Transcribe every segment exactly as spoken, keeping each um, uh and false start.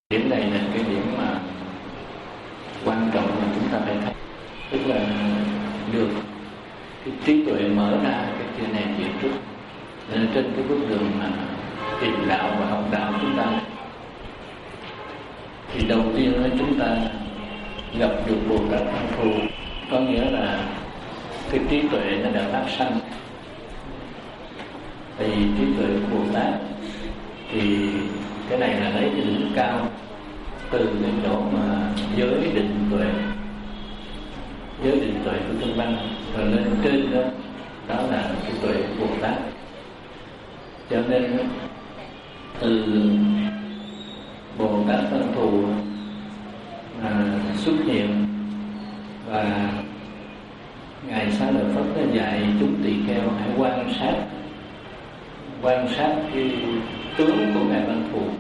Điểm này là cái điểm mà quan trọng mà chúng ta phải thấy, tức là được cái trí tuệ mở ra cái chuyện này chuyện trước. Nên trên cái bước đường mà tìm đạo và học đạo chúng ta, thì đầu tiên là chúng ta gặp được Bồ Tát Văn Thù, có nghĩa là cái trí tuệ nó đã phát sanh. Thì trí tuệ của Bồ Tát thì cái này là lấy cái đỉnh cao từ cái chỗ mà giới định tuệ, giới định tuệ của Trung Văn, rồi lên trên đó đó là cái tuệ của Bồ Tát. Cho nên từ Bồ Tát Văn Thù à, xuất hiện và Ngài Xá Lợi Phất đã dạy chúng tỳ kheo hãy quan sát quan sát cái tướng của Ngài Văn Thù.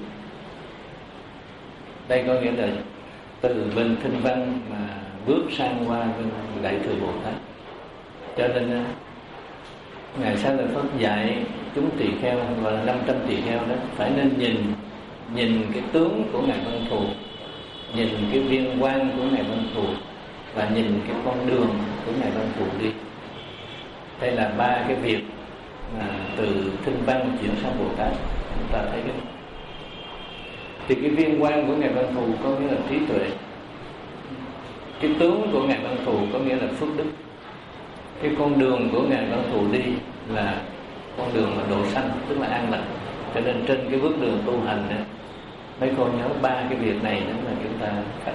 Đây có nghĩa là từ bên Kinh Văn mà bước sang qua bên Đại Thừa Bồ Tát. Cho nên Ngài Xá Lợi Phất dạy chúng tỳ kheo gọi là năm trăm tỳ kheo đó phải nên nhìn nhìn cái tướng của Ngài Văn Thù, nhìn cái viên quang của Ngài Văn Thù và nhìn cái con đường của Ngài Văn Thù đi. Đây là ba cái việc mà từ Kinh Văn chuyển sang Bồ Tát chúng ta thấy cái. Thì cái viên quang của Ngài Văn Thù có nghĩa là trí tuệ, cái tướng của Ngài Văn Thù có nghĩa là phước đức, cái con đường của Ngài Văn Thù đi là con đường mà độ sanh, tức là an lành. Cho nên trên cái bước đường tu hành đó, mấy con nhớ ba cái việc này đó là chúng ta phải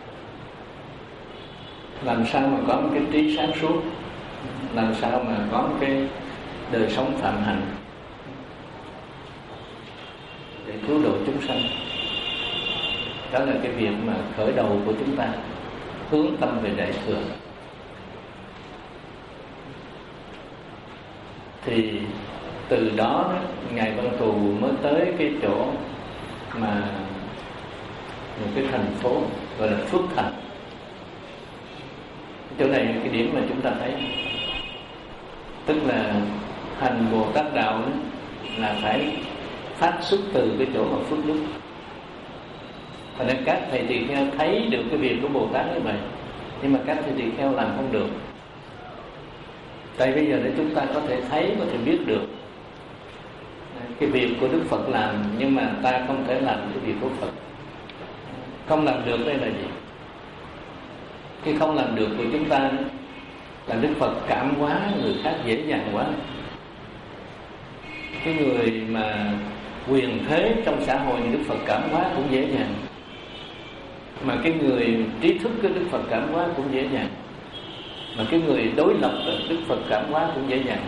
làm sao mà có một cái trí sáng suốt, làm sao mà có một cái đời sống phạm hạnh để cứu độ chúng sanh. Đó là cái việc mà khởi đầu của chúng ta, hướng tâm về Đại Thừa. Thì từ đó Ngài Văn Thù mới tới cái chỗ mà một cái thành phố gọi là Phước Thành. Chỗ này là cái điểm mà chúng ta thấy, tức là hành Bồ Tát đạo đó là phải phát xuất từ cái chỗ mà phước đức. Và nên các thầy tỳ kheo thấy được cái việc của Bồ Tát như vậy, nhưng mà các thầy tỳ kheo làm không được. Tại bây giờ để chúng ta có thể thấy, có thể biết được cái việc của Đức Phật làm, nhưng mà ta không thể làm cái việc của Phật. Không làm được đây là gì? Cái không làm được của chúng ta là Đức Phật cảm hóa người khác dễ dàng quá. Cái người mà quyền thế trong xã hội Đức Phật cảm hóa cũng dễ dàng, mà cái người trí thức của Đức Phật cảm hóa cũng dễ dàng, mà cái người đối lập đó, Đức Phật cảm hóa cũng dễ dàng.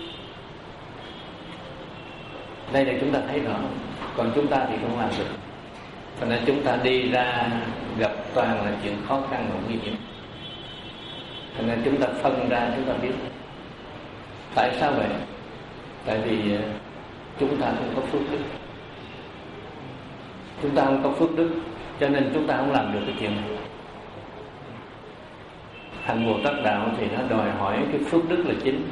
Đây là chúng ta thấy rõ. Còn chúng ta thì không làm được. Cho nên chúng ta đi ra gặp toàn là chuyện khó khăn và nguy hiểm. Cho nên chúng ta phân ra, chúng ta biết tại sao vậy. Tại vì chúng ta không có phước đức. Chúng ta không có phước đức, cho nên chúng ta không làm được cái chuyện này. Hành Bồ Tát đạo thì nó đòi hỏi cái phước đức là chính.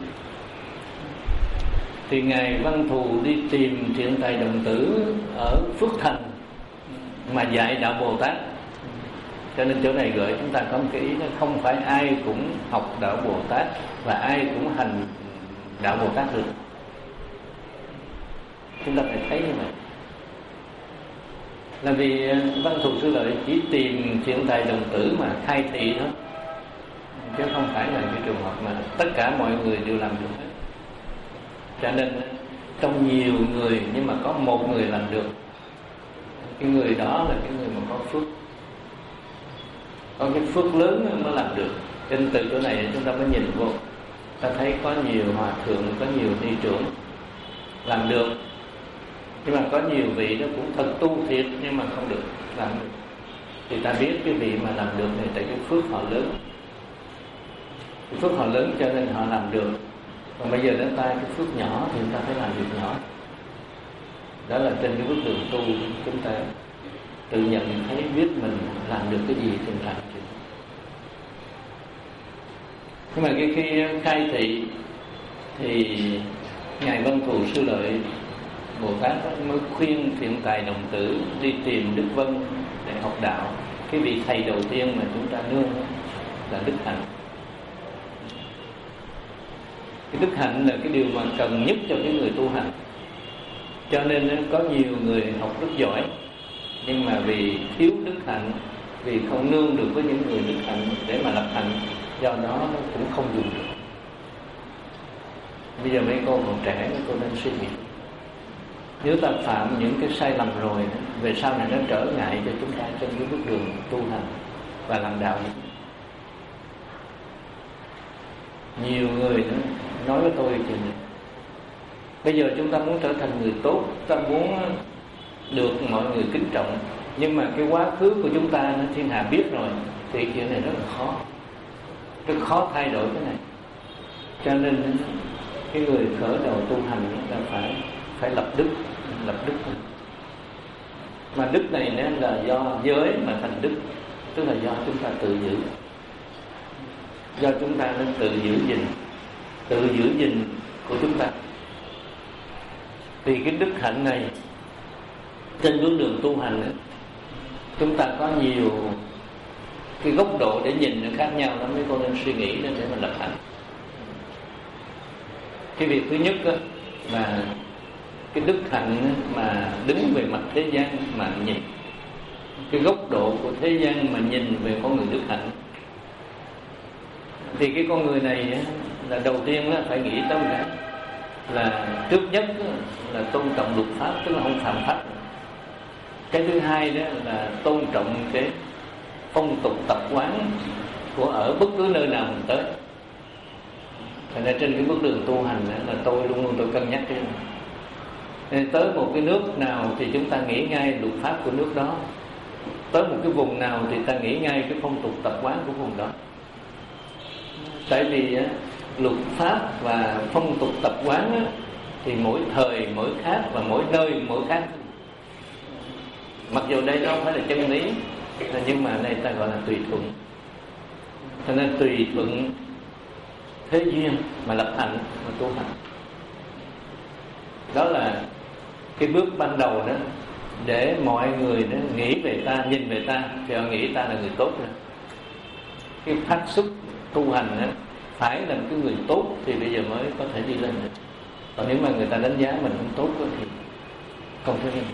Thì Ngài Văn Thù đi tìm thiện thầy đồng tử ở Phước Thành mà dạy đạo Bồ Tát. Cho nên chỗ này gợi chúng ta có một cái ý là không phải ai cũng học đạo Bồ Tát và ai cũng hành đạo Bồ Tát được. Chúng ta phải thấy như vậy. Là vì Văn Thù Sư Lợi chỉ tìm thiện thầy đồng tử mà khai thị thôi, chứ không phải là cái trường hợp mà tất cả mọi người đều làm được hết. Cho nên trong nhiều người nhưng mà có một người làm được. Cái người đó là cái người mà có phước, có cái phước lớn mới làm được. Cho nên từ chỗ này chúng ta mới nhìn vô, ta thấy có nhiều hòa thượng, có nhiều ni trưởng làm được, nhưng mà có nhiều vị nó cũng thật tu thiệt nhưng mà không được làm được. Thì ta biết cái vị mà làm được này tại cái phước họ lớn, cái phước họ lớn cho nên họ làm được. Còn bây giờ đến ta cái phước nhỏ thì chúng ta phải làm việc nhỏ. Đó là trên cái bước đường tu chúng ta tự nhận thấy biết mình làm được cái gì thì làm chuyện. Nhưng mà cái khi khai thị thì Ngài Văn Thù Sư Lợi Bồ Tát mới khuyên Thiện Tài Đồng Tử đi tìm Đức Vân để học đạo. Cái vị thầy đầu tiên mà chúng ta nương là đức hạnh. Cái đức hạnh là cái điều mà cần nhất cho cái người tu hành. Cho nên có nhiều người học rất giỏi, nhưng mà vì thiếu đức hạnh, vì không nương được với những người đức hạnh để mà lập hạnh, do đó nó cũng không dùng được. Bây giờ mấy cô còn trẻ, mấy cô nên suy nghĩ. Nếu ta phạm những cái sai lầm rồi, về sau này nó trở ngại cho chúng ta trên cái bước đường tu hành và làm đạo. Nhiều người nói với tôi chuyện này: bây giờ chúng ta muốn trở thành người tốt, ta muốn được mọi người kính trọng, nhưng mà cái quá khứ của chúng ta nó thiên hạ biết rồi, thì chuyện này rất là khó, rất khó thay đổi cái này. Cho nên cái người khởi đầu tu hành là phải phải lập đức, lập đức. Mà đức này nó là do giới mà thành đức, tức là do chúng ta tự giữ, do chúng ta nên tự giữ gìn, tự giữ gìn của chúng ta. Thì cái đức hạnh này trên bước đường tu hành ấy, chúng ta có nhiều cái góc độ để nhìn nó khác nhau lắm, mấy con nên suy nghĩ để mà lập hạnh. Cái việc thứ nhất đó, là cái đức hạnh mà đứng về mặt thế gian mà nhìn, cái góc độ của thế gian mà nhìn về con người đức hạnh, thì cái con người này là đầu tiên phải nghĩ tới cái là trước nhất là tôn trọng luật pháp, tức là không phạm pháp. Cái thứ hai đó là tôn trọng cái phong tục tập quán của ở bất cứ nơi nào mình tới. Thành ra trên cái bước đường tu hành là tôi luôn luôn tôi cân nhắc cái này. Nên tới một cái nước nào thì chúng ta nghĩ ngay luật pháp của nước đó, tới một cái vùng nào thì ta nghĩ ngay cái phong tục tập quán của vùng đó. Tại vì á, luật pháp và phong tục tập quán á, thì mỗi thời mỗi khác và mỗi nơi mỗi khác. Mặc dù đây đó không phải là chân lý, nhưng mà đây ta gọi là tùy thuận. Cho nên tùy thuận thế duyên mà lập hạnh mà tu hành. Đó là cái bước ban đầu đó, để mọi người đó nghĩ về ta, nhìn về ta thì họ nghĩ ta là người tốt rồi. Cái phát xuất tu hành đó, phải là cái người tốt thì bây giờ mới có thể đi lên được. Còn nếu mà người ta đánh giá mình không tốt thì không thể đi.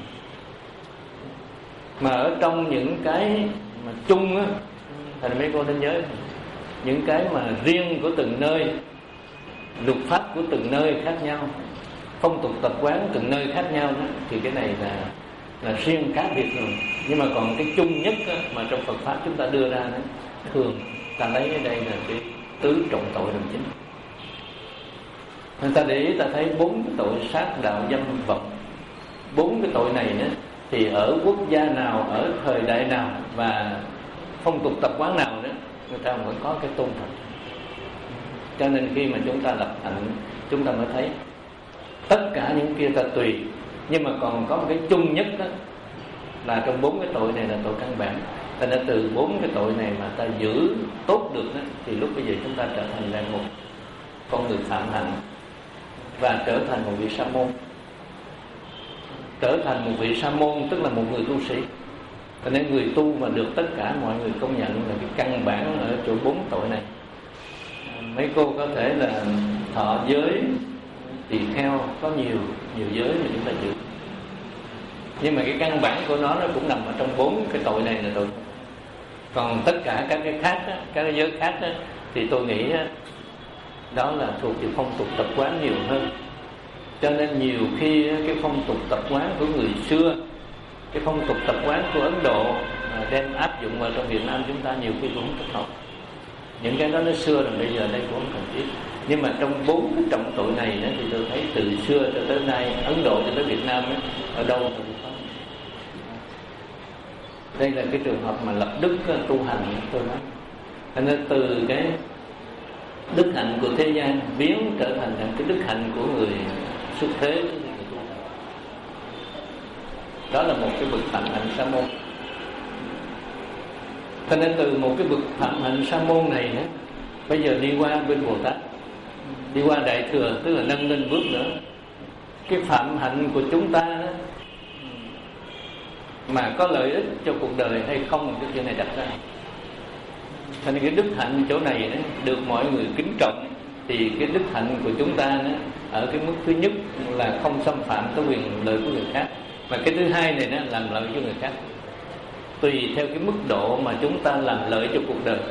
Mà ở trong những cái mà chung á, thì mấy cô nên nhớ những cái mà riêng của từng nơi, luật pháp của từng nơi khác nhau, phong tục tập quán từng nơi khác nhau đó, thì cái này là là riêng cá biệt rồi. Nhưng mà còn cái chung nhất đó, mà trong Phật pháp chúng ta đưa ra đó, thường ta lấy ở đây là cái tứ trọng tội đồng chính. Người ta để ý ta thấy bốn cái tội sát đạo dâm vọng, bốn cái tội này đó, thì ở quốc gia nào, ở thời đại nào và phong tục tập quán nào đó, người ta vẫn có cái tôn trọng. Cho nên khi mà chúng ta lập hạnh, chúng ta mới thấy tất cả những kia ta tùy, nhưng mà còn có một cái chung nhất đó, là trong bốn cái tội này là tội căn bản. Ta đã từ bốn cái tội này mà ta giữ tốt được đó, thì lúc bây giờ chúng ta trở thành là một con người phạm hạnh và trở thành một vị sa môn. Trở thành một vị sa môn tức là một người tu sĩ. Cho nên người tu mà được tất cả mọi người công nhận là cái căn bản ở chỗ bốn tội này. Mấy cô có thể là thọ giới, tỳ kheo, có nhiều nhiều giới mà chúng ta giữ. Nhưng mà cái căn bản của nó nó cũng nằm ở trong bốn cái tội này là tội. Còn tất cả các cái khác, các cái giới khác thì tôi nghĩ đó là thuộc về phong tục tập quán nhiều hơn. Cho nên nhiều khi cái phong tục tập quán của người xưa, cái phong tục tập quán của Ấn Độ đem áp dụng vào trong Việt Nam chúng ta nhiều khi cũng không thích hợp. Những cái đó nó xưa rồi, bây giờ đây cũng không cần thiết. Nhưng mà trong bốn cái trọng tội này đó, thì tôi thấy từ xưa cho tới nay, Ấn Độ cho tới Việt Nam đó, ở đâu cũng có. Đây là cái trường hợp mà lập đức tu hành tôi nói. Cho nên từ cái đức hạnh của thế gian biến trở thành cái đức hạnh của người xuất thế. Đó là một cái bậc phạm hạnh sa môn. Cho nên từ một cái bậc phạm hạnh sa môn này đó, bây giờ đi qua bên Bồ Tát, đi qua Đại Thừa, tức là nâng lên bước nữa, cái phạm hạnh của chúng ta đó, mà có lợi ích cho cuộc đời hay không, cái chuyện này đặt ra. Cho nên cái đức hạnh chỗ này đó, được mọi người kính trọng, thì cái đức hạnh của chúng ta đó, ở cái mức thứ nhất là không xâm phạm tới quyền lợi của người khác, và cái thứ hai này nó làm lợi cho người khác. Tùy theo cái mức độ mà chúng ta làm lợi cho cuộc đời,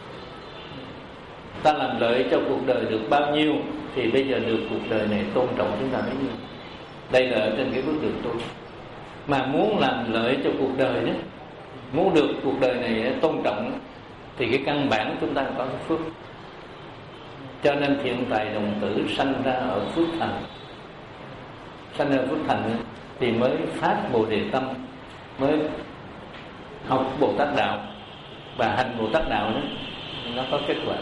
ta làm lợi cho cuộc đời được bao nhiêu thì bây giờ được cuộc đời này tôn trọng chúng ta bấy nhiêu. Đây là ở trên cái bước đường tu. Mà muốn làm lợi cho cuộc đời đó, muốn được cuộc đời này tôn trọng đó, thì cái căn bản chúng ta có cái phước. Cho nên Thiện Tài Đồng Tử sanh ra ở phước thành. Sanh ra phước thành thì mới phát Bồ Đề tâm, mới học Bồ Tát đạo và hành Bồ Tát đạo đó, nó có kết quả.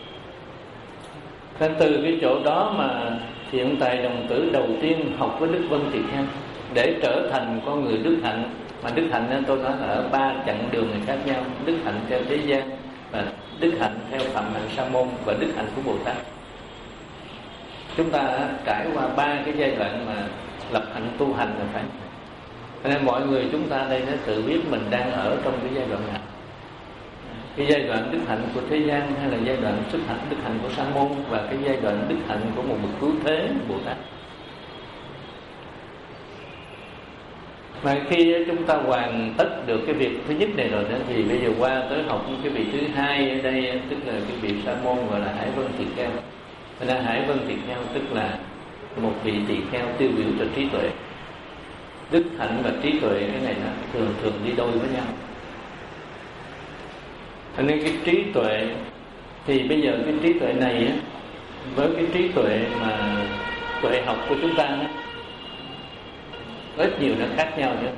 Nên từ cái chỗ đó mà Thiện Tài Đồng Tử đầu tiên học với Đức Vân Tỳ Kheo để trở thành con người đức hạnh. Mà đức hạnh nên tôi nói là ở ba chặng đường này khác nhau: đức hạnh theo thế gian, và đức hạnh theo phạm hạnh sa môn, và đức hạnh của Bồ Tát. Chúng ta trải qua ba cái giai đoạn mà lập hạnh tu hành là phải. Cho nên mọi người chúng ta đây nó tự biết mình đang ở trong cái giai đoạn nào. Cái giai đoạn đức hạnh của thế gian, hay là giai đoạn đức hạnh đức hạnh của sa môn, và cái giai đoạn đức hạnh của một bậc cứu thế Bồ Tát. Mà khi chúng ta hoàn tất được cái việc thứ nhất này rồi đó, thì bây giờ qua tới học cái vị thứ hai ở đây, tức là cái vị sa môn gọi là Hải Vân Tỳ Kheo. Nên Hải Vân Tỳ Kheo tức là một vị tỳ kheo tiêu biểu cho trí tuệ. Đức hạnh và trí tuệ cái này là thường thường đi đôi với nhau. Cho nên cái trí tuệ thì bây giờ cái trí tuệ này á, với cái trí tuệ mà tuệ học của chúng ta á, ít nhiều nó khác nhau nữa.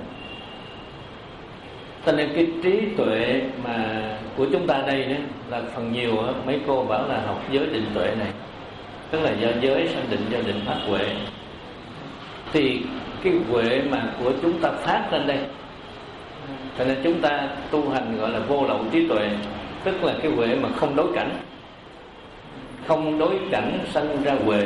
Cho nên cái trí tuệ mà của chúng ta đây đó, là phần nhiều á, mấy cô bảo là học giới định tuệ này, tức là do giới sanh định, do định phát huệ. Thì cái huệ mà của chúng ta phát lên đây, cho nên chúng ta tu hành gọi là vô lậu trí tuệ, tức là cái huệ mà không đối cảnh. Không đối cảnh sanh ra huệ,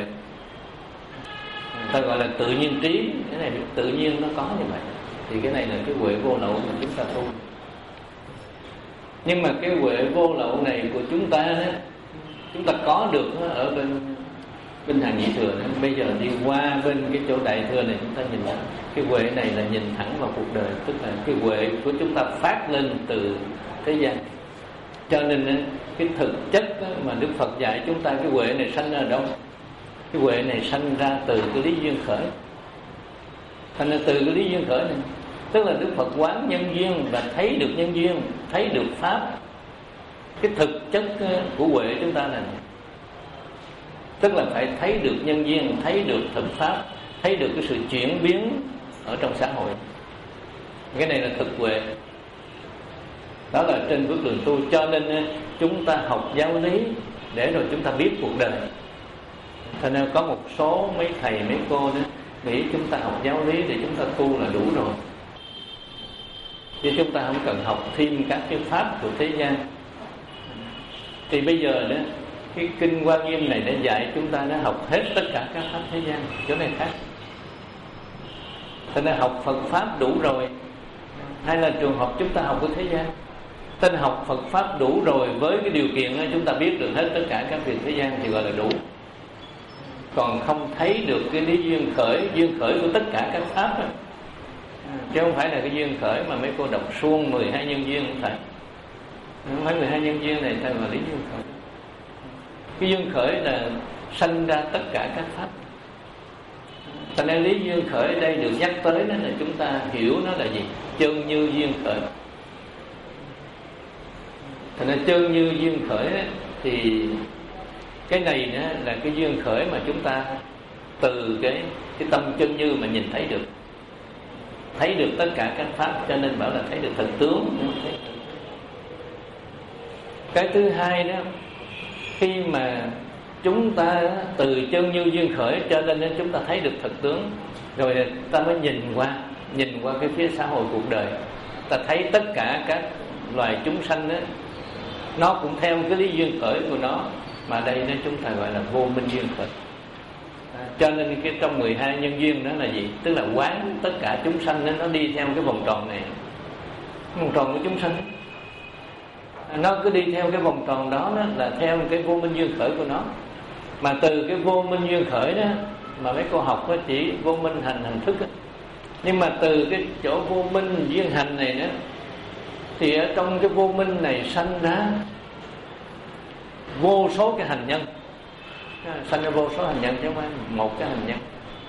ta gọi là tự nhiên trí. Cái này tự nhiên nó có như vậy. Thì cái này là cái huệ vô lậu mà chúng ta tu. Nhưng mà cái huệ vô lậu này của chúng ta đó, chúng ta có được ở bên bên hàng nhị thừa đó. Bây giờ đi qua bên cái chỗ đại thừa này, chúng ta nhìn thấy cái huệ này là nhìn thẳng vào cuộc đời, tức là cái huệ của chúng ta phát lên từ thế gian. Cho nên cái thực chất mà Đức Phật dạy chúng ta, cái huệ này sanh ra ở đâu? Cái huệ này sanh ra từ cái lý duyên khởi. Thành ra từ cái lý duyên khởi này, tức là Đức Phật quán nhân duyên và thấy được nhân duyên, thấy được pháp. Cái thực chất của huệ chúng ta là này. Tức là phải thấy được nhân duyên, thấy được thực pháp, thấy được cái sự chuyển biến ở trong xã hội. Cái này là thực huệ. Đó là trên bước đường tu. Cho nên chúng ta học giáo lý để rồi chúng ta biết cuộc đời. Cho nên có một số mấy thầy mấy cô đó nghĩ chúng ta học giáo lý để chúng ta tu là đủ rồi, chứ chúng ta không cần học thêm các cái pháp của thế gian. Thì bây giờ đó, cái kinh Hoa Nghiêm này đã dạy chúng ta đã học hết tất cả các pháp thế gian. Chỗ này khác. Cho nên học Phật pháp đủ rồi, hay là trường học chúng ta học của thế gian. Tên học Phật pháp đủ rồi, với cái điều kiện đó, chúng ta biết được hết tất cả các việc thế gian thì gọi là đủ. Còn không thấy được cái lý duyên khởi, duyên khởi của tất cả các pháp đó. Chứ không phải là cái duyên khởi mà mấy cô đọc suông mười hai nhân duyên, không phải. Không phải mười hai nhân duyên này tên là lý duyên khởi. Cái duyên khởi là sanh ra tất cả các pháp. Cho nên lý duyên khởi ở đây được nhắc tới đó là chúng ta hiểu nó là gì? Chân như duyên khởi. Cho nên chân như duyên khởi ấy, thì cái này đó là cái duyên khởi mà chúng ta từ cái cái tâm chân như mà nhìn thấy được, thấy được tất cả các pháp, cho nên bảo là thấy được thực tướng. Cái thứ hai đó, khi mà chúng ta từ chân như duyên khởi cho nên chúng ta thấy được thực tướng, rồi ta mới nhìn qua nhìn qua cái phía xã hội cuộc đời, ta thấy tất cả các loài chúng sanh đó, nó cũng theo cái lý duyên khởi của nó, mà đây nó chúng ta gọi là vô minh duyên khởi. À, cho nên cái trong mười hai nhân duyên đó là gì? Tức là quán tất cả chúng sanh đó, nó đi theo cái vòng tròn này, vòng tròn của chúng sanh. À, nó cứ đi theo cái vòng tròn đó, đó là theo cái vô minh duyên khởi của nó. Mà từ cái vô minh duyên khởi đó mà mấy cô học đó chỉ vô minh hành hành thức đó. Nhưng mà từ cái chỗ vô minh duyên hành này đó, thì ở trong cái vô minh này sanh ra vô số cái hành nhân, sanh ra vô số hành nhân chứ không phải một cái hành nhân.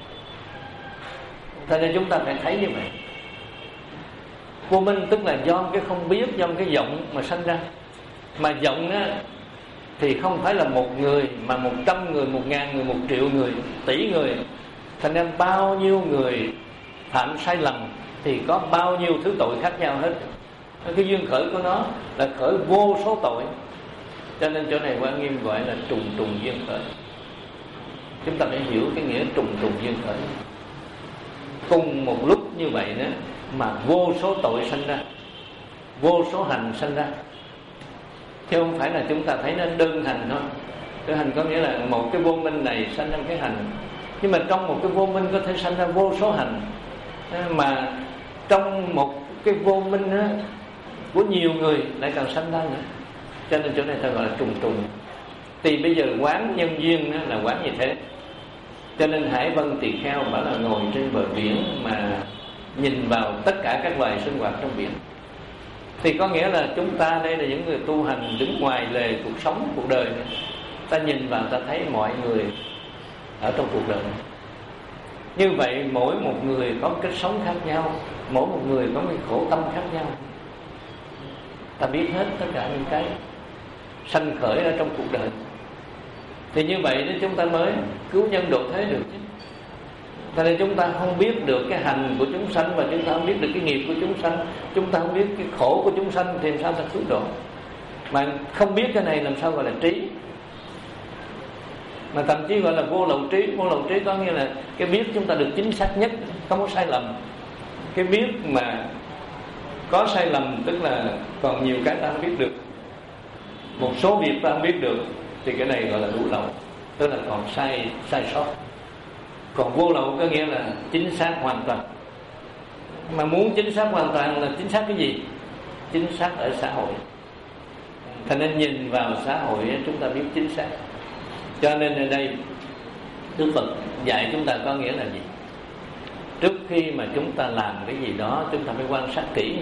Cho nên chúng ta phải thấy như vậy. Vô minh tức là do cái không biết, do cái vọng mà sanh ra. Mà vọng á thì không phải là một người, mà một trăm người, một ngàn người, một triệu người, tỷ người. Thành nên bao nhiêu người phạm sai lầm thì có bao nhiêu thứ tội khác nhau hết. Cái duyên khởi của nó là khởi vô số tội. Cho nên chỗ này Quan Nghiêm gọi là trùng trùng duyên khởi. Chúng ta phải hiểu cái nghĩa trùng trùng duyên khởi. Cùng một lúc như vậy đó mà vô số tội sanh ra, vô số hành sanh ra, chứ không phải là chúng ta thấy nó đơn hành thôi. Cái hành có nghĩa là một cái vô minh này sanh ra cái hành, nhưng mà trong một cái vô minh có thể sanh ra vô số hành. Mà trong một cái vô minh đó, của nhiều người lại càng sanh ra nữa. Cho nên chỗ này ta gọi là trùng trùng. Thì bây giờ quán nhân duyên đó là quán như thế. Cho nên Hải Vân Tỳ Kheo bảo là ngồi trên bờ biển mà nhìn vào tất cả các loài sinh hoạt trong biển. Thì có nghĩa là chúng ta đây là những người tu hành đứng ngoài lề cuộc sống, cuộc đời này. Ta nhìn vào ta thấy mọi người ở trong cuộc đời này. Như vậy mỗi một người có cách sống khác nhau, mỗi một người có một khổ tâm khác nhau. Ta biết hết tất cả những cái sanh khởi ở trong cuộc đời. Thì như vậy nên chúng ta mới cứu nhân độ thế được chứ. Cho nên chúng ta không biết được cái hành của chúng sanh, và chúng ta không biết được cái nghiệp của chúng sanh, chúng ta không biết cái khổ của chúng sanh, thì làm sao ta cứu độ? Mà không biết cái này làm sao gọi là trí? Mà thậm chí gọi là vô lậu trí. Vô lậu trí có nghĩa là cái biết chúng ta được chính xác nhất, không có sai lầm. Cái biết mà có sai lầm tức là còn nhiều cái ta không biết được, một số việc ta không biết được, thì cái này gọi là đủ lậu, tức là còn sai sai sót. Còn vô lậu có nghĩa là chính xác hoàn toàn. Mà muốn chính xác hoàn toàn là chính xác cái gì? Chính xác ở xã hội. Thành nên nhìn vào xã hội chúng ta biết chính xác. Cho nên ở đây Đức Phật dạy chúng ta có nghĩa là gì? Trước khi mà chúng ta làm cái gì đó, chúng ta phải quan sát kỹ.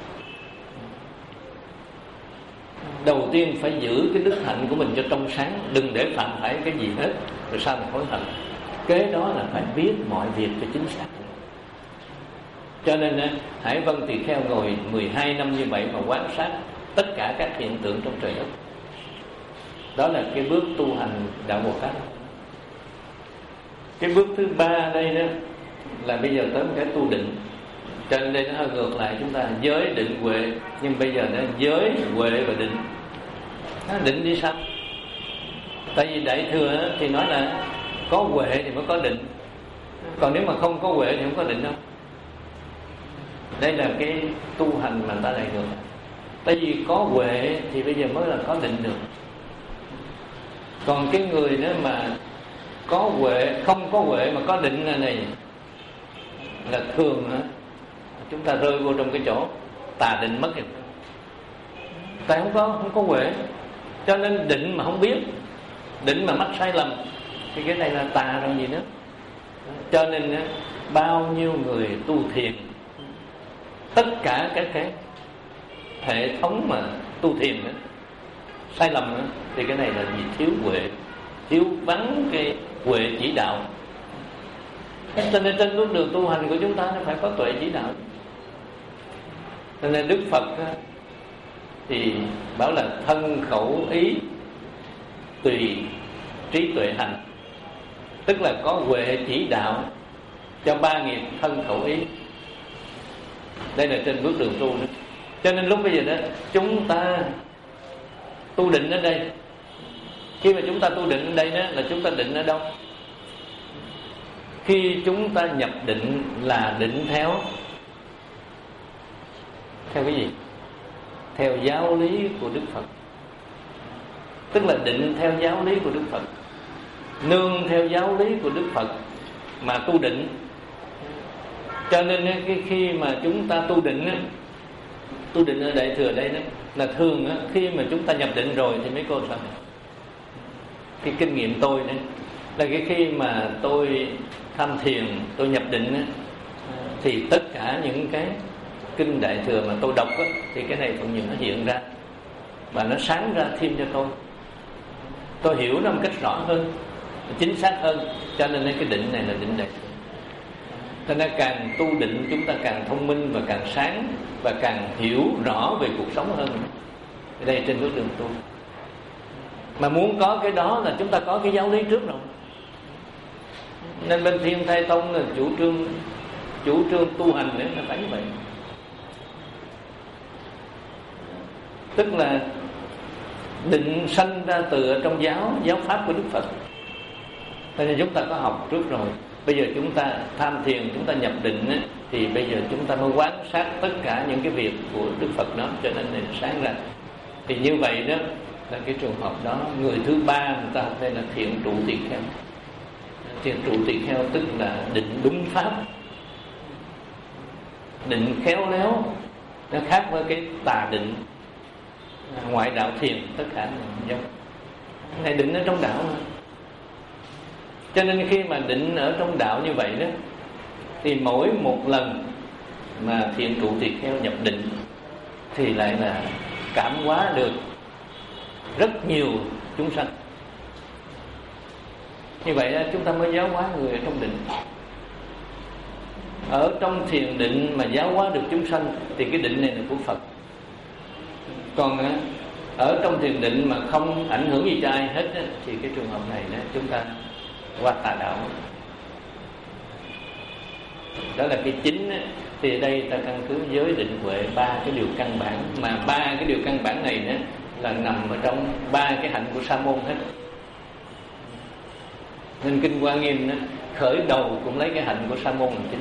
Đầu tiên phải giữ cái đức hạnh của mình cho trong sáng, đừng để phạm phải cái gì hết, rồi sau mình hối hận. Kế đó là phải biết mọi việc cho chính xác. Cho nên Hải Vân Tỳ Kheo ngồi mười hai năm như vậy mà quan sát tất cả các hiện tượng trong trời đất. Đó là cái bước tu hành đạo Bồ Tát. Cái bước thứ ba đây đó là bây giờ tới một cái tu định. Cho nên đây nó hơi ngược lại, chúng ta giới định huệ, nhưng bây giờ nó giới huệ và định. Nó định đi sao? Tại vì Đại Thừa thì nói là có huệ thì mới có định, còn nếu mà không có huệ thì không có định đâu. Đây là cái tu hành mà ta lại ngược. Tại vì có huệ thì bây giờ mới là có định được. Còn cái người đó mà có huệ, không có huệ mà có định là này, là thường đó, chúng ta rơi vô trong cái chỗ tà định mất rồi. Tại không có không có huệ, cho nên định mà không biết, định mà mắc sai lầm, thì cái này là tà rồi gì nữa. Cho nên bao nhiêu người tu thiền, tất cả các cái hệ thống mà tu thiền đó, sai lầm đó, thì cái này là gì? Thiếu huệ, thiếu vắng cái huệ chỉ đạo. Cho nên trên bước đường tu hành của chúng ta nó phải có tuệ chỉ đạo. Cho nên Đức Phật thì bảo là thân khẩu ý tùy trí tuệ hành, tức là có huệ chỉ đạo cho ba nghiệp thân khẩu ý. Đây là trên bước đường tu đó. Cho nên lúc bây giờ đó chúng ta tu định ở đây. Khi mà chúng ta tu định ở đây đó là chúng ta định ở đâu? Khi chúng ta nhập định là định theo Theo cái gì? Theo giáo lý của Đức Phật. Tức là định theo giáo lý của Đức Phật. nương theo giáo lý của Đức Phật mà tu định. Cho nên cái khi mà chúng ta tu định, tu định ở Đại Thừa đây đó, là thường khi mà chúng ta nhập định rồi thì mấy cô sao? Cái kinh nghiệm tôi đấy là cái khi mà tôi tham thiền, tôi nhập định á, thì tất cả những cái kinh Đại Thừa mà tôi đọc á, thì cái này cũng như nó hiện ra và nó sáng ra thêm cho tôi. Tôi hiểu nó một cách rõ hơn, chính xác hơn. Cho nên cái định này là định Đại Thừa. Cho nên càng tu định chúng ta càng thông minh và càng sáng và càng hiểu rõ về cuộc sống hơn. Ở đây trên bước đường tu. Mà muốn có cái đó là chúng ta có cái giáo lý trước rồi. Nên bên Thiên Thai Tông là chủ trương chủ trương tu hành đấy là phải như vậy. Tức là định sanh ra từ trong giáo giáo pháp của Đức Phật. Cho nên chúng ta có học trước rồi. Bây giờ chúng ta tham thiền, chúng ta nhập định ấy, thì bây giờ chúng ta mới quan sát tất cả những cái việc của Đức Phật đó, cho nên này sáng ra. Thì như vậy đó là cái trường hợp đó. Người thứ ba người ta học đây là thiện trụ tỳ kheo. Thiện trụ tỳ kheo tức là định đúng pháp, định khéo léo. Nó khác với cái tà định, ngoại đạo thiền, tất cả là giống. Này định ở trong đạo mà. Cho nên khi mà định ở trong đạo như vậy đó, thì mỗi một lần mà thiện trụ tỳ kheo nhập định thì lại là cảm hóa được rất nhiều chúng sanh. Như vậy chúng ta mới giáo hóa người ở trong định. Ở trong thiền định mà giáo hóa được chúng sanh thì cái định này là của Phật. Còn ở trong thiền định mà không ảnh hưởng gì cho ai hết thì cái trường hợp này đó, chúng ta qua tà đạo. Đó là cái chính. Thì ở đây ta căn cứ giới định huệ ba cái điều căn bản. Mà ba cái điều căn bản này đó là nằm ở trong ba cái hạnh của Sa môn hết. Nên Kinh Hoa Nghiêm đó, khởi đầu cũng lấy cái hạnh của Sa môn làm chính.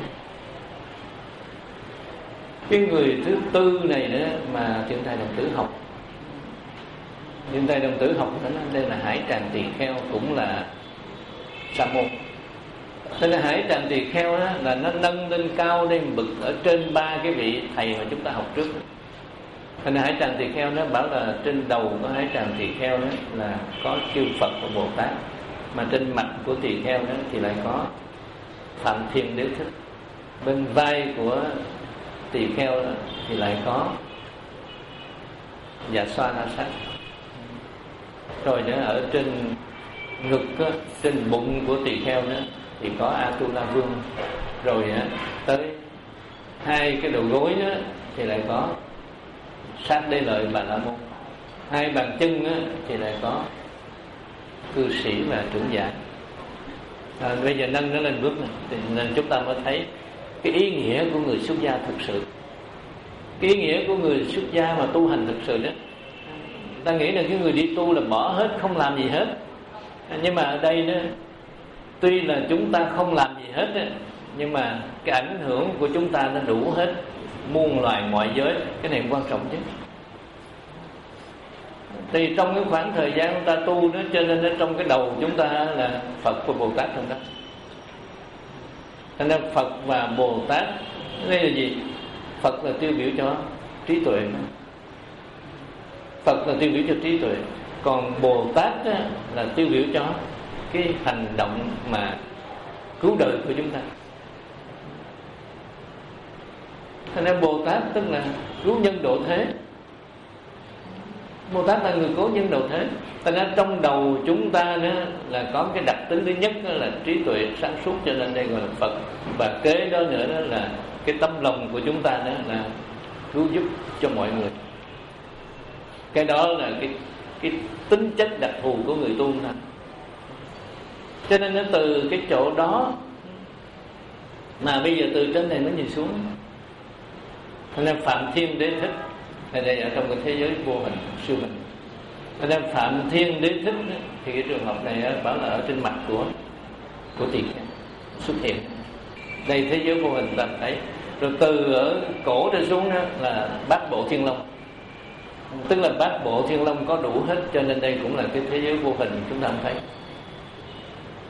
Cái người thứ tư này nữa mà Thiện Thai Đồng Tử học, Thiện Thai Đồng Tử học đó, đây là Hải Tràng Tỳ Kheo, cũng là Sa môn. Nên là Hải Tràng Tỳ Kheo đó là nó nâng lên cao lên bậc ở trên ba cái vị thầy mà chúng ta học trước. Nên Hải Tràng Tỳ Kheo nó bảo là trên đầu của Hải Tràng Tỳ Kheo đó là có chư Phật và Bồ Tát, mà trên mặt của tỳ kheo đó thì lại có Phạm Thiên Đế Thích. Bên vai của tỳ kheo đó thì lại có Dạ Xoa Na Sát. Rồi nữa ở trên ngực đó, trên bụng của tỳ kheo đó thì có Atula Vương. Rồi đó, tới hai cái đầu gối đó thì lại có Sát Đế Lợi Bà La Môn. Hai bàn chân đó thì lại có cư sĩ và trưởng giả. À, bây giờ nâng nó lên bước này, thì nên chúng ta mới thấy cái ý nghĩa của người xuất gia thực sự. Cái ý nghĩa của người xuất gia mà tu hành thực sự đó, ta nghĩ là cái người đi tu là bỏ hết, không làm gì hết. Nhưng mà ở đây đó, tuy là chúng ta không làm gì hết đó, nhưng mà cái ảnh hưởng của chúng ta nó đủ hết muôn loài mọi giới. Cái này quan trọng chứ. Thì trong cái khoảng thời gian chúng ta tu đó, cho nên ở trong cái đầu chúng ta là Phật và Bồ Tát trong đó. Thành ra Phật và Bồ Tát đây là gì? Phật là tiêu biểu cho trí tuệ, Phật là tiêu biểu cho trí tuệ, còn Bồ Tát á, là tiêu biểu cho cái hành động mà cứu đời của chúng ta. Thành ra Bồ Tát tức là cứu nhân độ thế. Bồ Tát là người cố nhân độ thế. Thành ra trong đầu chúng ta nữa là có cái đặc tính thứ nhất là trí tuệ sáng suốt, cho nên đây gọi là Phật. Và kế đó nữa đó là cái tấm lòng của chúng ta đó là cứu giúp cho mọi người. Cái đó là cái cái tính chất đặc thù của người tu thôi. Cho nên nó từ cái chỗ đó mà bây giờ từ trên này nó nhìn xuống. Thành ra Phạm Thiên Đế Thích ở đây ở trong cái thế giới vô hình siêu hình. Thành ra Phạm Thiên Đế Thích thì cái trường hợp này bảo là ở trên mặt của của tỳ kheo xuất hiện. Đây thế giới vô hình ta thấy. Rồi từ ở cổ trở xuống đó là Bát Bộ Thiên Long. Tức là Bát Bộ Thiên Long có đủ hết, cho nên đây cũng là cái thế giới vô hình chúng ta không thấy.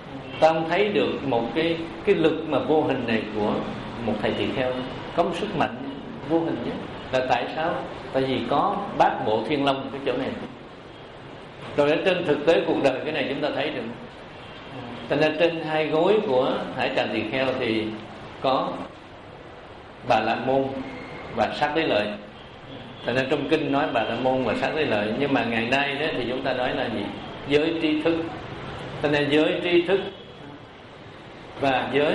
ta không thấy được một cái cái lực mà vô hình này của một thầy tỳ kheo, có một sức mạnh vô hình nhé. Là tại sao? Tại vì có bát bộ thiên long cái chỗ này. Rồi ở trên thực tế cuộc đời cái này chúng ta thấy được. Thành ra trên hai gối của Hải Tràng Tỳ Kheo thì có Bà La Môn và Sát Đế Lợi. Thành ra trong kinh nói Bà La Môn và Sát Đế Lợi, nhưng mà ngày nay đó thì chúng ta nói là gì? Giới tri thức. Thành ra giới tri thức và giới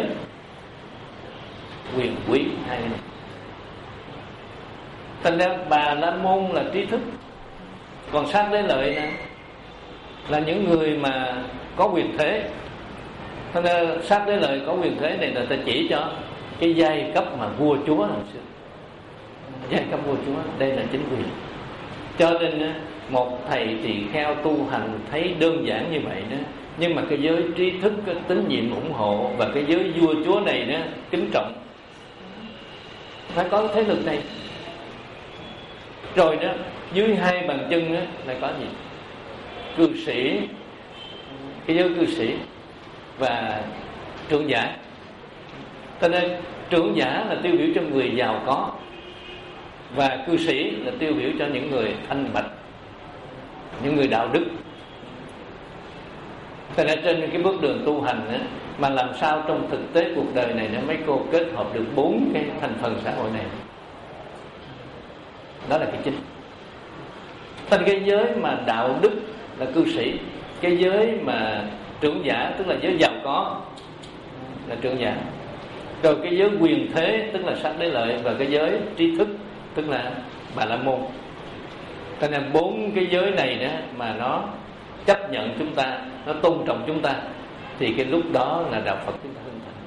quyền quý hai này. Thành ra Bà La Môn là trí thức, còn Sát Đế Lợi là, là những người mà có quyền thế. Thành ra Sát Đế Lợi có quyền thế này là ta chỉ cho cái giai cấp mà vua chúa hồi xưa. Giai cấp vua chúa, đây là chính quyền. Cho nên một thầy tỳ kheo tu hành thấy đơn giản như vậy đó, nhưng mà cái giới trí thức, cái tín nhiệm ủng hộ, và cái giới vua chúa này đó kính trọng, phải có thế lực này. Rồi đó, dưới hai bàn chân đó là có gì? Cư sĩ, cái giới cư sĩ và trưởng giả. Cho nên trưởng giả là tiêu biểu cho người giàu có, và cư sĩ là tiêu biểu cho những người thanh bạch, những người đạo đức. Cho nên trên cái bước đường tu hành đó, mà làm sao trong thực tế cuộc đời này nó mấy cô kết hợp được bốn cái thành phần xã hội này, đó là cái chính. Thành cái giới mà đạo đức là cư sĩ, cái giới mà trưởng giả tức là giới giàu có là trưởng giả, rồi cái giới quyền thế tức là Sát Đế Lợi, và cái giới trí thức tức là Bà La Môn. Cho nên bốn cái giới này đó mà nó chấp nhận chúng ta, nó tôn trọng chúng ta, thì cái lúc đó là đạo Phật chúng ta hình thành.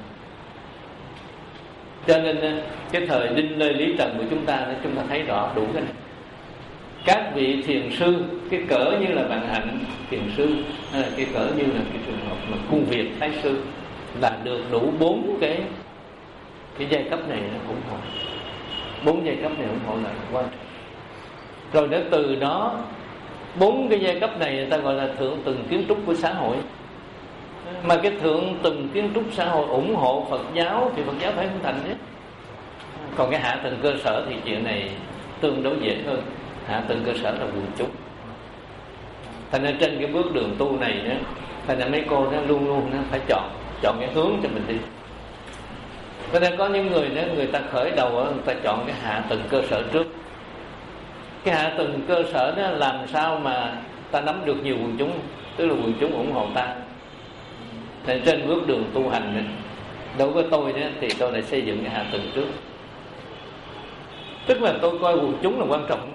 Cho nên cái thời Đinh Lê Lý Trần của chúng ta, chúng ta thấy rõ đủ cái này. Các vị thiền sư, cái cỡ như là Bạn Hạnh thiền sư, hay là cái cỡ như là cái trường hợp mà Cung Việt Thái sư, là được đủ bốn cái cái giai cấp này nó ủng hộ. Bốn giai cấp này ủng hộ là quan trọng. Rồi để từ đó bốn cái giai cấp này người ta gọi là thượng tầng kiến trúc của xã hội. Mà cái thượng tầng kiến trúc xã hội ủng hộ Phật giáo thì Phật giáo phải hình thành chứ. Còn cái hạ tầng cơ sở thì chuyện này tương đối dễ hơn. Hạ tầng cơ sở là quần chúng. Thành ra trên cái bước đường tu này đó, thành ra mấy cô nó luôn luôn nó phải chọn chọn cái hướng cho mình đi. Cho nên có những người đó, người ta khởi đầu đó, người ta chọn cái hạ tầng cơ sở trước. Cái hạ tầng cơ sở đó làm sao mà ta nắm được nhiều quần chúng, tức là quần chúng ủng hộ ta. Thì trên bước đường tu hành này, đối với tôi đó, thì tôi lại xây dựng cái hạ tầng trước. Tức là tôi coi quần chúng là quan trọng.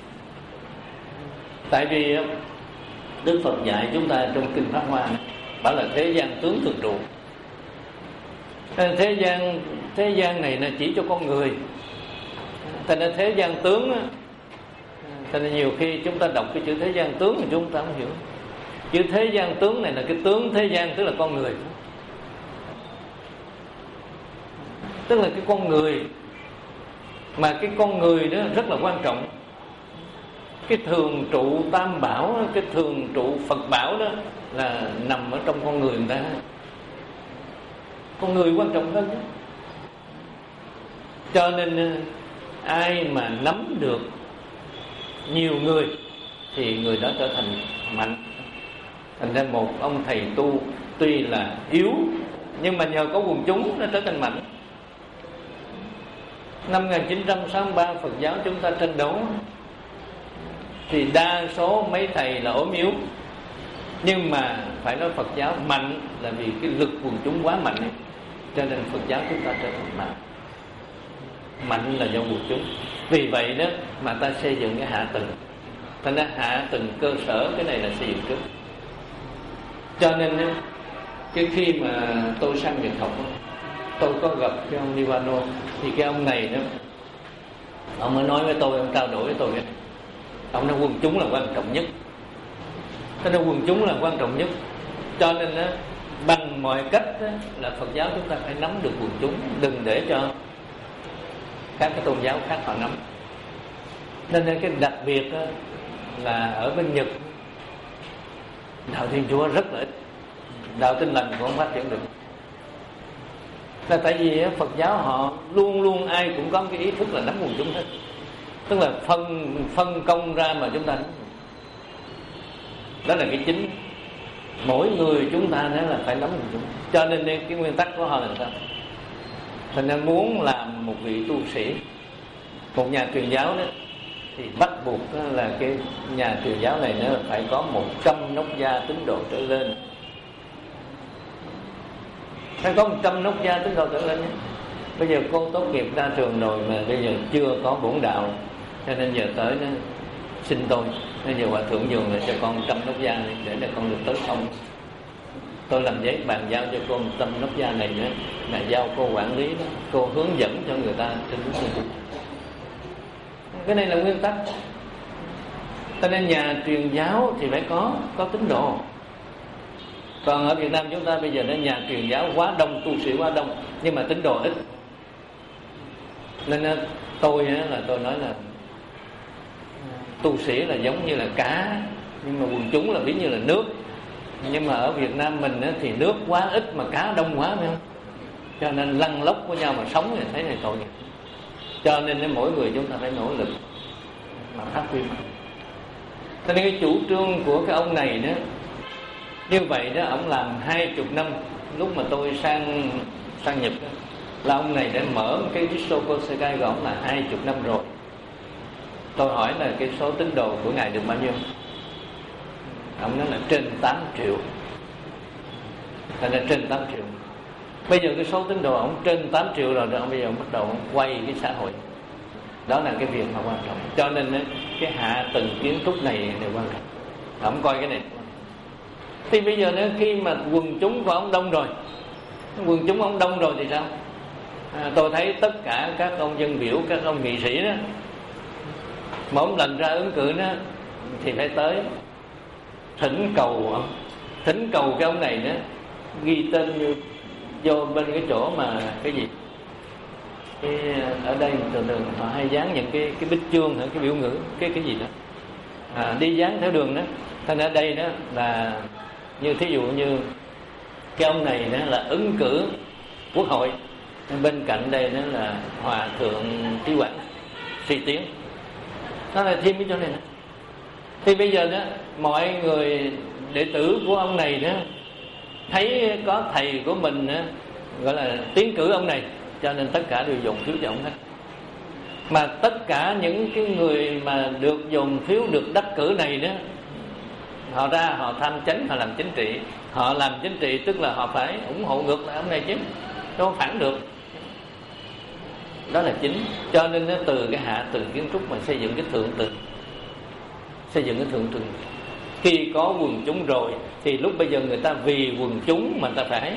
Tại vì Đức Phật dạy chúng ta trong Kinh Pháp Hoa bảo là thế gian tướng thường trụ. Thế gian thế gian này là chỉ cho con người. Thành ra thế gian tướng, thành ra nhiều khi chúng ta đọc cái chữ thế gian tướng thì chúng ta không hiểu. Chữ thế gian tướng này là cái tướng thế gian, tức là con người, tức là cái con người. Mà cái con người đó rất là quan trọng. Cái thường trụ tam bảo, cái thường trụ Phật bảo đó là nằm ở trong con người người ta. Con người quan trọng hơn đó. Cho nên ai mà nắm được nhiều người thì người đó trở thành mạnh. Thành ra một ông thầy tu tuy là yếu, nhưng mà nhờ có quần chúng nó trở thành mạnh. Năm một nghìn chín trăm sáu mươi ba Phật giáo chúng ta tranh đấu thì đa số mấy thầy là ốm yếu. Nhưng mà phải nói Phật giáo mạnh là vì cái lực quần chúng quá mạnh ấy. Cho nên Phật giáo chúng ta trở thành mạnh. Mạnh là do quần chúng. Vì vậy đó mà ta xây dựng cái hạ tầng. Thành ra hạ tầng cơ sở, cái này là xây dựng trước. Cho nên đó, cái khi mà tôi sang Nhật học, tôi có gặp cái ông Nibbano. Thì cái ông này đó, ông mới nói với tôi, ông trao đổi với tôi. Ông nói quần chúng là quan trọng nhất. Thế nên quần chúng là quan trọng nhất. Cho nên đó, bằng mọi cách đó, là Phật giáo chúng ta phải nắm được quần chúng, đừng để cho các cái tôn giáo khác họ nắm. Nên cái đặc biệt đó, là ở bên Nhật đạo Thiên Chúa rất là ít, đạo Tin Lành cũng không phát triển được. Là tại vì Phật giáo họ luôn luôn ai cũng có cái ý thức là nắm quần chúng hết, tức là phân phân công ra mà chúng ta nắm. Đó là cái chính. Mỗi người chúng ta đó là phải nắm quần chúng. Cho nên cái nguyên tắc của họ là sao? Thành nên muốn làm một vị tu sĩ, một nhà truyền giáo đó, thì bắt buộc là cái nhà truyền giáo này nó phải có một trăm nóc gia tín đồ trở lên. Phải có một trăm nóc gia tín đồ trở lên nhé. Bây giờ cô tốt nghiệp ra trường rồi mà bây giờ chưa có bổn đạo, cho nên giờ tới nó xin tôi, bây giờ hòa thượng nhường lại cho con một trăm nóc gia này để cho con được tới ông. Tôi làm giấy bàn giao cho cô một trăm nóc gia này nữa, là giao cô quản lý đó, cô hướng dẫn cho người ta trên đúng phương tiện. Cái này là nguyên tắc. Cho nên nhà truyền giáo thì phải có có tín đồ. Còn ở Việt Nam chúng ta bây giờ nó nhà truyền giáo quá đông, tu sĩ quá đông, nhưng mà tín đồ ít. Nên tôi là tôi nói là tu sĩ là giống như là cá, nhưng mà quần chúng là ví như là nước. Nhưng mà ở Việt Nam mình thì nước quá ít mà cá đông quá, phải không? Cho nên lăn lóc với nhau mà sống thì thấy này tội nghiệp. Cho nên mỗi người chúng ta phải nỗ lực mà phát huy. Cho nên cái chủ trương của cái ông này đó, như vậy đó, ông làm hai chục năm. Lúc mà tôi sang sang Nhật đó, là ông này đã mở cái Riso Kosekai của ông là hai chục năm rồi. Tôi hỏi là cái số tín đồ của ngài được bao nhiêu? Ông nói là trên tám triệu. Thành ra trên tám triệu. Bây giờ cái số tín đồ ông trên tám triệu rồi, rồi ông bây giờ bắt đầu quay cái xã hội. Đó là cái việc mà quan trọng. Cho nên cái hạ tầng kiến trúc này là quan trọng. Ông coi cái này. Thì bây giờ nếu khi mà quần chúng của ông đông rồi, quần chúng ông đông rồi thì sao? À, tôi thấy tất cả các ông dân biểu, các ông nghị sĩ đó, mỗi lần ra ứng cử đó thì phải tới thỉnh cầu ông, thỉnh cầu cái ông này đó ghi tên như vô bên cái chỗ mà cái gì cái, ở đây thường thường họ hay dán những cái cái bích chương, cái biểu ngữ, cái cái gì đó, à, đi dán theo đường đó. Thành ở đây đó là như thí dụ như cái ông này đó là ứng cử quốc hội, bên cạnh đây đó là hòa thượng Trí Quảng Suy Tiến, đó là thêm cái chỗ này đó. Thì bây giờ đó mọi người đệ tử của ông này đó thấy có thầy của mình đó, gọi là tiến cử ông này, cho nên tất cả đều dồn phiếu cho ông hết. Mà tất cả những cái người mà được dồn phiếu, được đắc cử này đó, họ ra họ tham chánh, họ làm chính trị. Họ làm chính trị tức là họ phải ủng hộ ngược lại ông này chứ, đâu phản được. Đó là chính. Cho nên nó từ cái hạ tầng kiến trúc mà xây dựng cái thượng tầng, xây dựng cái thượng tầng. Khi có quần chúng rồi thì lúc bây giờ người ta vì quần chúng mà người ta phải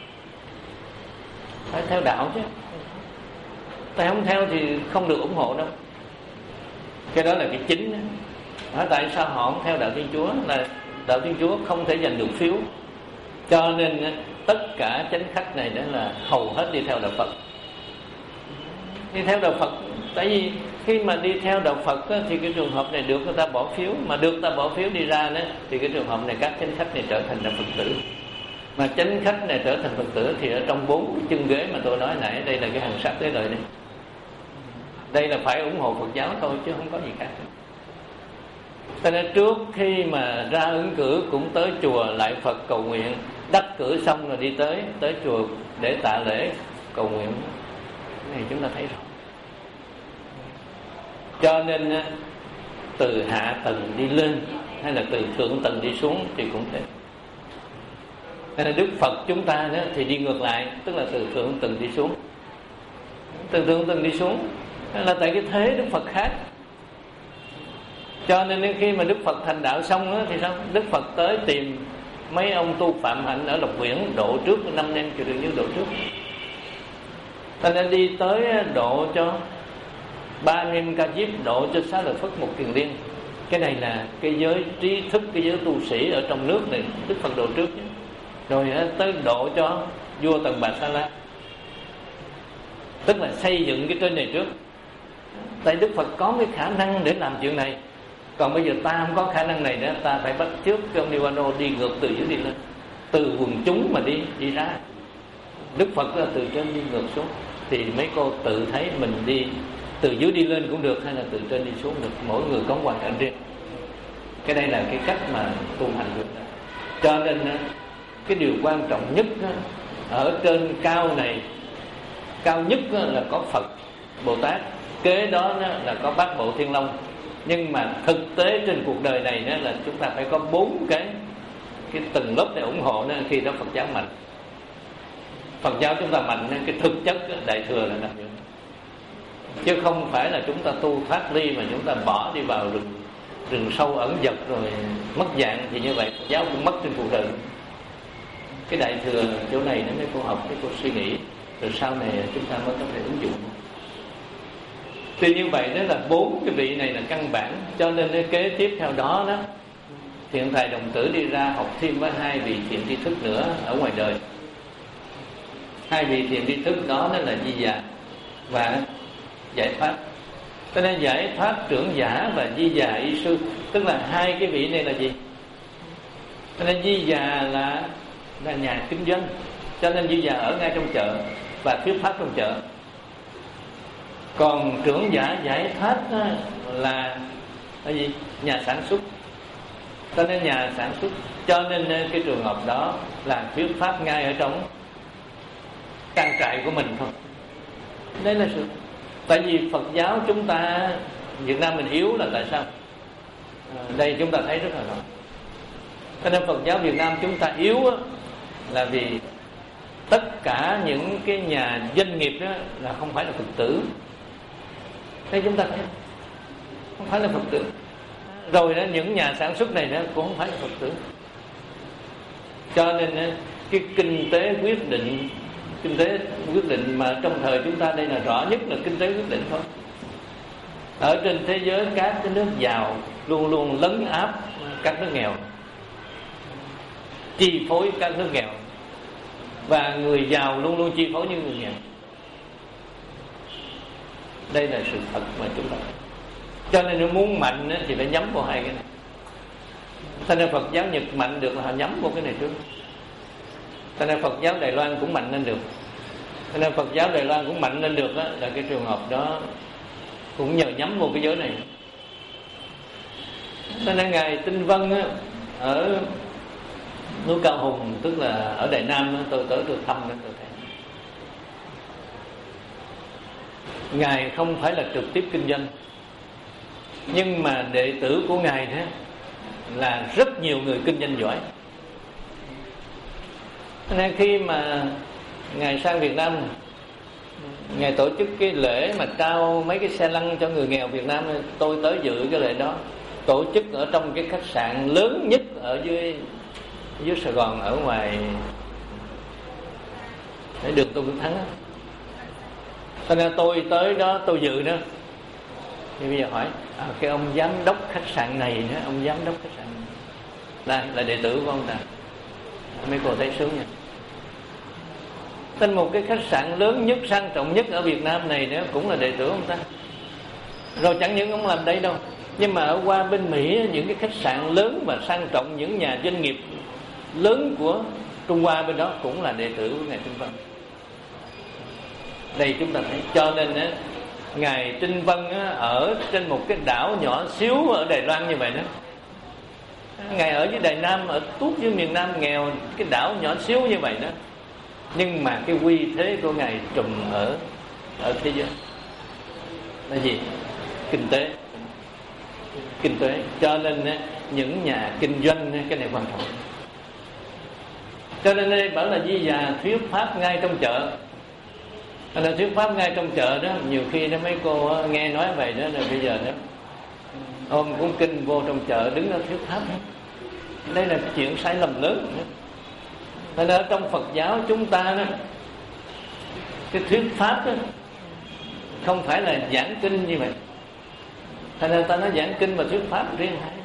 phải theo đạo chứ. Ta không theo thì không được ủng hộ đâu. Cái đó là cái chính đó. Đó, tại sao họ không theo đạo Thiên Chúa? Là đạo Thiên Chúa không thể giành được phiếu, cho nên tất cả chánh khách này đó là hầu hết đi theo đạo Phật. Đi theo đạo Phật, tại vì khi mà đi theo đạo Phật á, thì cái trường hợp này được người ta bỏ phiếu, mà được ta bỏ phiếu đi ra đó, thì cái trường hợp này các chánh khách này trở thành đạo Phật tử. Mà chánh khách này trở thành Phật tử thì ở trong bốn chân ghế mà tôi nói nãy, đây là cái hàng sắt đấy rồi đấy. Đây là phải ủng hộ Phật giáo thôi chứ không có gì khác. Cho nên trước khi mà ra ứng cử cũng tới chùa lại Phật cầu nguyện, đắc cử xong rồi đi tới tới chùa để tạ lễ cầu nguyện. Cái này chúng ta thấy rồi. Cho nên từ hạ tầng đi lên hay là từ thượng tầng đi xuống thì cũng thế. Nên là Đức Phật chúng ta đó thì đi ngược lại, tức là từ thượng tầng đi xuống. Từ thượng tầng đi xuống là tại cái thế Đức Phật khác. Cho nên khi mà Đức Phật thành đạo xong đó, thì sao? Đức Phật tới tìm mấy ông tu phạm hạnh ở Lộc Quyển độ trước năm năm chịu đựng như độ trước. Cho nên đi tới độ cho ba Nghiêm Ca Diếp, độ cho Xá Lợi Phất một Kiền Liên. Cái này là cái giới trí thức, cái giới tu sĩ ở trong nước này Đức Phật độ trước. Rồi tới độ cho vua Tần Bà Sa La, tức là xây dựng cái trên này trước. Tại Đức Phật có cái khả năng để làm chuyện này. Còn bây giờ ta không có khả năng này nữa, ta phải bắt chước cái ông Nibbano đi ngược từ dưới đi lên. từ quần chúng mà đi đi ra. Đức Phật là từ trên đi ngược xuống, thì mấy cô tự thấy mình đi từ dưới đi lên cũng được, hay là từ trên đi xuống được, mỗi người có hoàn cảnh riêng. Cái đây là cái cách mà tu hành được. Cho nên cái điều quan trọng nhất ở trên cao này, cao nhất là có Phật Bồ Tát, kế đó là có Bát Bộ Thiên Long. Nhưng mà thực tế trên cuộc đời này là chúng ta phải có bốn cái cái tầng lớp để ủng hộ, khi đó Phật giáo mạnh. Phật giáo chúng ta mạnh, cái thực chất Đại Thừa là nằm vậy, chứ không phải là chúng ta tu thoát ly mà chúng ta bỏ đi vào rừng rừng sâu ẩn dật rồi mất dạng, thì như vậy Phật giáo cũng mất trên cuộc đời. Cái Đại Thừa chỗ này nó mới cô học, cái cô suy nghĩ, rồi sau này chúng ta mới có thể ứng dụng. Tuy như vậy đó là bốn cái vị này là căn bản, cho nên cái kế tiếp theo đó đó, Thiện Thầy Đồng Tử đi ra học thêm với hai vị thiện tri thức nữa ở ngoài đời. Hai vị thiện tri thức đó đó là Di Già và Giải Thoát. Cho nên Giải Thoát trưởng giả và Di Già y sư, tức là hai cái vị này là gì? Cho nên Di Già là là nhà kinh doanh, cho nên Di Già ở ngay trong chợ và thuyết pháp trong chợ. Còn trưởng giả Giải Thoát là cái gì? Nhà sản xuất. Cho nên nhà sản xuất, cho nên cái trường hợp đó là thuyết pháp ngay ở trong trang trại của mình thôi. Đấy là sự. Tại vì Phật giáo chúng ta Việt Nam mình yếu là tại sao? À, đây chúng ta thấy rất là rõ. Cho nên Phật giáo Việt Nam chúng ta yếu là vì tất cả những cái nhà doanh nghiệp đó là không phải là Phật tử. Đây chúng ta thấy không phải là Phật tử. Rồi đó, những nhà sản xuất này đó cũng không phải là Phật tử. Cho nên cái kinh tế quyết định, kinh tế quyết định mà trong thời chúng ta đây là rõ nhất là kinh tế quyết định thôi. Ở trên thế giới các cái nước giàu luôn luôn lấn áp các nước nghèo, chi phối các nước nghèo, và người giàu luôn luôn chi phối những người nghèo. Đây là sự thật mà chúng ta. Cho nên nếu muốn mạnh thì phải nhắm vào hai cái này. Cho nên Phật giáo Nhật mạnh được là họ nhắm vào cái này trước. Cho nên Phật giáo Đài Loan cũng mạnh lên được. Cho nên Phật giáo Đài Loan cũng mạnh lên được đó, là cái trường hợp đó cũng nhờ nhắm vào cái giới này. Cho nên Ngài Tinh Vân á, ở núi Cao Hùng, tức là ở Đài Nam đó, tôi tới tôi thăm đó, tôi thấy Ngài không phải là trực tiếp kinh doanh, nhưng mà đệ tử của Ngài đó là rất nhiều người kinh doanh giỏi. Nên khi mà Ngài sang Việt Nam, Ngài tổ chức cái lễ mà trao mấy cái xe lăn cho người nghèo Việt Nam, tôi tới dự cái lễ đó, tổ chức ở trong cái khách sạn lớn nhất ở dưới dưới Sài Gòn, ở ngoài cái đường Tôn Đức Thắng đó. Cho nên tôi tới đó tôi dự đó, thì bây giờ hỏi à, cái ông giám đốc khách sạn này nữa, ông giám đốc khách sạn này là, là đệ tử của ông ta. Mấy cô thấy sướng nha. Tên một cái khách sạn lớn nhất, sang trọng nhất ở Việt Nam này nữa cũng là đệ tử ông ta. Rồi chẳng những ông làm đây đâu, nhưng mà ở qua bên Mỹ, những cái khách sạn lớn và sang trọng, những nhà doanh nghiệp lớn của Trung Hoa bên đó cũng là đệ tử của Ngài Tinh Vân. Đây chúng ta thấy. Cho nên á, Ngài Tinh Vân á, ở trên một cái đảo nhỏ xíu ở Đài Loan như vậy đó. Ngài ở dưới Đài Nam, ở tuốt dưới miền Nam nghèo, cái đảo nhỏ xíu như vậy đó, nhưng mà cái uy thế của Ngài trùm ở ở thế giới là gì? Kinh tế. Kinh tế. Cho nên á, những nhà kinh doanh cái này quan trọng. Cho nên đây bảo là Di Già thuyết pháp ngay trong chợ. Là thuyết pháp ngay trong chợ đó, nhiều khi đó mấy cô nghe nói vậy đó, rồi bây giờ đó ôm cuốn kinh vô trong chợ đứng đó thuyết pháp đó. Đây là cái chuyện sai lầm lớn. Nên ở trong Phật giáo chúng ta đó, cái thuyết pháp đó không phải là giảng kinh như vậy. Thành ra ta nói giảng kinh và thuyết pháp riêng hai.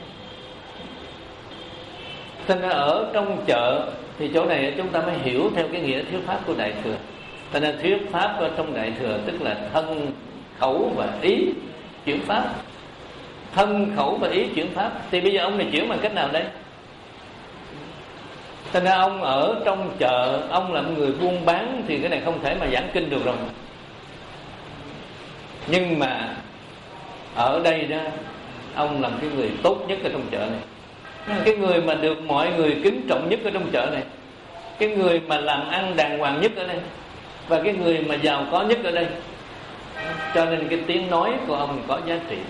Thành ra ở trong chợ thì chỗ này chúng ta mới hiểu theo cái nghĩa thuyết pháp của Đại Thừa. Thành ra thuyết pháp ở trong Đại Thừa tức là thân, khẩu và ý chuyển pháp. Thân, khẩu và ý chuyển pháp. Thì bây giờ ông này chuyển bằng cách nào đây? Cho nên ông ở trong chợ, ông là một người buôn bán thì cái này không thể mà giảng kinh được rồi. Nhưng mà ở đây đó, ông làm cái người tốt nhất ở trong chợ này, cái người mà được mọi người kính trọng nhất ở trong chợ này, cái người mà làm ăn đàng hoàng nhất ở đây, và cái người mà giàu có nhất ở đây. Cho nên cái tiếng nói của ông có giá trị.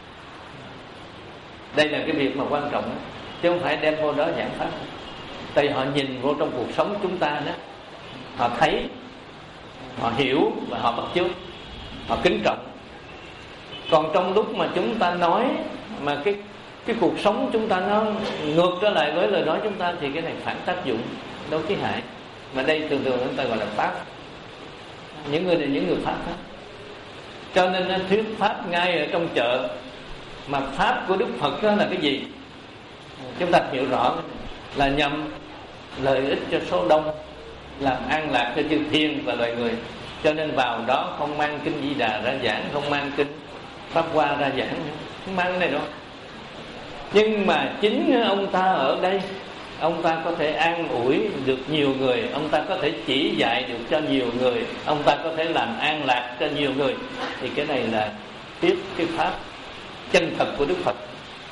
Đây là cái việc mà quan trọng đó, chứ không phải đem vô đó giảng pháp. Tại họ nhìn vô trong cuộc sống chúng ta đó, họ thấy, họ hiểu và họ bắt chước, họ kính trọng. Còn trong lúc mà chúng ta nói mà cái cái cuộc sống chúng ta nó ngược trở lại với lời nói chúng ta, thì cái này phản tác dụng, đâu chí hại. Mà đây thường thường chúng ta gọi là pháp. Những người này những người pháp đó. Cho nên nó thuyết pháp ngay ở trong chợ. Mà pháp của Đức Phật đó là cái gì? Chúng ta hiểu rõ là nhằm lợi ích cho số đông, làm an lạc cho chư thiên và loài người. Cho nên vào đó không mang kinh Di Đà ra giảng, không mang kinh Pháp Hoa ra giảng, không mang cái này đâu. Nhưng mà chính ông ta ở đây, ông ta có thể an ủi được nhiều người, ông ta có thể chỉ dạy được cho nhiều người, ông ta có thể làm an lạc cho nhiều người. Thì cái này là tiếp cái pháp chân thật của Đức Phật.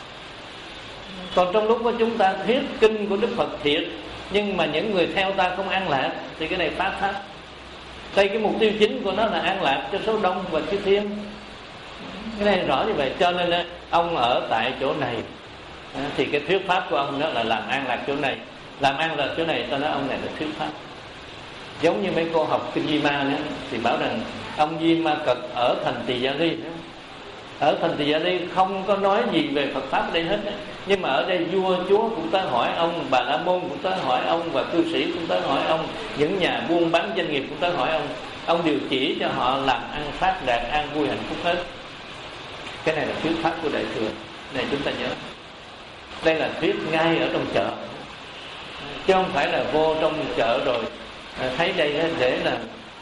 Còn trong lúc đó chúng ta thuyết kinh của Đức Phật thiệt, nhưng mà những người theo ta không an lạc, thì cái này pháp pháp. Đây cái mục tiêu chính của nó là an lạc cho số đông và chư thiên. Cái này rõ như vậy. Cho nên ông ở tại chỗ này, thì cái thuyết pháp của ông đó là làm an lạc chỗ này. Làm an lạc chỗ này, ta nói ông này là thuyết pháp. Giống như mấy cô học kinh Di Ma nữa, thì bảo rằng ông Di Ma Cật ở thành Tỳ Gia Ly, ở thành Tỳ Gia Ly không có nói gì về Phật pháp ở đây hết. Nhưng mà ở đây vua chúa cũng tới hỏi ông, Bà La Môn cũng tới hỏi ông, và cư sĩ cũng tới hỏi ông, những nhà buôn bán doanh nghiệp cũng tới hỏi ông. Ông điều chỉ cho họ làm ăn phát đạt, an vui hạnh phúc hết. Cái này là thuyết pháp của Đại Thừa. Này chúng ta nhớ, đây là thuyết ngay ở trong chợ, chứ không phải là vô trong chợ rồi thấy đây để là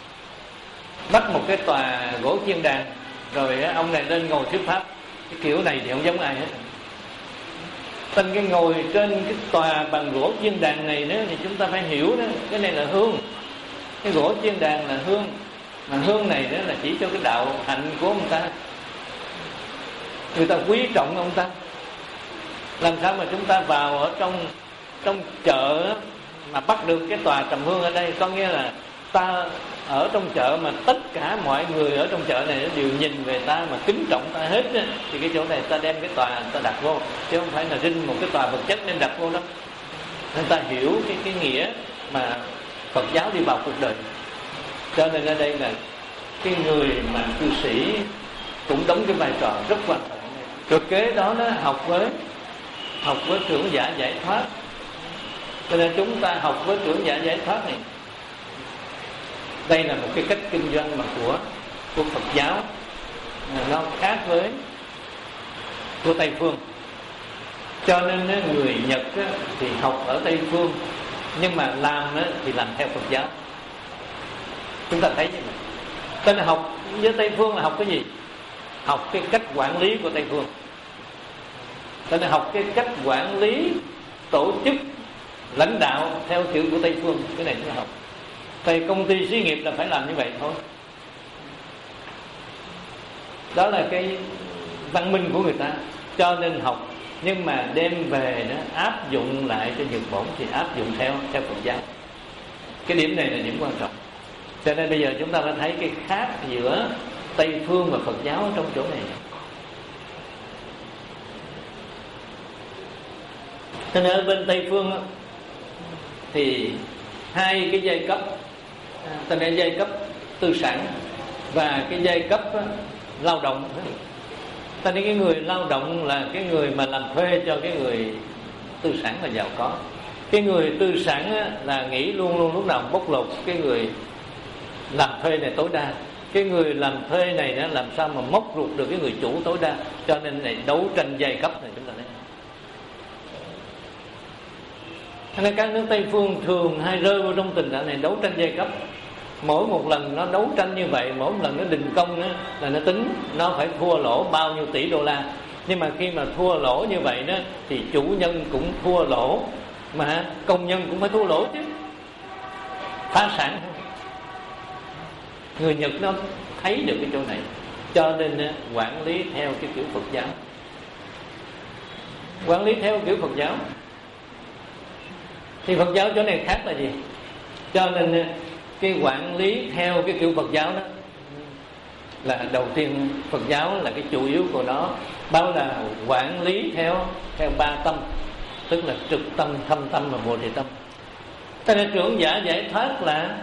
bắt một cái tòa gỗ chiên đàn rồi ông này lên ngồi thuyết pháp. Cái kiểu này thì không giống ai hết. Tên cái ngồi trên cái tòa bằng gỗ chiên đàn này nữa thì chúng ta phải hiểu đó, cái này là hương. Cái gỗ chiên đàn là hương, mà hương này đó là chỉ cho cái đạo hạnh của ông ta. Người ta quý trọng ông ta. Làm sao mà chúng ta vào ở trong trong chợ mà bắt được cái tòa trầm hương ở đây? Có nghĩa là ta ở trong chợ mà tất cả mọi người ở trong chợ này đều nhìn về ta mà kính trọng ta hết, thì cái chỗ này ta đem cái tòa ta đặt vô, chứ không phải là rinh một cái tòa vật chất nên đặt vô đó. Nên ta hiểu cái cái nghĩa mà Phật giáo đi vào cuộc đời. Cho nên ở đây là cái người mà cư sĩ cũng đóng cái vai trò rất quan trọng. Rồi kế đó nó học với học với trưởng giả giải thoát. Cho nên chúng ta học với trưởng giả giải thoát này, đây là một cái cách kinh doanh mà của của Phật giáo, nó khác với của Tây phương. Cho nên người Nhật thì học ở Tây phương, nhưng mà làm thì làm theo Phật giáo. Chúng ta thấy như vậy. Tên là học với Tây phương là học cái gì? Học cái cách quản lý của Tây phương. Tên là học cái cách quản lý, tổ chức, lãnh đạo theo kiểu của Tây phương. Cái này chúng ta học. Tại công ty xí nghiệp là phải làm như vậy thôi. Đó là cái văn minh của người ta. Cho nên học, nhưng mà đem về đó áp dụng lại cho Nhật Bổn thì áp dụng theo theo Phật giáo. Cái điểm này là điểm quan trọng. Cho nên bây giờ chúng ta đã thấy cái khác giữa Tây phương và Phật giáo trong chỗ này. Cho nên ở bên Tây phương thì hai cái giai cấp, ta nói giai cấp tư sản và cái giai cấp lao động. Ta nói cái người lao động là cái người mà làm thuê cho cái người tư sản là giàu có. Cái người tư sản là nghĩ luôn luôn lúc nào bóc lột cái người làm thuê này tối đa. Cái người làm thuê này nó làm sao mà móc ruột được cái người chủ tối đa. Cho nên này đấu tranh giai cấp này chúng ta thấy. Nên các nước Tây phương thường hay rơi vào trong tình trạng này, đấu tranh giai cấp. Mỗi một lần nó đấu tranh như vậy, mỗi một lần nó đình công đó, là nó tính nó phải thua lỗ bao nhiêu tỷ đô la. Nhưng mà khi mà thua lỗ như vậy đó, thì chủ nhân cũng thua lỗ, mà công nhân cũng phải thua lỗ chứ, phá sản. Người Nhật nó thấy được cái chỗ này, cho nên quản lý theo cái kiểu Phật giáo. Quản lý theo kiểu Phật giáo thì Phật giáo chỗ này khác là gì? Cho nên cái quản lý theo cái kiểu Phật giáo đó là đầu tiên, Phật giáo là cái chủ yếu của nó bao là quản lý theo theo ba tâm, tức là trực tâm, thâm tâm và bồ đề tâm. Cho nên trưởng giả giải thoát là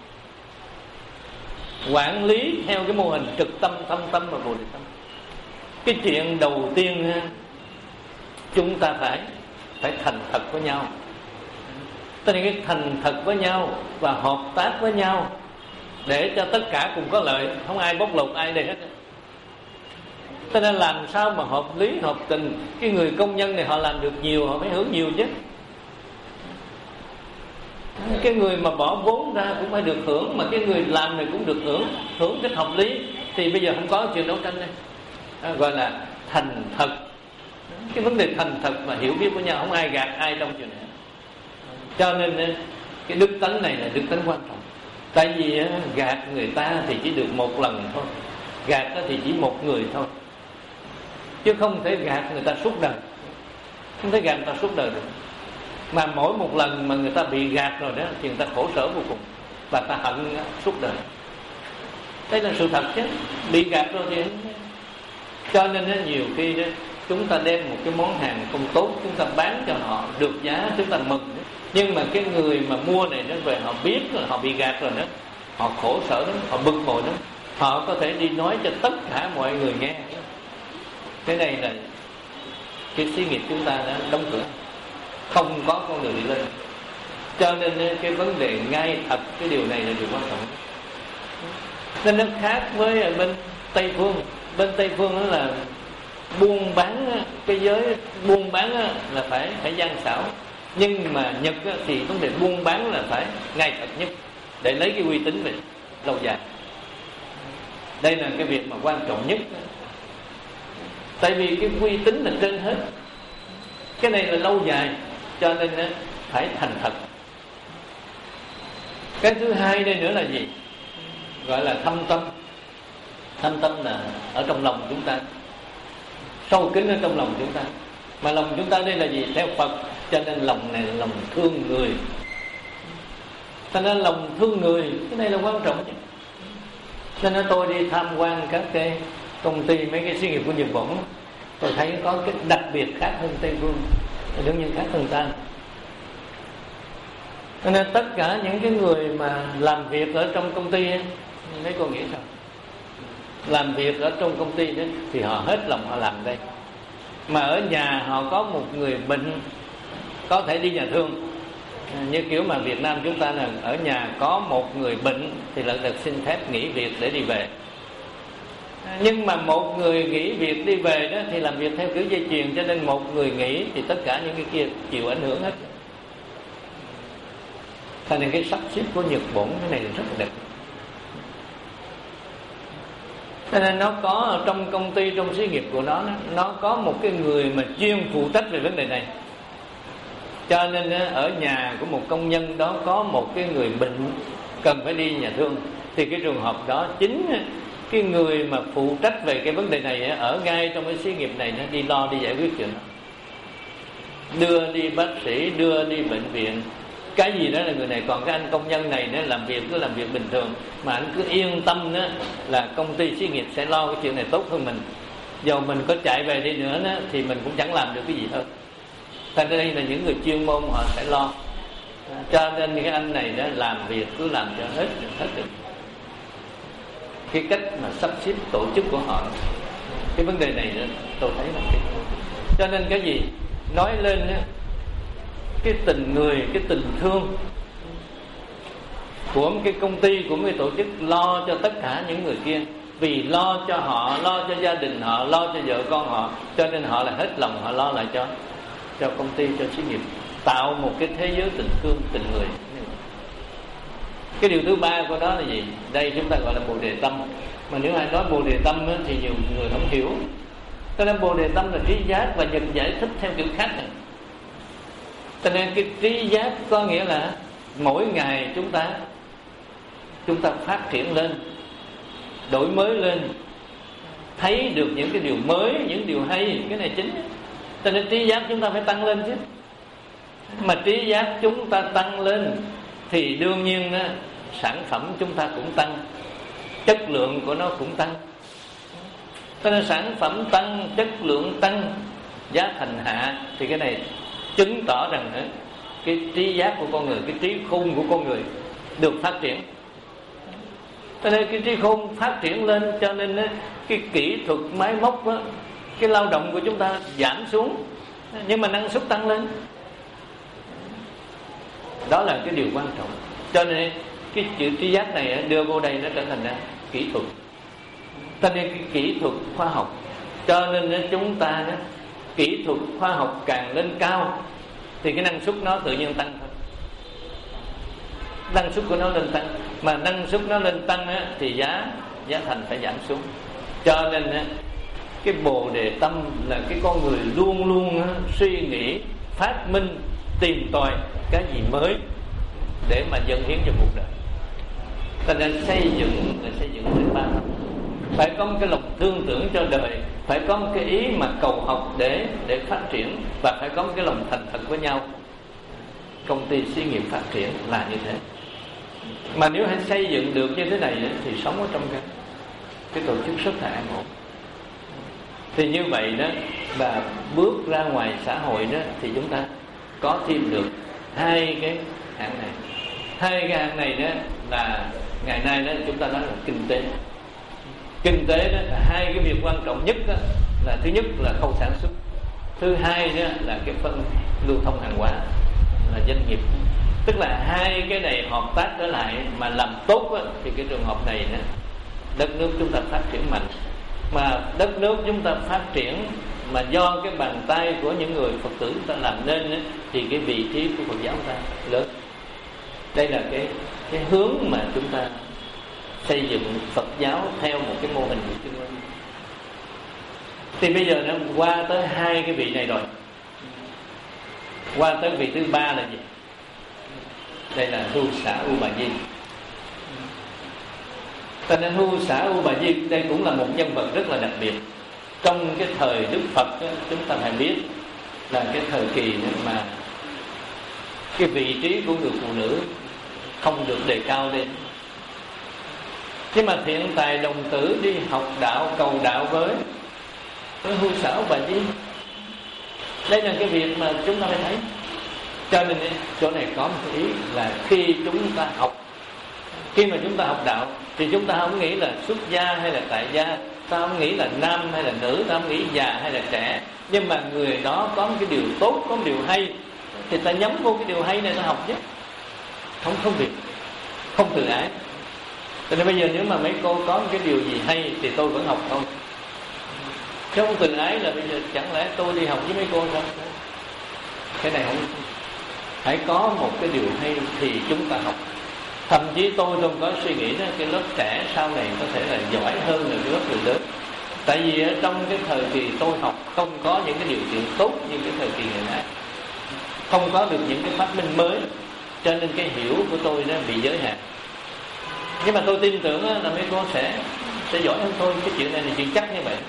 quản lý theo cái mô hình trực tâm, thâm tâm và bồ đề tâm. Cái chuyện đầu tiên chúng ta phải phải thành thật với nhau. Cho nên cái thành thật với nhau và hợp tác với nhau để cho tất cả cùng có lợi, không ai bóc lột ai đây hết. Cho nên làm sao mà hợp lý, hợp tình. Cái người công nhân này họ làm được nhiều, họ phải hưởng nhiều chứ. Cái người mà bỏ vốn ra cũng phải được hưởng, mà cái người làm này cũng được hưởng, hưởng cách hợp lý. Thì bây giờ không có chuyện đấu tranh đây, à, gọi là thành thật. Cái vấn đề thành thật và hiểu biết của nhau, không ai gạt ai trong chuyện này. Cho nên cái đức tánh này là đức tánh quan trọng. Tại vì gạt người ta thì chỉ được một lần thôi, gạt thì chỉ một người thôi, chứ không thể gạt người ta suốt đời. Không thể gạt người ta suốt đời được. Mà mỗi một lần mà người ta bị gạt rồi đó thì người ta khổ sở vô cùng, và ta hận suốt đời. Đây là sự thật chứ. Bị gạt rồi thì cho nên nhiều khi đó, chúng ta đem một cái món hàng không tốt, chúng ta bán cho họ được giá, chúng ta mừng. Nhưng mà cái người mà mua này nó về, họ biết là họ bị gạt rồi đó, họ khổ sở lắm, họ bực bội lắm. Họ có thể đi nói cho tất cả mọi người nghe. Cái này là cái xí nghiệp chúng ta đã đóng cửa, không có con đường đi lên. Cho nên cái vấn đề ngay thật, cái điều này là điều quan trọng. Nên nó khác với ở bên Tây Phương. Bên Tây Phương đó là buôn bán, cái giới buôn bán là phải phải gian xảo. Nhưng mà Nhật thì vấn đề buôn bán là phải ngay thật nhất, để lấy cái uy tín về lâu dài. Đây là cái việc mà quan trọng nhất. Tại vì cái uy tín là trên hết. Cái này là lâu dài, cho nên phải thành thật. Cái thứ hai đây nữa là gì? Gọi là thâm tâm. Thâm tâm là ở trong lòng chúng ta, sâu kín ở trong lòng chúng ta. Mà lòng chúng ta đây là gì? Theo Phật. Cho nên lòng này là lòng thương người. Cho nên lòng thương người, cái này là quan trọng chứ. Cho nên tôi đi tham quan các cái công ty, mấy cái xí nghiệp của Nhật Bản, tôi thấy có cái đặc biệt khác hơn Tây Phương, đương nhiên khác hơn ta. Cho nên tất cả những cái người mà làm việc ở trong công ty ấy, mấy cô nghĩ sao? Làm việc ở trong công ty đấy thì họ hết lòng họ làm đây. Mà ở nhà họ có một người bệnh, có thể đi nhà thương. Như kiểu mà Việt Nam chúng ta là ở nhà có một người bệnh thì là được xin phép nghỉ việc để đi về. Nhưng mà một người nghỉ việc đi về đó thì làm việc theo kiểu dây chuyền, cho nên một người nghỉ thì tất cả những cái kia chịu ảnh hưởng hết. Cho nên cái sắp xếp của Nhật Bản cái này là rất là đẹp. Cho nên nó có ở trong công ty, trong xí nghiệp của nó, nó có một cái người mà chuyên phụ trách về vấn đề này. Cho nên ở nhà của một công nhân đó có một cái người bệnh cần phải đi nhà thương, thì cái trường hợp đó chính cái người mà phụ trách về cái vấn đề này ở ngay trong cái xí nghiệp này nó đi lo, đi giải quyết chuyện đó, đưa đi bác sĩ, đưa đi bệnh viện, cái gì đó là người này. Còn cái anh công nhân này nó làm việc cứ làm việc bình thường, mà anh cứ yên tâm đó là công ty xí nghiệp sẽ lo cái chuyện này tốt hơn mình. Dầu mình có chạy về đi nữa đó, thì mình cũng chẳng làm được cái gì hơn. Thành ra đây là những người chuyên môn họ sẽ lo. Cho nên cái anh này đó làm việc cứ làm cho hết hết được. Cái cách mà sắp xếp tổ chức của họ, cái vấn đề này đó, tôi thấy là cái. Cho nên cái gì nói lên đó, cái tình người, cái tình thương của một cái công ty, của một cái tổ chức lo cho tất cả những người kia. Vì lo cho họ, lo cho gia đình họ, lo cho vợ con họ, cho nên họ là hết lòng họ lo lại cho cho công ty, cho xí nghiệp, tạo một cái thế giới tình thương, tình người. Cái điều thứ ba của đó là gì? Đây chúng ta gọi là bồ đề tâm. Mà nếu ai nói bồ đề tâm thì nhiều người không hiểu. Cho nên bồ đề tâm là trí giác, và Nhật giải thích theo kiểu khác này. Cho nên cái trí giác có nghĩa là mỗi ngày chúng ta chúng ta phát triển lên, đổi mới lên, thấy được những cái điều mới, những điều hay, cái này chính. Cho nên trí giác chúng ta phải tăng lên chứ. Mà trí giác chúng ta tăng lên thì đương nhiên á, sản phẩm chúng ta cũng tăng, chất lượng của nó cũng tăng. Cho nên sản phẩm tăng, chất lượng tăng, giá thành hạ, thì cái này chứng tỏ rằng á, cái trí giác của con người, cái trí khôn của con người được phát triển. Cho nên cái trí khôn phát triển lên, cho nên á, cái kỹ thuật máy móc á, cái lao động của chúng ta giảm xuống, nhưng mà năng suất tăng lên. Đó là cái điều quan trọng. Cho nên cái chữ trí giác này đưa vô đây nó trở thành ra kỹ thuật. Cho nên cái kỹ thuật khoa học, cho nên chúng ta kỹ thuật khoa học càng lên cao thì cái năng suất nó tự nhiên tăng thôi. Năng suất của nó lên tăng, mà năng suất nó lên tăng á, thì giá giá thành phải giảm xuống. Cho nên á, cái bồ đề tâm là cái con người luôn luôn á, suy nghĩ, phát minh, tìm tòi cái gì mới để mà dâng hiến cho cuộc đời. Cho nên xây dựng là xây dựng đến ba năm, phải có một cái lòng thương tưởng cho đời, phải có một cái ý mà cầu học để để phát triển, và phải có một cái lòng thành thật với nhau. Công ty xí nghiệp phát triển là như thế. Mà nếu hãy xây dựng được như thế này thì sống ở trong cái cái tổ chức rất là an ổn. Thì như vậy đó, và bước ra ngoài xã hội đó thì chúng ta có thêm được hai cái hạng này. Hai cái hạng này đó là ngày nay đó chúng ta nói là kinh tế. Kinh tế đó là hai cái việc quan trọng nhất đó, là thứ nhất là khâu sản xuất, thứ hai đó là cái phân lưu thông hàng hóa, là doanh nghiệp. Tức là hai cái này hợp tác trở lại mà làm tốt đó, thì cái trường hợp này đó, đất nước chúng ta phát triển mạnh. Mà đất nước chúng ta phát triển mà do cái bàn tay của những người Phật tử chúng ta làm nên đó, thì cái vị trí của Phật giáo ta lớn. Đây là cái cái hướng mà chúng ta xây dựng Phật giáo theo một cái mô hình của Trung ương. Thì bây giờ nó qua tới hai cái vị này rồi, qua tới vị thứ ba là gì? Đây là Hưu Xả U Bà Di. Cho nên Hưu Xả U Bà Di đây cũng là một nhân vật rất là đặc biệt. Trong cái thời Đức Phật đó, chúng ta phải biết là cái thời kỳ mà cái vị trí của người phụ nữ không được đề cao lên. Nhưng mà thiện tài đồng tử đi học đạo, cầu đạo với với Hưu Xả U Bà Di. Đây là cái việc mà chúng ta phải thấy. Cho nên chỗ này có một cái ý là khi chúng ta học, khi mà chúng ta học đạo thì chúng ta không nghĩ là xuất gia hay là tại gia, ta không nghĩ là nam hay là nữ, ta không nghĩ già hay là trẻ. Nhưng mà người đó có một cái điều tốt, có một điều hay thì ta nhắm vô cái điều hay này ta học chứ. Không không việc, không tự ái. Cho nên bây giờ nếu mà mấy cô có một cái điều gì hay thì tôi vẫn học thôi. Chứ không tự ái là bây giờ chẳng lẽ tôi đi học với mấy cô sao? Cái này không. Phải có một cái điều hay thì chúng ta học. Thậm chí tôi không có suy nghĩ đó, cái lớp trẻ sau này có thể là giỏi hơn là cái lớp người lớn. Tại vì ở trong cái thời kỳ tôi học không có những cái điều kiện tốt như cái thời kỳ ngày nay, không có được những cái phát minh mới, cho nên cái hiểu của tôi nó bị giới hạn. Nhưng mà tôi tin tưởng là mấy cô sẽ sẽ giỏi hơn tôi. Cái chuyện này là chuyện chắc như vậy.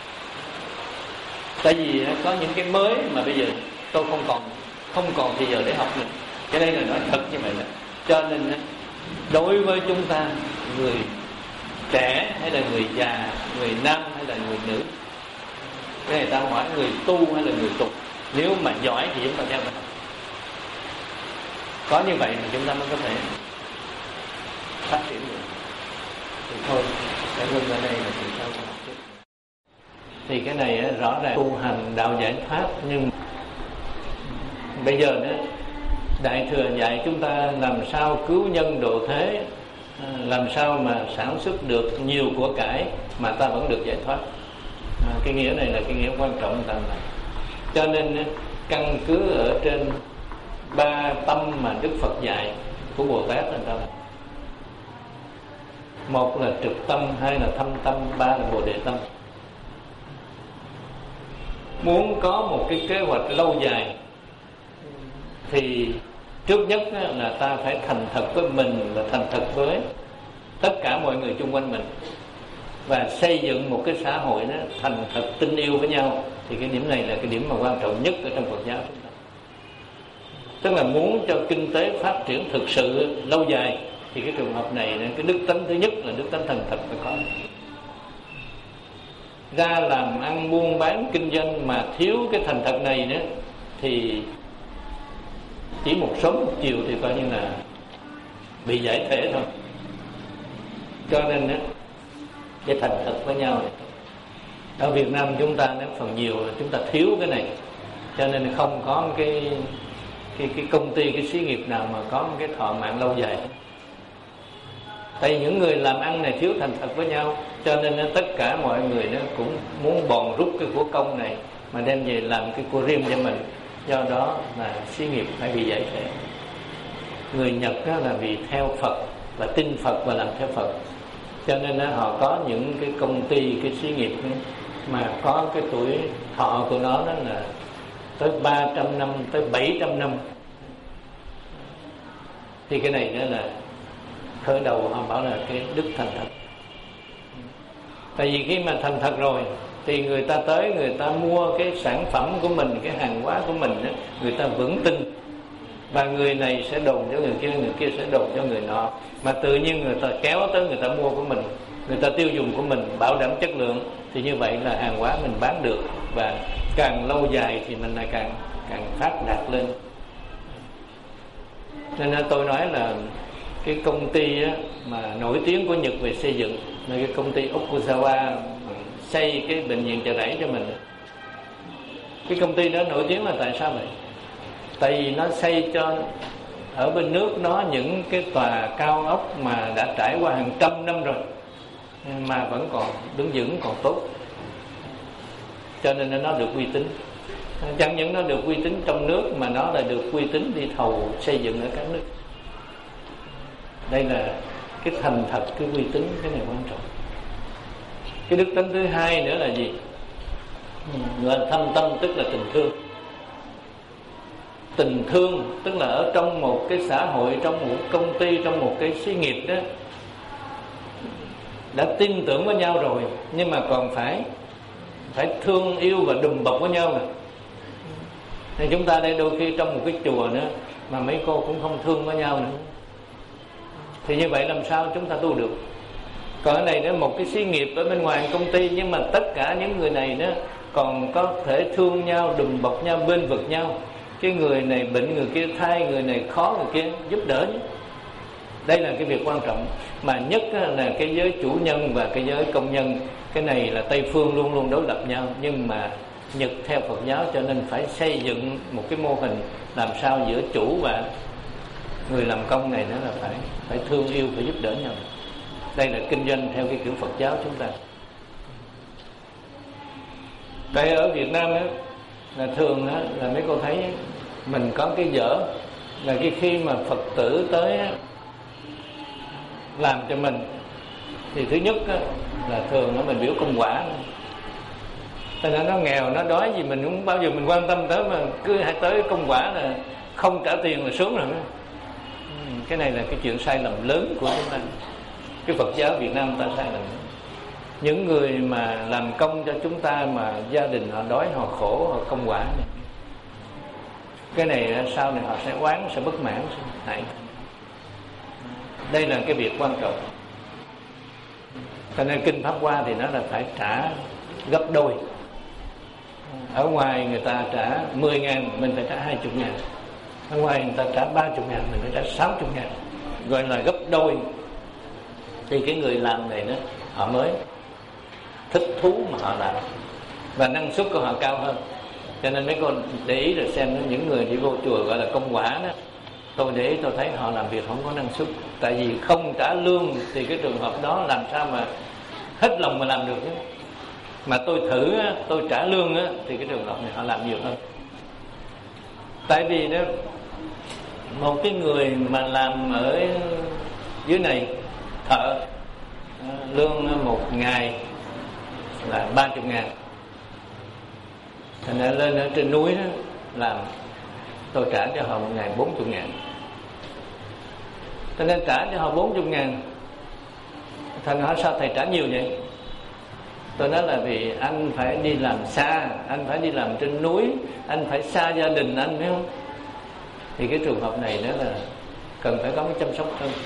Tại vì có những cái mới mà bây giờ tôi không còn không còn thì giờ để học nữa. Cái đây là nói thật như vậy đó. Cho nên đối với chúng ta, người trẻ hay là người già, người nam hay là người nữ, cái này ta hỏi người tu hay là người tục, nếu mà giỏi thì chúng ta theo mình. Có như vậy thì chúng ta mới có thể phát triển được. Thì thôi, sẽ ngưng ở đây là từ sau học tiếp. Thì cái này rõ ràng tu hành đạo giải thoát, nhưng bây giờ đó Đại Thừa dạy chúng ta làm sao cứu nhân độ thế, làm sao mà sản xuất được nhiều của cải mà ta vẫn được giải thoát. À, cái nghĩa này là cái nghĩa quan trọng ta này. Cho nên căn cứ ở trên ba tâm mà Đức Phật dạy của Bồ Tát là sao? Một là trực tâm, hai là thâm tâm, ba là bồ đề tâm. Muốn có một cái kế hoạch lâu dài thì trước nhất là ta phải thành thật với mình và thành thật với tất cả mọi người xung quanh mình, và xây dựng một cái xã hội đó thành thật tin yêu với nhau. Thì cái điểm này là cái điểm mà quan trọng nhất ở trong Phật giáo chúng ta. Tức là muốn cho kinh tế phát triển thực sự lâu dài thì cái trường hợp này, cái đức tánh thứ nhất là đức tánh thành thật phải có. Ra làm ăn buôn bán kinh doanh mà thiếu cái thành thật này nữa thì chỉ một sớm một chiều thì coi như là bị giải thể thôi. Cho nên đó, để thành thật với nhau. Ở Việt Nam chúng ta nó phần nhiều là chúng ta thiếu cái này, cho nên không có cái cái cái công ty, cái xí nghiệp nào mà có một cái thọ mạng lâu dài. Tại vì những người làm ăn này thiếu thành thật với nhau, cho nên tất cả mọi người nó cũng muốn bòn rút cái của công này mà đem về làm cái của riêng cho mình. Do đó là xí nghiệp phải bị giải thể. Người Nhật đó là vì theo Phật và tin Phật và làm theo Phật, cho nên họ có những cái công ty, cái xí nghiệp mà có cái tuổi thọ của nó đó là tới ba trăm năm, tới bảy trăm năm. Thì cái này đó là khởi đầu họ bảo là cái đức thành thật. Tại vì khi mà thành thật rồi thì người ta tới, người ta mua cái sản phẩm của mình, cái hàng hóa của mình đó, người ta vững tin. Và người này sẽ đồn cho người kia, người kia sẽ đồn cho người nọ. Mà tự nhiên người ta kéo tới, người ta mua của mình, người ta tiêu dùng của mình bảo đảm chất lượng. Thì như vậy là hàng hóa mình bán được, và càng lâu dài thì mình lại càng càng phát đạt lên. Nên tôi nói là cái công ty á, mà nổi tiếng của Nhật về xây dựng là cái công ty Okuzawa xây cái bệnh viện Chợ Rẫy cho mình. Cái công ty đó nổi tiếng là tại sao vậy? Tại vì nó xây cho ở bên nước nó những cái tòa cao ốc mà đã trải qua hàng trăm năm rồi mà vẫn còn đứng vững, còn tốt, cho nên nó được uy tín. Chẳng những nó được uy tín trong nước mà nó là được uy tín đi thầu xây dựng ở các nước. Đây là cái thành thật, cái uy tín, cái này quan trọng. Cái đức tính thứ hai nữa là gì? Gọi là thâm tâm, tức là tình thương. Tình thương tức là ở trong một cái xã hội, trong một công ty, trong một cái xí nghiệp đó, đã tin tưởng với nhau rồi, nhưng mà còn phải phải thương yêu và đùm bọc với nhau nè. Nên chúng ta đây đôi khi trong một cái chùa nữa mà mấy cô cũng không thương với nhau nữa, thì như vậy làm sao chúng ta tu được? Còn ở này đó, một cái xí nghiệp ở bên ngoài công ty, nhưng mà tất cả những người này đó còn có thể thương nhau, đùm bọc nhau, bên vực nhau. Cái người này bệnh, người kia thai, người này khó, người kia giúp đỡ. Đây là cái việc quan trọng. Mà nhất là cái giới chủ nhân và cái giới công nhân. Cái này là Tây Phương luôn luôn đối lập nhau, nhưng mà Nhật theo Phật giáo, cho nên phải xây dựng một cái mô hình làm sao giữa chủ và người làm công này nữa là phải phải thương yêu, phải giúp đỡ nhau. Đây là kinh doanh theo cái kiểu Phật giáo chúng ta. Tại ở Việt Nam á, là thường á, là mấy cô thấy mình có cái dở là cái khi mà Phật tử tới á, làm cho mình thì thứ nhất á, là thường á, mình biểu công quả. Tại nên nó nghèo, nó đói gì mình cũng bao giờ mình quan tâm tới, mà cứ hay tới công quả là không trả tiền là sướng rồi. Cái này là cái chuyện sai lầm lớn của chúng ta. Cái Phật giáo Việt Nam ta sai lầm. Những người mà làm công cho chúng ta mà gia đình họ đói, họ khổ, họ công quả này, cái này sau này họ sẽ oán, sẽ bất mãn, sẽ hại. Đây là cái việc quan trọng. Cho nên kinh Pháp Hoa thì nó là phải trả gấp đôi. Ở ngoài người ta trả mười ngàn, mình phải trả hai mươi ngàn. Ở ngoài người ta trả ba mươi ngàn, mình phải trả sáu mươi ngàn. Gọi là gấp đôi. Thì cái người làm này đó, họ mới thích thú mà họ làm, và năng suất của họ cao hơn. Cho nên mấy con để ý rồi xem những người đi vô chùa gọi là công quả đó, tôi để ý tôi thấy họ làm việc không có năng suất. Tại vì không trả lương thì cái trường hợp đó làm sao mà hết lòng mà làm được chứ. Mà tôi thử, tôi trả lương thì cái trường hợp này họ làm nhiều hơn. Tại vì đó, một cái người mà làm ở dưới này thợ, lương một ngày là ba mươi ngàn. Thành ra lên ở trên núi đó làm, tôi trả cho họ một ngày bốn mươi ngàn. Cho nên trả cho họ bốn mươi ngàn. Thằng hỏi sao thầy trả nhiều vậy? Tôi nói là vì anh phải đi làm xa, anh phải đi làm trên núi, anh phải xa gia đình anh, phải không? Thì cái trường hợp này đó là cần phải có cái chăm sóc hơn.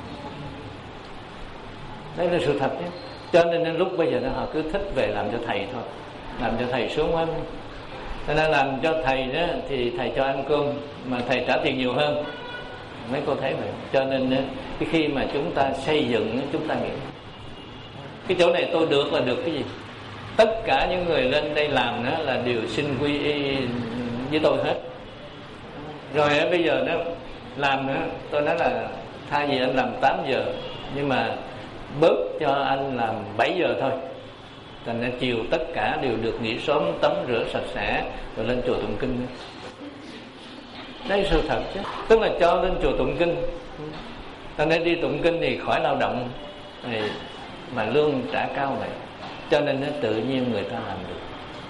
Đấy là sự thật chứ. Cho nên đến lúc bây giờ đó họ cứ thích về làm cho thầy thôi, làm cho thầy sướng quá. Cho nên làm cho thầy đó thì thầy cho ăn cơm mà thầy trả tiền nhiều hơn. Mấy cô thấy vậy. Cho nên đó, cái khi mà chúng ta xây dựng, chúng ta nghĩ cái chỗ này tôi được là được cái gì? Tất cả những người lên đây làm đó là đều xin quy y với tôi hết. Rồi bây giờ đó làm nữa, tôi nói là thay vì anh làm tám giờ, nhưng mà bớt cho anh làm bảy giờ thôi. Thành ra chiều tất cả đều được nghỉ sớm, tắm rửa sạch sẽ rồi lên chùa tụng kinh. Đấy sự thật chứ. Tức là cho lên chùa tụng kinh. Thành ra đi tụng kinh thì khỏi lao động thì mà lương trả cao vậy. Cho nên nó tự nhiên người ta làm được.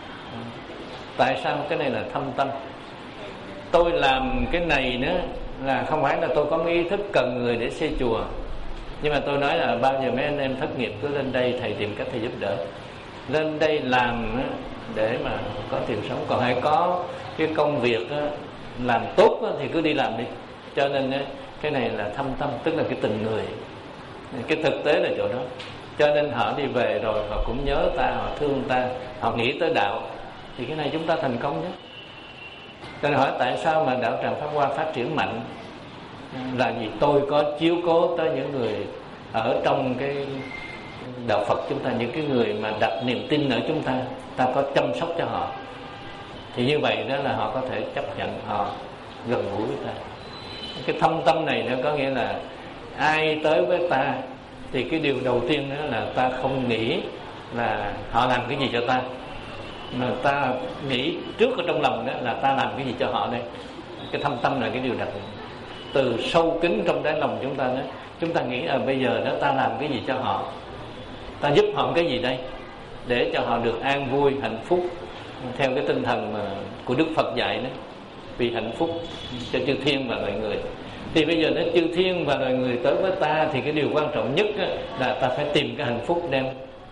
Tại sao? Cái này là thâm tâm. Tôi làm cái này nữa là không phải là tôi có ý thức cần người để xây chùa. Nhưng mà tôi nói là bao giờ mấy anh em thất nghiệp cứ lên đây thầy tìm cách thầy giúp đỡ. Lên đây làm để mà có tiền sống. Còn hãy có cái công việc làm tốt thì cứ đi làm đi. Cho nên cái này là thâm tâm, tức là cái tình người. Cái thực tế là chỗ đó. Cho nên họ đi về rồi họ cũng nhớ ta, họ thương ta, họ nghĩ tới đạo. Thì cái này chúng ta thành công nhất. Cho nên hỏi tại sao mà đạo Tràng Pháp Hoa phát triển mạnh? Là vì tôi có chiếu cố tới những người ở trong cái đạo Phật chúng ta, những cái người mà đặt niềm tin ở chúng ta, ta có chăm sóc cho họ. Thì như vậy đó là họ có thể chấp nhận, họ gần gũi với ta. Cái thâm tâm này nó có nghĩa là ai tới với ta thì cái điều đầu tiên đó là ta không nghĩ là họ làm cái gì cho ta, mà ta nghĩ trước ở trong lòng đó là ta làm cái gì cho họ đây. Cái thâm tâm là cái điều đặc biệt. Từ sâu kín trong đáy lòng chúng ta đó, chúng ta nghĩ à bây giờ đó ta làm cái gì cho họ, ta giúp họ cái gì đây để cho họ được an vui, hạnh phúc theo cái tinh thần mà của Đức Phật dạy đó, vì hạnh phúc cho chư thiên và loài người. Thì bây giờ nó chư thiên và loài người tới với ta thì cái điều quan trọng nhất là ta phải tìm cái hạnh phúc đem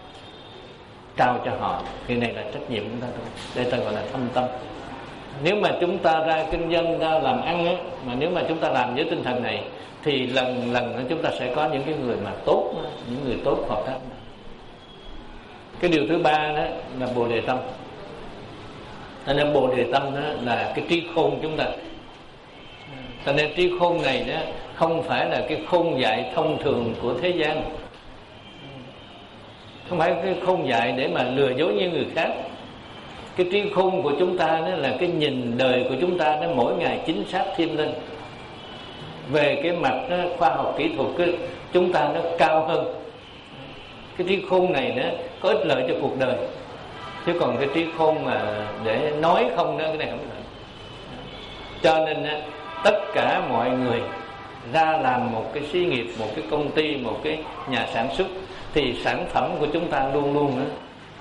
trao cho họ. Cái này là trách nhiệm của chúng ta thôi. Đây ta gọi là thâm tâm. Nếu mà chúng ta ra kinh doanh, ra làm ăn á, mà nếu mà chúng ta làm với tinh thần này thì lần lần chúng ta sẽ có những cái người mà tốt, những người tốt hợp tác. Cái điều thứ ba đó là Bồ Đề tâm. Cho nên Bồ Đề tâm đó là cái trí khôn chúng ta. Cho nên trí khôn này đó không phải là cái khôn dại thông thường của thế gian, không phải cái khôn dại để mà lừa dối như người khác. Cái trí khôn của chúng ta đó là cái nhìn đời của chúng ta nó mỗi ngày chính xác thêm lên. Về cái mặt đó, khoa học kỹ thuật đó, chúng ta nó cao hơn. Cái trí khôn này đó có ích lợi cho cuộc đời. Chứ còn cái trí khôn mà để nói không đó, cái này không lợi. Cho nên đó, tất cả mọi người ra làm một cái xí nghiệp, một cái công ty, một cái nhà sản xuất thì sản phẩm của chúng ta luôn luôn đó,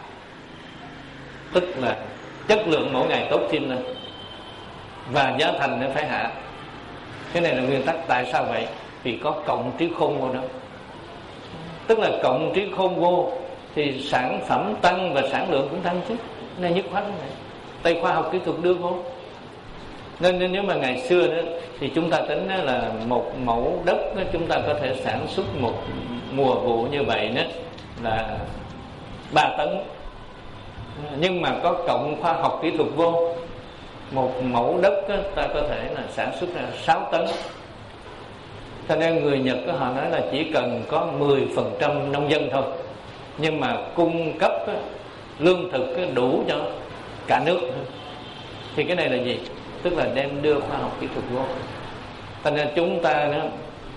tức là chất lượng mỗi ngày tốt thêm lên và giá thành nó phải hạ. Cái này là nguyên tắc. Tại sao vậy? Vì có cộng trí khôn vô đó. Tức là cộng trí khôn vô thì sản phẩm tăng và sản lượng cũng tăng chứ. Cái này nhất khoát này. Tây khoa học kỹ thuật đưa vô. Nên nếu mà ngày xưa đó thì chúng ta tính là một mẫu đất đó, chúng ta có thể sản xuất một mùa vụ như vậy đó là ba tấn. Nhưng mà có cộng khoa học kỹ thuật vô, một mẫu đất đó, ta có thể là sản xuất ra sáu tấn. Cho nên người Nhật đó, họ nói là chỉ cần có mười phần trăm nông dân thôi, nhưng mà cung cấp đó, lương thực đó, đủ cho cả nước. Thì cái này là gì? Tức là đem đưa khoa học kỹ thuật vô. Cho nên chúng ta đó,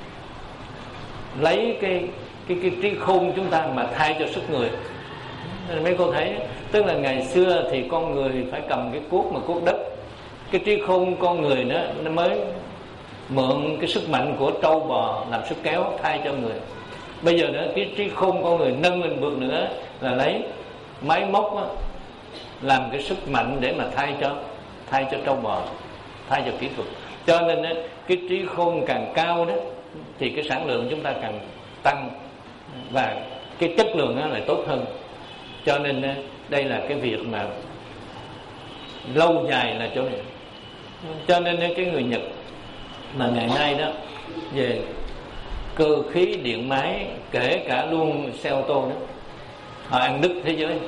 lấy cái cái cái trí khôn chúng ta mà thay cho sức người. Nên mấy cô thấy, tức là ngày xưa thì con người phải cầm cái cuốc mà cuốc đất. Cái trí khôn con người đó nó mới mượn cái sức mạnh của trâu bò làm sức kéo thay cho người. Bây giờ nữa cái trí khôn con người nâng lên bước nữa là lấy máy móc đó, làm cái sức mạnh để mà thay cho thay cho trâu bò. thay vào kỹ thuật. Cho nên á, cái trí khôn càng cao đó thì cái sản lượng chúng ta càng tăng và cái chất lượng á lại tốt hơn. Cho nên á, đây là cái việc mà lâu dài là chỗ này. Cho nên á, cái người Nhật mà ngày nay đó về cơ khí điện máy, kể cả luôn xe ô tô đó, họ ăn đứt thế giới.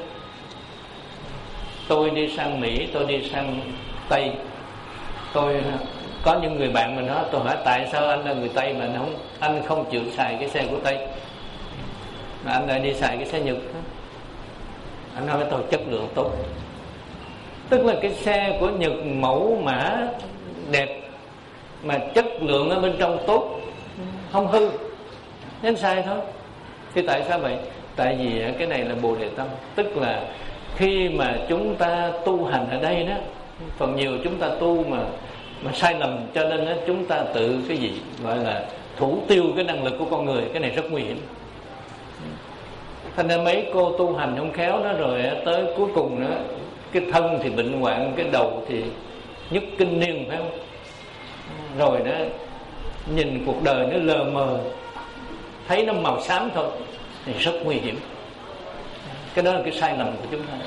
Tôi đi sang Mỹ, tôi đi sang Tây, tôi có những người bạn mình nói, tôi hỏi tại sao anh là người Tây mà anh không anh không chịu xài cái xe của Tây mà anh lại đi xài cái xe Nhật? Anh nói với tôi chất lượng tốt. Tức là cái xe của Nhật mẫu mã đẹp mà chất lượng ở bên trong tốt, không hư, nên xài thôi. Thì tại sao vậy? Tại vì cái này là Bồ Đề Tâm. Tức là khi mà chúng ta tu hành ở đây đó, phần nhiều chúng ta tu mà mà sai lầm, cho nên đó, chúng ta tự cái gì gọi là thủ tiêu cái năng lực của con người. Cái này rất nguy hiểm. Thành ra mấy cô tu hành không khéo đó, rồi tới cuối cùng nữa, cái thân thì bệnh hoạn, cái đầu thì nhức kinh niên, phải không? Rồi đó nhìn cuộc đời nó lờ mờ, thấy nó màu xám thôi, thì rất nguy hiểm. Cái đó là cái sai lầm của chúng ta.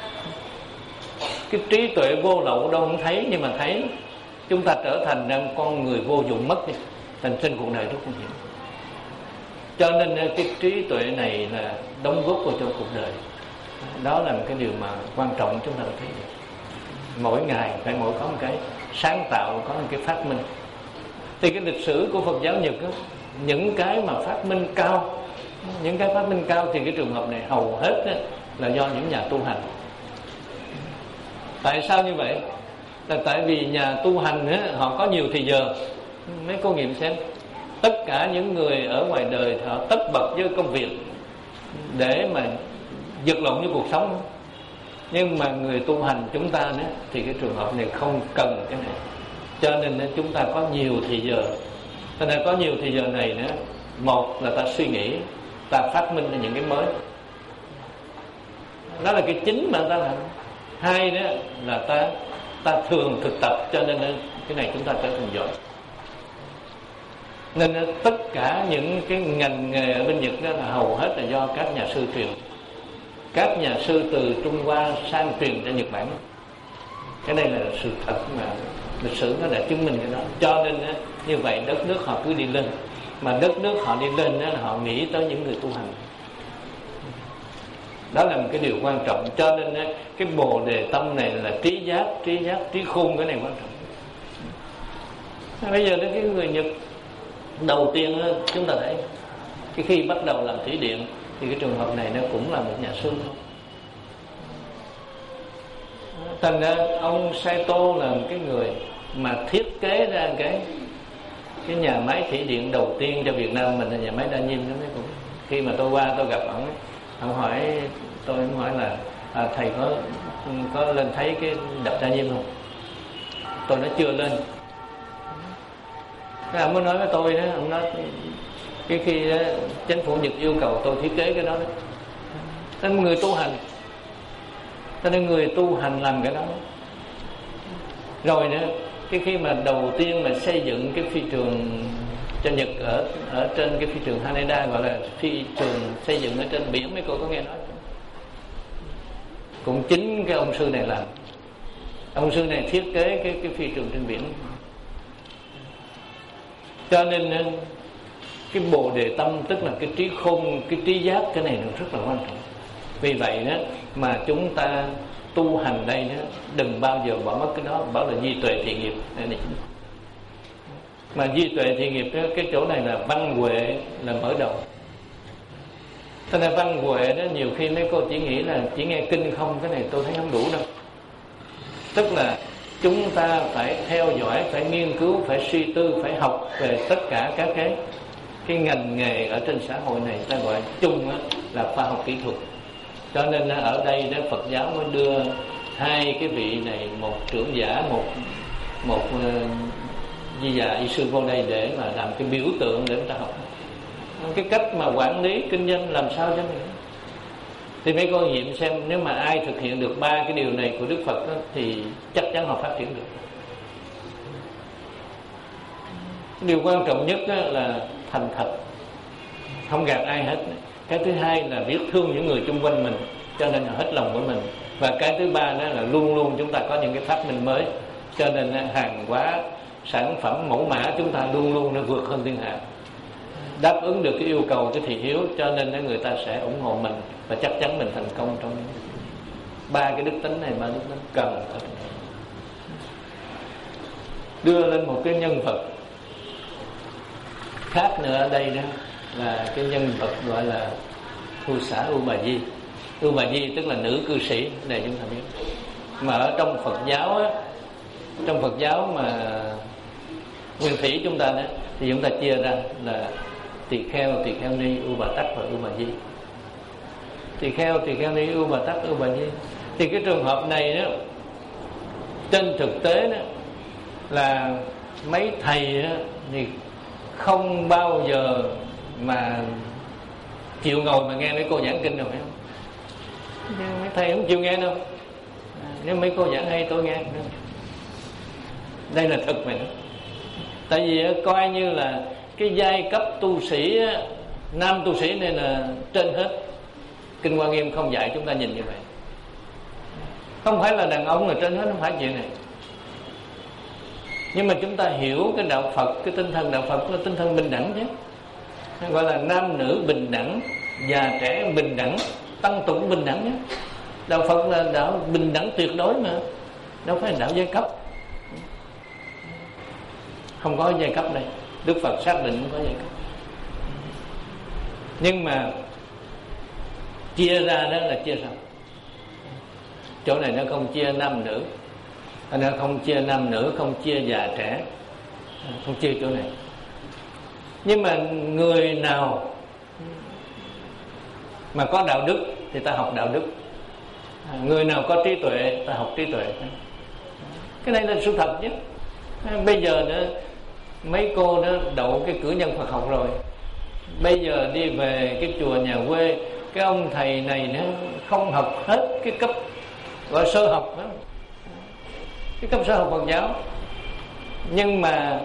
Cái trí tuệ vô lậu đâu không thấy, nhưng mà thấy chúng ta trở thành ra con người vô dụng mất đi, thành trên cuộc đời rất nguy hiểm. Cho nên cái trí tuệ này là đóng góp vào trong cuộc đời. Đó là một cái điều mà quan trọng chúng ta thấy được. Mỗi ngày phải mỗi có một cái sáng tạo, có một cái phát minh. Thì cái lịch sử của Phật giáo Nhật đó, những cái mà phát minh cao, những cái phát minh cao thì cái trường hợp này hầu hết đó, là do những nhà tu hành. Tại sao như vậy? Là tại vì nhà tu hành á, họ có nhiều thì giờ. Mấy cô nghiệm xem, tất cả những người ở ngoài đời họ tất bật với công việc để mà vật lộn với cuộc sống. Nhưng mà người tu hành chúng ta nữa, thì cái trường hợp này không cần cái này. Cho nên chúng ta có nhiều thì giờ. Cho nên có nhiều thì giờ này nữa, một là ta suy nghĩ, ta phát minh ra những cái mới, đó là cái chính mà ta làm. Hai đó là ta ta thường thực tập, cho nên cái này chúng ta trở thành giỏi. Nên tất cả những cái ngành nghề ở bên Nhật đó là hầu hết là do các nhà sư truyền. Các nhà sư từ Trung Hoa sang truyền cho Nhật Bản. Cái này là sự thật mà lịch sử nó đã chứng minh cái đó. Cho nên như vậy đất nước họ cứ đi lên. Mà đất nước họ đi lên là họ nghĩ tới những người tu hành. Đó là một cái điều quan trọng. Cho nên cái Bồ Đề Tâm này là trí giác, trí giác, trí khôn, cái này quan trọng. Bây giờ đến cái người Nhật đầu tiên chúng ta thấy cái khi bắt đầu làm thủy điện thì cái trường hợp này nó cũng là một nhà sư thôi. Thành ra ông Saito là một cái người mà thiết kế ra cái cái nhà máy thủy điện đầu tiên cho Việt Nam mình là nhà máy Đa Nhiêm. Cũng khi mà tôi qua tôi gặp ông, ông hỏi tôi ông hỏi là à, thầy có có lên thấy cái đập Đa Nhiêm không? Tôi nói chưa lên. Cái ông mới nói với tôi đó, ông nói cái khi đó, chính phủ Nhật yêu cầu tôi thiết kế cái đó, đó. Nên người tu hành, cho nên người tu hành làm cái đó. Rồi nữa, cái khi mà đầu tiên mà xây dựng cái phi trường cho Nhật ở ở trên cái phi trường Haneda, gọi là phi trường xây dựng ở trên biển, mấy cô có nghe nói không? Cũng chính cái ông sư này làm. Ông sư này thiết kế cái cái phi trường trên biển. Cho nên cái Bồ Đề Tâm tức là cái trí khôn, cái trí giác, cái này nó rất là quan trọng. Vì vậy đó mà chúng ta tu hành đây đó, đừng bao giờ bỏ mất cái đó. Bảo là di tuệ thiện nghiệp này. Mà di tuệ thiện nghiệp đó, cái chỗ này là văn huệ là mở đầu. Cho nên văn huệ đó nhiều khi mấy cô chỉ nghĩ là chỉ nghe kinh không, cái này tôi thấy không đủ đâu. Tức là chúng ta phải theo dõi, phải nghiên cứu, phải suy tư, phải học về tất cả các cái cái ngành nghề ở trên xã hội này. Ta gọi chung là khoa học kỹ thuật. Cho nên ở đây đó Phật giáo mới đưa hai cái vị này, một trưởng giả, một một uh, di già y sư vô đây để mà làm cái biểu tượng để người ta học cái cách mà quản lý kinh doanh làm sao cho mình. Thì mấy cô nghiệm xem, nếu mà ai thực hiện được ba cái điều này của Đức Phật đó, thì chắc chắn họ phát triển được. Điều quan trọng nhất là thành thật, không gạt ai hết. Cái thứ hai là biết thương những người xung quanh mình, cho nên là hết lòng của mình. Và cái thứ ba đó là luôn luôn chúng ta có những cái phát minh mới, cho nên hàng hóa, sản phẩm, mẫu mã chúng ta luôn luôn nó vượt hơn thiên hạ, đáp ứng được cái yêu cầu, cái thị hiếu, cho nên người ta sẽ ủng hộ mình và chắc chắn mình thành công trong ba cái đức tính này, ba đức tính cần. Đưa lên một cái nhân vật khác nữa ở đây đó là cái nhân vật gọi là Hưu Xả U Bà Di. U Bà Di tức là nữ cư sĩ, này chúng ta biết. Mà ở trong Phật giáo á, trong Phật giáo mà nguyên thủy chúng ta đó, thì chúng ta chia ra là tỳ kheo, tỳ kheo ni, U Bà Tắc và U Bà Di. Tỳ kheo, tỳ kheo ni, U Bà Tắc, U Bà Di. Thì cái trường hợp này đó, trên thực tế đó là mấy thầy đó, thì không bao giờ mà chịu ngồi mà nghe mấy cô giảng kinh đâu, phải không? Nhưng mấy thầy không chịu nghe đâu. Nếu mấy cô giảng hay tôi nghe. Đây là thực mình. Tại vì coi như là cái giai cấp tu sĩ, nam tu sĩ này là trên hết. Kinh Hoa Nghiêm không dạy chúng ta nhìn như vậy. Không phải là đàn ông là trên hết, không phải chuyện này. Nhưng mà chúng ta hiểu cái đạo Phật, cái tinh thần đạo Phật là tinh thần bình đẳng chứ. Nó gọi là nam nữ bình đẳng, già trẻ bình đẳng, tăng tụng bình đẳng chứ. Đạo Phật là đạo bình đẳng tuyệt đối mà, đâu phải là đạo giai cấp. Không có giai cấp đây. Đức Phật xác định không có giai cấp. Nhưng mà chia ra đó là chia sao? Chỗ này nó không chia nam nữ, nó không chia nam nữ, không chia già trẻ, không chia chỗ này. Nhưng mà người nào mà có đạo đức thì ta học đạo đức, người nào có trí tuệ ta học trí tuệ. Cái này là sự thật chứ. Bây giờ đó mấy cô đó đậu cái cử nhân Phật học rồi, bây giờ đi về cái chùa nhà quê, cái ông thầy này nó không học hết cái cấp gọi sơ học đó, cái cấp sơ học Phật giáo, nhưng mà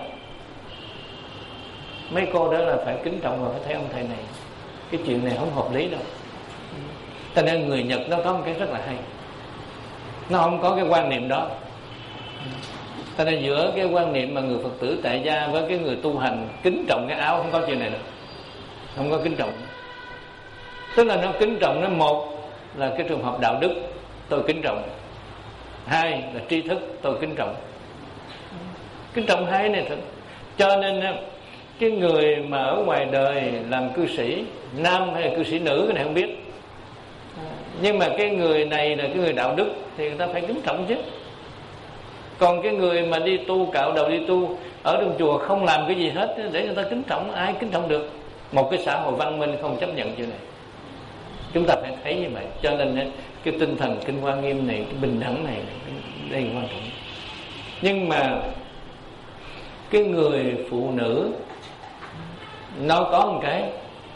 mấy cô đó là phải kính trọng và phải thấy ông thầy này. Cái chuyện này không hợp lý đâu. Cho nên người Nhật nó có một cái rất là hay, nó không có cái quan niệm đó. Cho nên giữa cái quan niệm mà người Phật tử tại gia với cái người tu hành kính trọng cái áo, không có chuyện này đâu. Không có kính trọng. Tức là nó kính trọng, nó một là cái trường hợp đạo đức tôi kính trọng, hai là tri thức tôi kính trọng. Kính trọng hai này thật. Cho nên cái người mà ở ngoài đời làm cư sĩ nam hay là cư sĩ nữ, cái này không biết, nhưng mà cái người này là cái người đạo đức thì người ta phải kính trọng chứ. Còn cái người mà đi tu, cạo đầu đi tu ở trong chùa không làm cái gì hết để người ta kính trọng, ai kính trọng được? Một cái xã hội văn minh không chấp nhận chuyện này. Chúng ta phải thấy như vậy. Cho nên cái tinh thần Kinh Hoa Nghiêm này, cái bình đẳng này, đây là quan trọng. Nhưng mà cái người phụ nữ nó có một cái,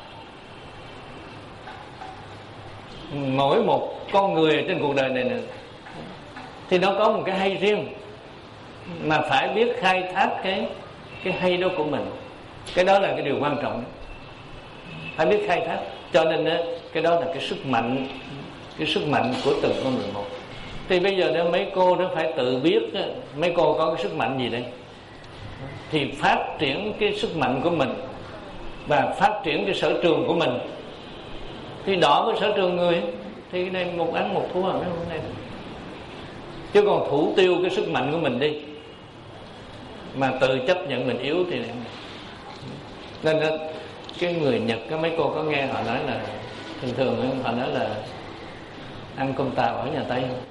mỗi một con người trên cuộc đời này nữa, thì nó có một cái hay riêng, mà phải biết khai thác cái cái hay đó của mình. Cái đó là cái điều quan trọng, phải biết khai thác. Cho nên cái đó là cái sức mạnh, cái sức mạnh của từng con người một. Thì bây giờ đó mấy cô nó phải tự biết mấy cô có cái sức mạnh gì đây, thì phát triển cái sức mạnh của mình và phát triển cái sở trường của mình. Thì đỏ cái sở trường người thì cái này một ăn một thua à, mấy hôm nay. Chứ còn thủ tiêu cái sức mạnh của mình đi mà tự chấp nhận mình yếu thì này. Nên đó, cái người Nhật, cái mấy cô có nghe họ nói là thường thường họ nói là ăn cơm tàu ở nhà Tây không?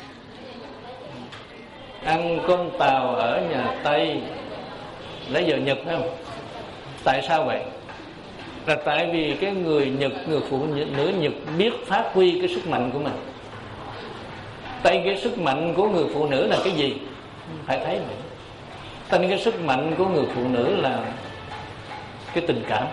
Ăn cơm tàu ở nhà Tây lấy vợ Nhật phải không? Tại sao vậy? Là tại vì cái người Nhật, người phụ nữ Nhật biết phát huy cái sức mạnh của mình. Tại cái sức mạnh của người phụ nữ là cái gì? Phải thấy vậy. Tại cái sức mạnh của người phụ nữ là cái tình cảm.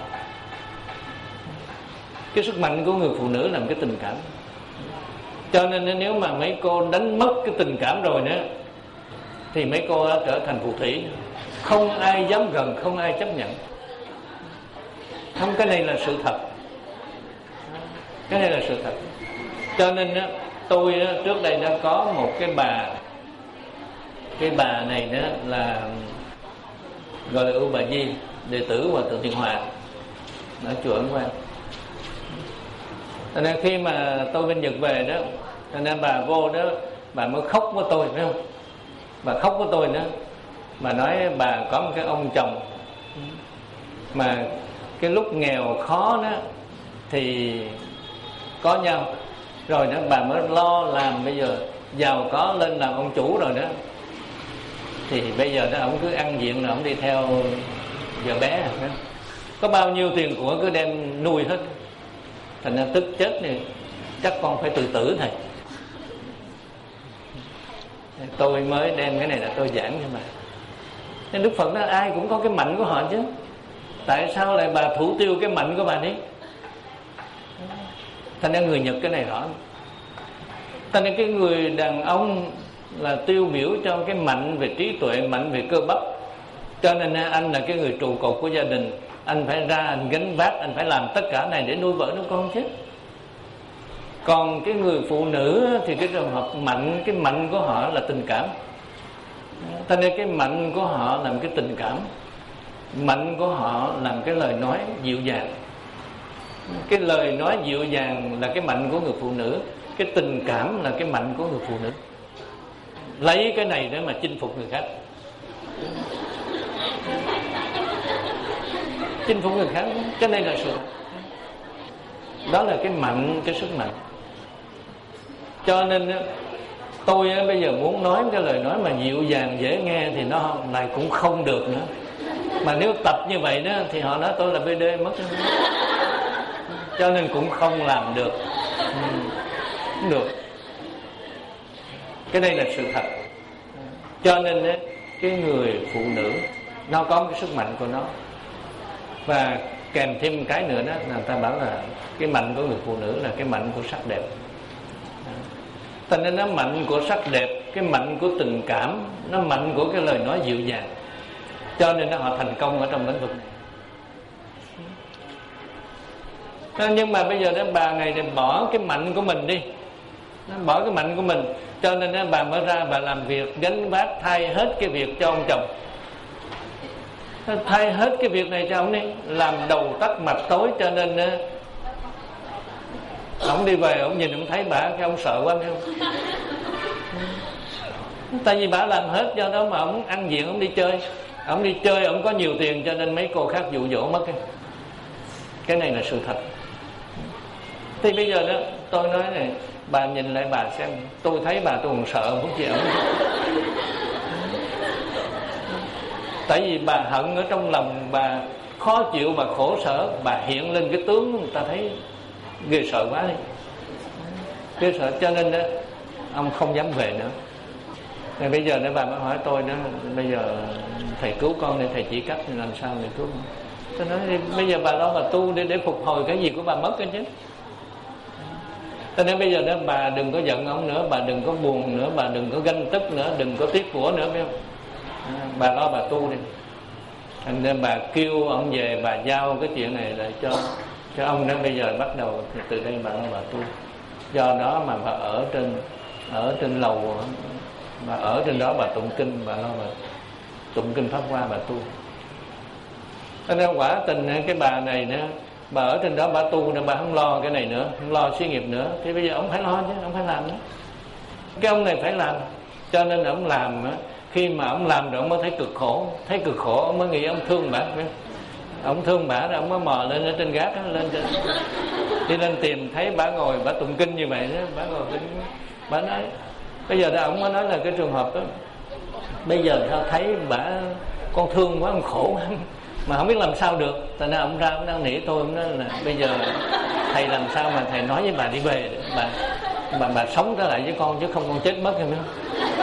Cái sức mạnh của người phụ nữ là cái tình cảm. Cho nên nếu mà mấy cô đánh mất cái tình cảm rồi nữa thì mấy cô đã trở thành phù thủy, không ai dám gần, không ai chấp nhận. Không, cái này là sự thật, cái này là sự thật. Cho nên á, tôi á, trước đây đã có một cái bà, cái bà này đó là gọi là U Bà Di, đệ tử Hòa Thượng Thiện Hòa ở chùa Ấn Quang. Cho nên khi mà tôi bên Nhật về đó, cho nên bà vô đó, bà mới khóc với tôi, phải không? Bà khóc với tôi nữa, bà nói bà có một cái ông chồng mà cái lúc nghèo khó đó thì có nhau, rồi đó bà mới lo làm, bây giờ giàu có lên làm ông chủ rồi đó, thì bây giờ đó ông cứ ăn diện rồi ông đi theo vợ bé, có bao nhiêu tiền của cứ đem nuôi hết. Thành ra tức chết này, chắc con phải tự tử thầy. Tôi mới đem cái này là tôi giảng cho bà. Nên Đức Phật nói ai cũng có cái mạnh của họ chứ, tại sao lại bà thủ tiêu cái mạnh của bà đi? Thành ra người Nhật cái này rõ. Thành ra cái người đàn ông là tiêu biểu cho cái mạnh về trí tuệ, mạnh về cơ bắp. Cho nên anh là cái người trụ cột của gia đình, anh phải ra, anh gánh vác, anh phải làm tất cả này để nuôi vợ nuôi con chứ. Còn cái người phụ nữ thì cái trường hợp mạnh, cái mạnh của họ là tình cảm. Cho nên cái mạnh của họ là cái tình cảm, mạnh của họ làm cái lời nói dịu dàng. Cái lời nói dịu dàng là cái mạnh của người phụ nữ, cái tình cảm là cái mạnh của người phụ nữ. Lấy cái này để mà chinh phục người khác, chinh phục người khác. Cái này là sự, đó là cái mạnh, cái sức mạnh. Cho nên tôi bây giờ muốn nói cái lời nói mà dịu dàng dễ nghe thì nó lại cũng không được nữa. Mà nếu tập như vậy đó thì họ nói tôi là bê đê mất. Cho nên cũng không làm được. Không được. Cái đây là sự thật. Cho nên cái người phụ nữ nó có cái sức mạnh của nó. Và kèm thêm một cái nữa đó là người ta bảo là cái mạnh của người phụ nữ là cái mạnh của sắc đẹp. Cho nên nó mạnh của sắc đẹp, cái mạnh của tình cảm, nó mạnh của cái lời nói dịu dàng. Cho nên nó họ thành công ở trong lĩnh vực này. Nhưng mà bây giờ đó bà này thì bỏ cái mạnh của mình đi, nó bỏ cái mạnh của mình, cho nên đó, bà mới ra bà làm việc gánh vác, thay hết cái việc cho ông chồng, thay hết cái việc này cho ông đi, làm đầu tắt mặt tối. Cho nên đó, ông đi về ông nhìn ông thấy bà, cái ông sợ quá, không? Tại vì bà làm hết, do đó mà ông ăn diện, ông đi chơi, ông đi chơi, ông có nhiều tiền, cho nên mấy cô khác dụ dỗ mất. Cái, cái này là sự thật. Thì bây giờ đó tôi nói này, bà nhìn lại bà xem, tôi thấy bà tôi còn sợ không chịu. Tại vì bà hận ở trong lòng, bà khó chịu, bà khổ sở, bà hiện lên cái tướng người ta thấy ghê sợ quá đi, ghê sợ. Cho nên đó ông không dám về nữa. Rồi bây giờ nếu bà mới hỏi tôi đó, bây giờ thầy cứu con đi, thầy chỉ cách làm sao để cứu con. Tôi nói bây giờ bà lo bà tu để để phục hồi cái gì của bà mất cái chứ. Cho nên bây giờ đó bà đừng có giận ông nữa, bà đừng có buồn nữa, bà đừng có ganh tức nữa, đừng có tiếc của nữa, biết không? À, bà lo bà tu đi. Thành nên bà kêu ông về, bà giao cái chuyện này lại cho cho ông đó. Bây giờ bắt đầu từ đây bà lo bà tu. Do đó mà bà ở trên ở trên lầu, bà ở trên đó bà tụng kinh, bà lo bà tụng kinh pháp hoa, bà tu. Cho nên quả tình cái bà này nữa, bà ở trên đó bà tu nên bà không lo cái này nữa, không lo suy nghiệp nữa. Thì bây giờ ông phải lo chứ, ông phải làm nữa. Cái ông này phải làm. Cho nên ông làm, khi mà ông làm rồi ông mới thấy cực khổ. Thấy cực khổ ông mới nghĩ ông thương bà. Ông thương bà rồi ông mới mò lên ở trên gác đó, lên trên, đi lên tìm thấy bà ngồi bà tụng kinh như vậy đó. Bà ngồi kinh, bà nói bây giờ đó ông mới nói là cái trường hợp đó, bây giờ sao thấy bà con thương quá, ông khổ quá mà không biết làm sao được. Tại nên ông ra ông đang nỉ tôi, ông nói là bây giờ thầy làm sao mà thầy nói với bà đi về, bà bà bà sống trở lại với con chứ không con chết mất hay không.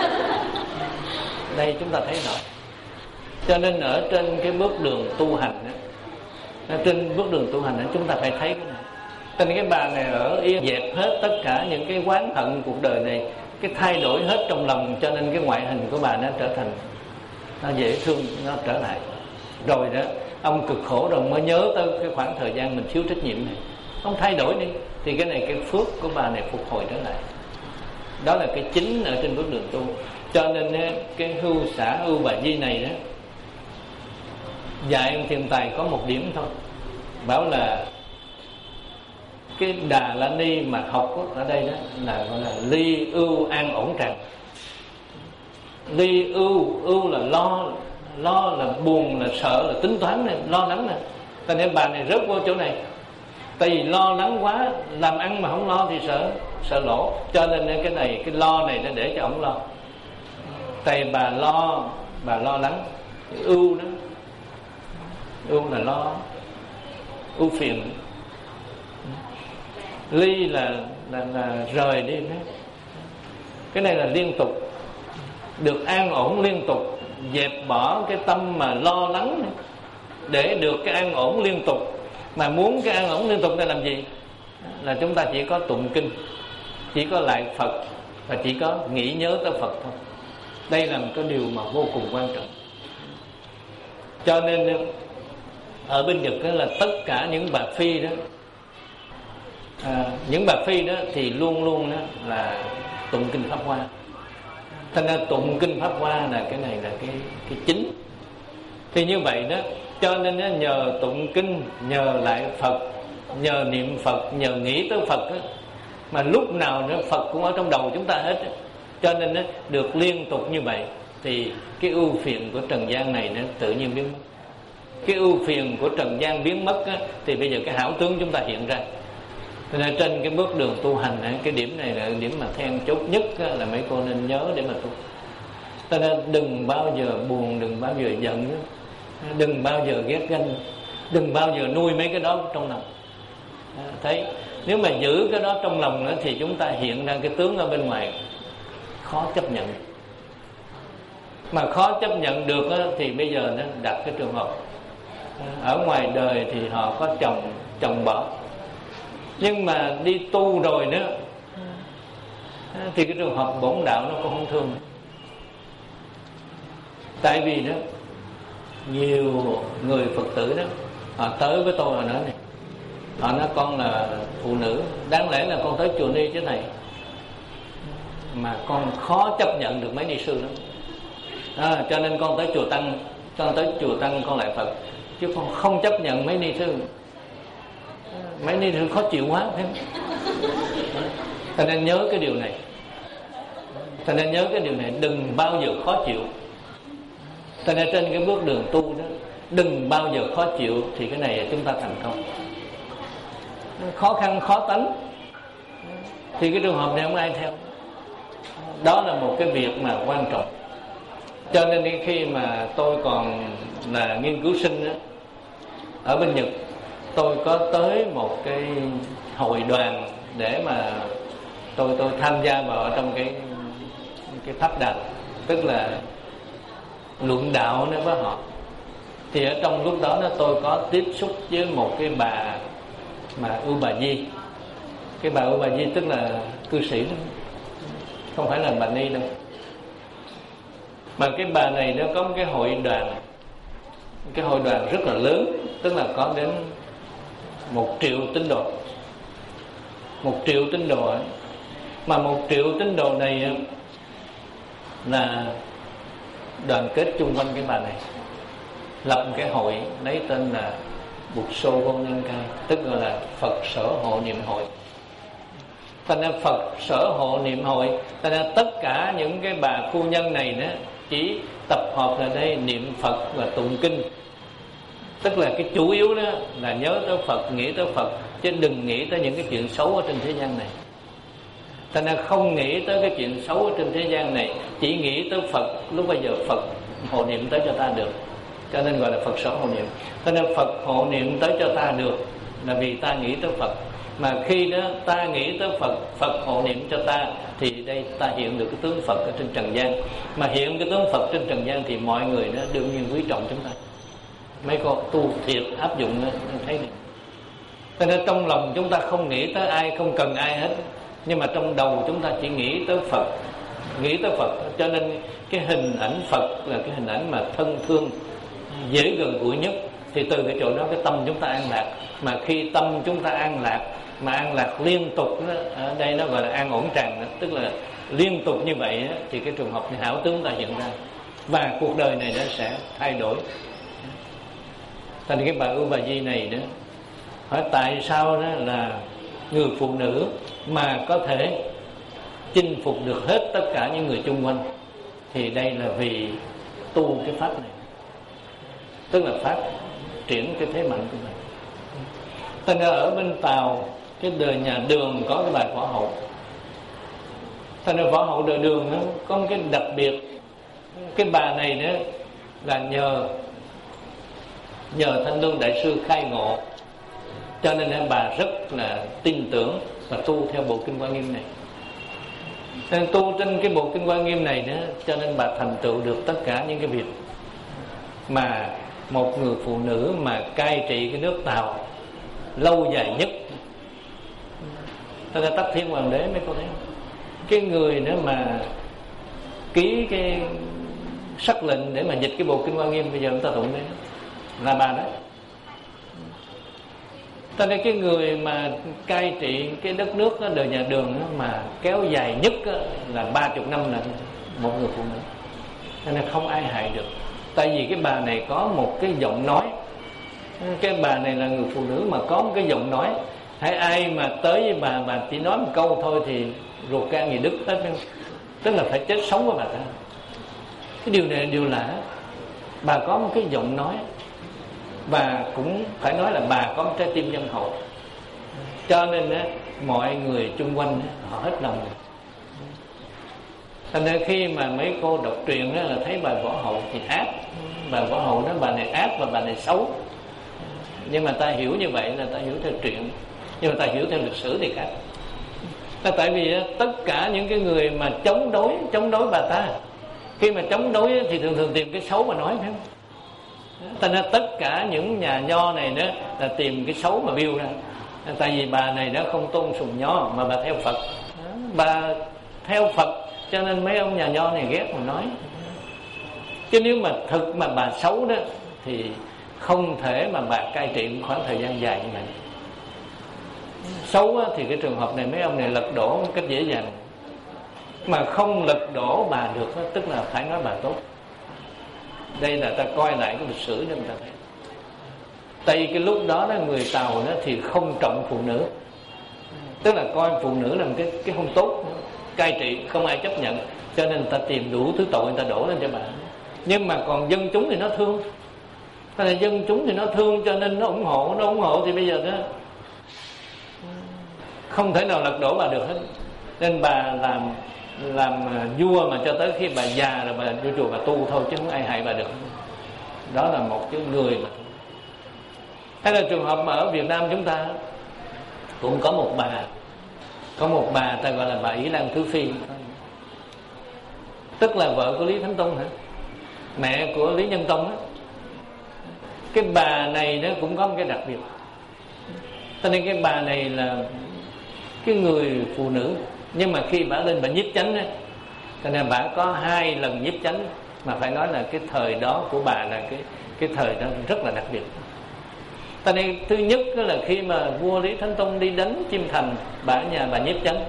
Đây chúng ta thấy rõ. Cho nên ở trên cái bước đường tu hành đó, trên bước đường tu hành đó, chúng ta phải thấy cái này. Cho nên cái bà này ở yên dẹp hết tất cả những cái oán hận cuộc đời này, cái thay đổi hết trong lòng, cho nên cái ngoại hình của bà nó trở thành nó dễ thương, nó trở lại. Rồi đó ông cực khổ rồi mới nhớ tới cái khoảng thời gian mình thiếu trách nhiệm này, ông thay đổi đi thì cái này cái phước của bà này phục hồi trở lại. Đó là cái chính ở trên bước đường tu. Cho nên cái hưu xả ưu bà di này đó dạy ông Thiện Tài có một điểm thôi, bảo là cái Đà La Ni mà học ở đây đó là gọi là ly ưu an ổn tràng. Ly ưu, ưu là lo, lo là buồn, là sợ, là tính toán này, lo lắng này. Cho nên bà này rớt vô chỗ này. Tại vì lo lắng quá, làm ăn mà không lo thì sợ sợ lỗ. Cho nên cái này, cái lo này nó để cho ổng lo. Tại bà lo, bà lo lắng. Ưu đó, ưu là lo, ưu phiền. Ly là, là, là rời đi đó. Cái này là liên tục, được an ổn liên tục, dẹp bỏ cái tâm mà lo lắng này, để được cái an ổn liên tục. Mà muốn cái an ổn liên tục này làm gì? Là chúng ta chỉ có tụng kinh, chỉ có lại Phật, và chỉ có nghĩ nhớ tới Phật thôi. Đây là một cái điều mà vô cùng quan trọng. Cho nên ở bên Nhật đó là tất cả những bà phi đó, à, những bà phi đó thì luôn luôn đó là tụng kinh Pháp Hoa. Thành ra tụng kinh Pháp Hoa là cái này là cái cái chính. Thì như vậy đó, cho nên đó, nhờ tụng kinh, nhờ lại Phật, nhờ niệm Phật, nhờ nghĩ tới Phật đó, mà lúc nào nữa Phật cũng ở trong đầu chúng ta hết đó. Cho nên đó, được liên tục như vậy thì cái ưu phiền của trần gian này nó tự nhiên biến mất. Cái ưu phiền của trần gian biến mất đó, thì bây giờ cái hảo tướng chúng ta hiện ra. Cho nên trên cái bước đường tu hành này, cái điểm này là điểm mà then chốt nhất là mấy cô nên nhớ để mà tu. Cho nên đừng bao giờ buồn, đừng bao giờ giận, đừng bao giờ ghét ganh, đừng bao giờ nuôi mấy cái đó trong lòng. Thấy nếu mà giữ cái đó trong lòng nữa thì chúng ta hiện ra cái tướng ở bên ngoài khó chấp nhận. Mà khó chấp nhận được thì bây giờ nó đặt cái trường hợp ở ngoài đời thì họ có chồng, chồng bỏ, nhưng mà đi tu rồi nữa thì cái trường hợp bổn đạo nó cũng không thương. Tại vì đó nhiều người Phật tử đó họ tới với tôi, họ nói này, họ nói con là phụ nữ, đáng lẽ là con tới chùa Ni chứ này, mà con khó chấp nhận được mấy ni sư lắm, à, cho nên con tới chùa Tăng, con tới chùa Tăng con lại Phật, chứ con không chấp nhận mấy ni sư. Mấy ni sư khó chịu quá thế. Cho nên nhớ cái điều này, cho nên nhớ cái điều này, đừng bao giờ khó chịu. Cho nên trên cái bước đường tu đó, đừng bao giờ khó chịu thì cái này chúng ta thành công. Khó khăn khó tánh thì cái trường hợp này không ai theo. Đó là một cái việc mà quan trọng. Cho nên khi mà tôi còn là nghiên cứu sinh đó, ở bên Nhật, tôi có tới một cái hội đoàn để mà tôi tôi tham gia vào ở trong cái cái tháp đàn, tức là luận đạo nữa với họ. Thì ở trong lúc đó nó tôi có tiếp xúc với một cái bà mà ưu bà di. Cái bà ưu bà di tức là cư sĩ đó, không phải là bà ni đâu. Mà cái bà này nó có một cái hội đoàn, cái hội đoàn rất là lớn, tức là có đến một triệu tín đồ, một triệu tín đồ ấy. Mà một triệu tín đồ này là đoàn kết chung quanh cái bà này, lập một cái hội lấy tên là Bukso Gonenkai, tức là Phật Sở Hộ Niệm Hội. Thành ra Phật Sở Hộ Niệm Hội, thành ra tất cả những cái bà phu nhân này đó chỉ tập hợp lại đây niệm Phật và tụng kinh. Tức là cái chủ yếu đó là nhớ tới Phật, nghĩ tới Phật, chứ đừng nghĩ tới những cái chuyện xấu ở trên thế gian này. Thành ra không nghĩ tới cái chuyện xấu ở trên thế gian này, chỉ nghĩ tới Phật, lúc bây giờ Phật hộ niệm tới cho ta được, cho nên gọi là Phật Sở Hộ Niệm. Cho nên Phật hộ niệm tới cho ta được là vì ta nghĩ tới Phật. Mà khi đó ta nghĩ tới Phật, Phật hộ niệm cho ta, thì đây ta hiện được cái tướng Phật ở trên trần gian. Mà hiện cái tướng Phật trên trần gian thì mọi người đó đương nhiên quý trọng chúng ta. Mấy con tu thiệt áp dụng đó, thấy này. Cho nên trong lòng chúng ta không nghĩ tới ai, không cần ai hết, nhưng mà trong đầu chúng ta chỉ nghĩ tới Phật, nghĩ tới Phật, cho nên cái hình ảnh Phật là cái hình ảnh mà thân thương, dễ gần gũi nhất. Thì từ cái chỗ đó cái tâm chúng ta an lạc. Mà khi tâm chúng ta an lạc, mà an lạc liên tục đó, ở đây nó gọi là an ổn tràng đó, tức là liên tục như vậy đó, thì cái trường hợp hảo tướng ta hiện ra, và cuộc đời này nó sẽ thay đổi. Thành cái bà Ưu Bà Di này đó, hỏi tại sao đó là người phụ nữ mà có thể chinh phục được hết tất cả những người chung quanh. Thì đây là vì tu cái pháp này, tức là pháp triển cái thế mạnh của mình. Thành ra ở bên Tàu, cái đời nhà Đường có cái bài Võ Hậu. Thành ra Võ Hậu đời Đường nó có một cái đặc biệt. Cái bà này nữa là nhờ nhờ Thanh Lương Đại Sư khai ngộ, cho nên bà rất là tin tưởng và tu theo bộ Kinh Hoa Nghiêm này. Nên tu trên cái bộ Kinh Hoa Nghiêm này nữa, cho nên bà thành tựu được tất cả những cái việc mà một người phụ nữ mà cai trị cái nước Tàu lâu dài nhất. Thế nên Tắc Thiên Hoàng đế mới có thấy cái người nữa mà ký cái sắc lệnh để mà dịch cái bộ Kinh Hoa Nghiêm bây giờ chúng ta tụng đấy là bà đấy. Cho nên cái người mà cai trị cái đất nước đó, đời nhà Đường đó, mà kéo dài nhất đó, là ba chục năm là một người phụ nữ. Cho nên không ai hại được. Tại vì cái bà này có một cái giọng nói. Cái bà này là người phụ nữ mà có một cái giọng nói. Hãy ai mà tới với bà, bà chỉ nói một câu thôi thì ruột gan gì đứt hết. Tức là phải chết sống với bà ta. Cái điều này là điều lạ. Bà có một cái giọng nói, và cũng phải nói là bà có một trái tim nhân hậu. Cho nên á, mọi người chung quanh họ hết lòng. Thành ra khi mà mấy cô đọc truyện đó là thấy bà Võ Hậu thì ác. Bà Võ Hậu đó, bà này ác và bà này xấu. Nhưng mà ta hiểu như vậy là ta hiểu theo truyện. Nhưng mà ta hiểu theo lịch sử thì khác. Tại vì tất cả những cái người mà chống đối Chống đối bà ta, khi mà chống đối thì thường thường tìm cái xấu mà nói, phải không? Thành ra tất cả những nhà nho này đó là tìm cái xấu mà biêu ra. Tại vì bà này đã không tôn sùng nho, mà bà theo Phật. Bà theo Phật cho nên mấy ông nhà nho này ghét mà nói. Chứ nếu mà thực mà bà xấu đó thì không thể mà bà cai trị một khoảng thời gian dài như vậy. Xấu thì cái trường hợp này mấy ông này lật đổ một cách dễ dàng. Mà không lật đổ bà được, tức là phải nói bà tốt. Đây là ta coi lại cái lịch sử để người ta thấy. Tại vì cái lúc đó, đó người Tàu đó thì không trọng phụ nữ, tức là coi phụ nữ là một cái, cái không tốt, cai trị không ai chấp nhận. Cho nên người ta tìm đủ thứ tội người ta đổ lên cho bà. Nhưng mà còn dân chúng thì nó thương. Thế là dân chúng thì nó thương cho nên nó ủng hộ. Nó ủng hộ thì bây giờ đó không thể nào lật đổ bà được hết. Nên bà làm làm vua mà cho tới khi bà già rồi bà vô chùa bà tu thôi, chứ không ai hại bà được. Đó là một cái người mà. Hay là trường hợp mà ở Việt Nam chúng ta cũng có một bà, có một bà ta gọi là bà Ý Lan Thứ Phi, tức là vợ của Lý Thánh Tông hả, mẹ của Lý Nhân Tông á. Cái bà này nó cũng có một cái đặc biệt. Cho nên cái bà này là cái người phụ nữ, nhưng mà khi bà lên bà nhiếp chánh á, cho nên bà có hai lần nhiếp chánh, mà phải nói là cái thời đó của bà là cái cái thời đó rất là đặc biệt. Cho nên thứ nhất là khi mà vua Lý Thánh Tông đi đánh Chiêm Thành, bà ở nhà bà nhiếp chánh.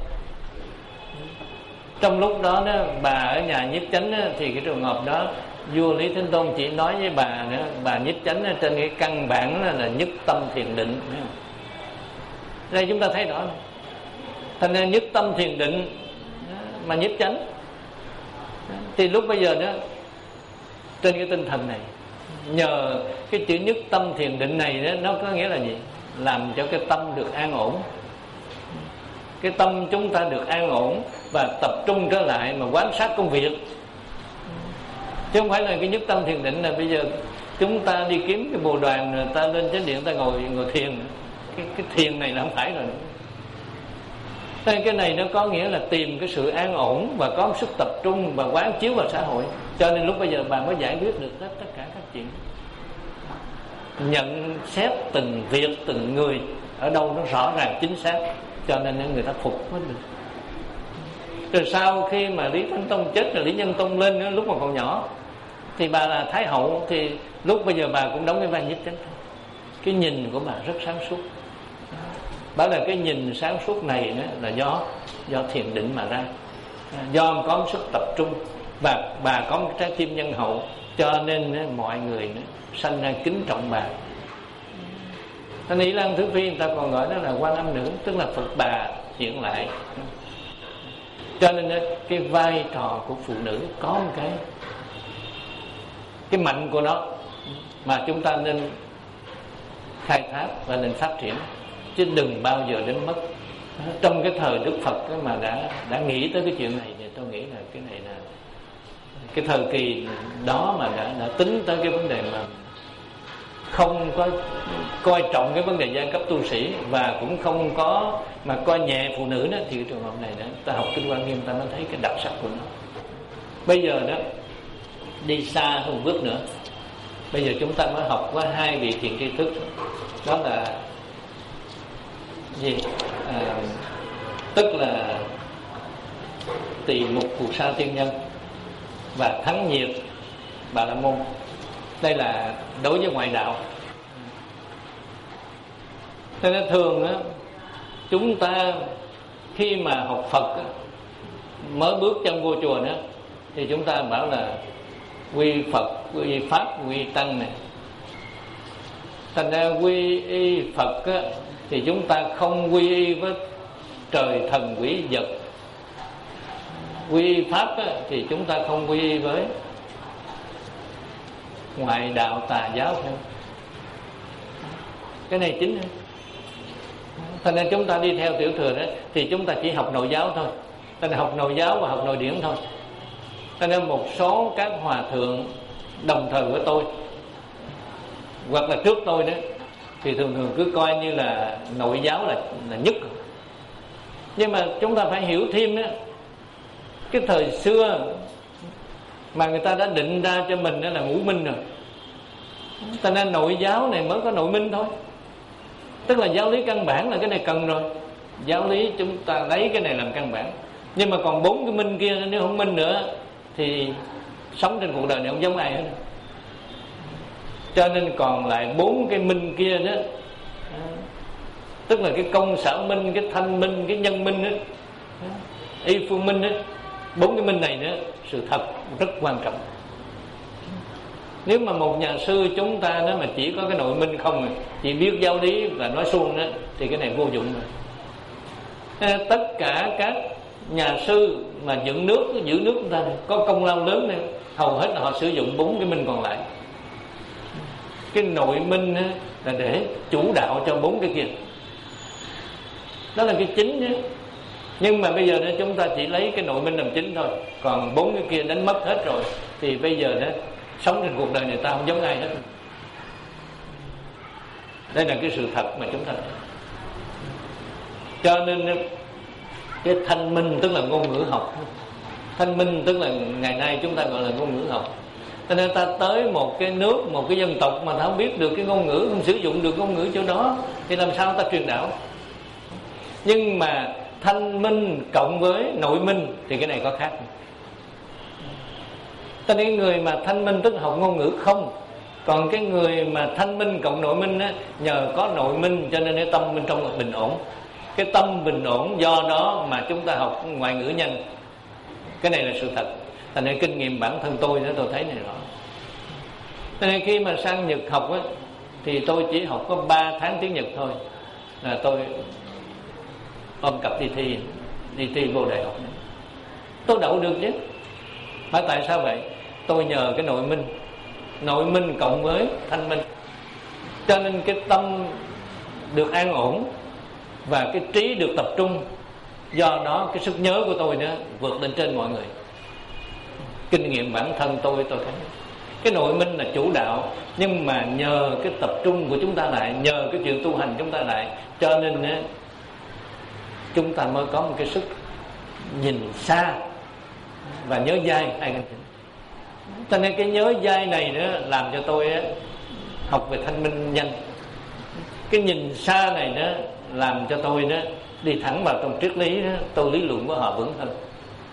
Trong lúc đó, đó bà ở nhà nhiếp chánh đó, thì cái trường hợp đó vua Lý Thánh Tông chỉ nói với bà nữa, bà nhiếp chánh đó, trên cái căn bản là, là nhất tâm thiền định. Đây chúng ta thấy rõ. Thành ra nhất tâm thiền định mà nhiếp chánh, thì lúc bây giờ đó trên cái tinh thần này, nhờ cái chữ nhất tâm thiền định này đó, nó có nghĩa là gì? Làm cho cái tâm được an ổn. Cái tâm chúng ta được an ổn và tập trung trở lại mà quan sát công việc. Chứ không phải là cái nhất tâm thiền định là bây giờ chúng ta đi kiếm cái bồ đoàn, người ta lên chánh điện ta ngồi ngồi thiền. Cái, cái thiền này là không phải rồi. Nên cái này nó có nghĩa là tìm cái sự an ổn và có sức tập trung và quán chiếu vào xã hội. Cho nên lúc bây giờ bà mới giải quyết được tất, tất cả các chuyện, nhận xét từng việc từng người ở đâu nó rõ ràng chính xác, cho nên người ta phục hết được. Rồi sau khi mà Lý Thánh Tông chết rồi Lý Nhân Tông lên nữa, lúc mà còn nhỏ thì bà là Thái Hậu, thì lúc bây giờ bà cũng đóng cái vai nhiếp chánh. Cái nhìn của bà rất sáng suốt. Bà là cái nhìn sáng suốt này nữa là do do thiền định mà ra, do có sức tập trung và bà có một trái tim nhân hậu, cho nên mọi người sanh ra kính trọng bà. Thành Ý Lan Thứ Phi người ta còn gọi đó là Quan Âm Nữ, tức là Phật bà hiện lại. Cho nên cái vai trò của phụ nữ có một cái cái mạnh của nó mà chúng ta nên khai thác và nên phát triển, chứ đừng bao giờ đến mất. Trong cái thời Đức Phật mà đã đã nghĩ tới cái chuyện này thì tôi nghĩ là cái này là cái thời kỳ đó mà đã đã tính tới cái vấn đề mà không có coi trọng cái vấn đề giai cấp tu sĩ và cũng không có mà coi nhẹ phụ nữ đó, thì cái trường hợp này đó ta học Kinh Quan Nghiêm ta mới thấy cái đặc sắc của nó. Bây giờ đó đi xa hơn bước nữa, bây giờ chúng ta mới học với hai vị thiện tri thức, đó là gì? À, tức là Tỳ Mục Phù Sa Tiên Nhân và Thắng Nhiệt Bà La Môn. Đây là đối với ngoại đạo. Thế nên thường á, chúng ta khi mà học Phật á, mới bước chân vô chùa nữa, thì chúng ta bảo là quy Phật, quy Pháp, quy Tăng này. Thành ra quy y Phật á, thì chúng ta không quy y với trời thần quỷ vật. Quy y Pháp á, thì chúng ta không quy y với ngoại đạo tà giáo thôi. Cái này chính. Thành ra chúng ta đi theo tiểu thừa đó thì chúng ta chỉ học nội giáo thôi. Thành ra học nội giáo và học nội điển thôi. Thành ra một số các hòa thượng đồng thời với tôi hoặc là trước tôi đó thì thường thường cứ coi như là nội giáo là, là nhất. Nhưng mà chúng ta phải hiểu thêm đó, cái thời xưa mà người ta đã định ra cho mình đó là ngũ minh rồi. Cho nên nội giáo này mới có nội minh thôi. Tức là giáo lý căn bản là cái này cần rồi. Giáo lý chúng ta lấy cái này làm căn bản. Nhưng mà còn bốn cái minh kia nếu không minh nữa thì sống trên cuộc đời này không giống ai hết. Cho nên còn lại bốn cái minh kia đó, tức là cái công sở minh, cái thanh minh, cái nhân minh đó, y phương minh đó. Bốn cái minh này nữa, sự thật rất quan trọng. Nếu mà một nhà sư chúng ta đó mà chỉ có cái nội minh không, chỉ biết giáo lý và nói suông đó, thì cái này vô dụng rồi. Tất cả các nhà sư mà dựng nước, giữ nước chúng ta này, có công lao lớn này, hầu hết là họ sử dụng bốn cái minh còn lại. Cái nội minh là để chủ đạo cho bốn cái kia, đó là cái chính nhé. Nhưng mà bây giờ đó chúng ta chỉ lấy cái nội minh làm chính thôi, còn bốn cái kia đánh mất hết rồi, thì bây giờ đó sống trên cuộc đời này ta không giống ai hết. Đây là cái sự thật mà chúng ta. Cho nên cái thanh minh tức là ngôn ngữ học. Thanh minh tức là ngày nay chúng ta gọi là ngôn ngữ học. Cho nên ta tới một cái nước, một cái dân tộc mà ta không biết được cái ngôn ngữ, không sử dụng được ngôn ngữ chỗ đó, thì làm sao ta truyền đạo? Nhưng mà thanh minh cộng với nội minh thì cái này có khác. Cho nên người mà thanh minh tức là học ngôn ngữ không. Còn cái người mà thanh minh cộng nội minh á, nhờ có nội minh cho nên cái tâm bên trong là bình ổn. Cái tâm bình ổn do đó mà chúng ta học ngoại ngữ nhanh. Cái này là sự thật. Thành nên kinh nghiệm bản thân tôi đó tôi thấy này rõ. Cho nên khi mà sang Nhật học á, thì tôi chỉ học có ba tháng tiếng Nhật thôi là tôi ôm cặp đi thi, đi thi vô đại học này. Tôi đậu được chứ. Mà tại sao vậy? Tôi nhờ cái nội minh, nội minh cộng với thanh minh, cho nên cái tâm được an ổn và cái trí được tập trung. Do đó cái sức nhớ của tôi nữa vượt lên trên mọi người. Kinh nghiệm bản thân tôi tôi thấy cái nội minh là chủ đạo, nhưng mà nhờ cái tập trung của chúng ta lại, nhờ cái chuyện tu hành chúng ta lại, cho nên á, chúng ta mới có một cái sức nhìn xa và nhớ dai hai cái. Cho nên cái nhớ dai này nữa làm cho tôi á, học về thanh minh nhanh. Cái nhìn xa này nữa làm cho tôi đó đi thẳng vào trong triết lý đó, tôi lý luận của họ vững hơn.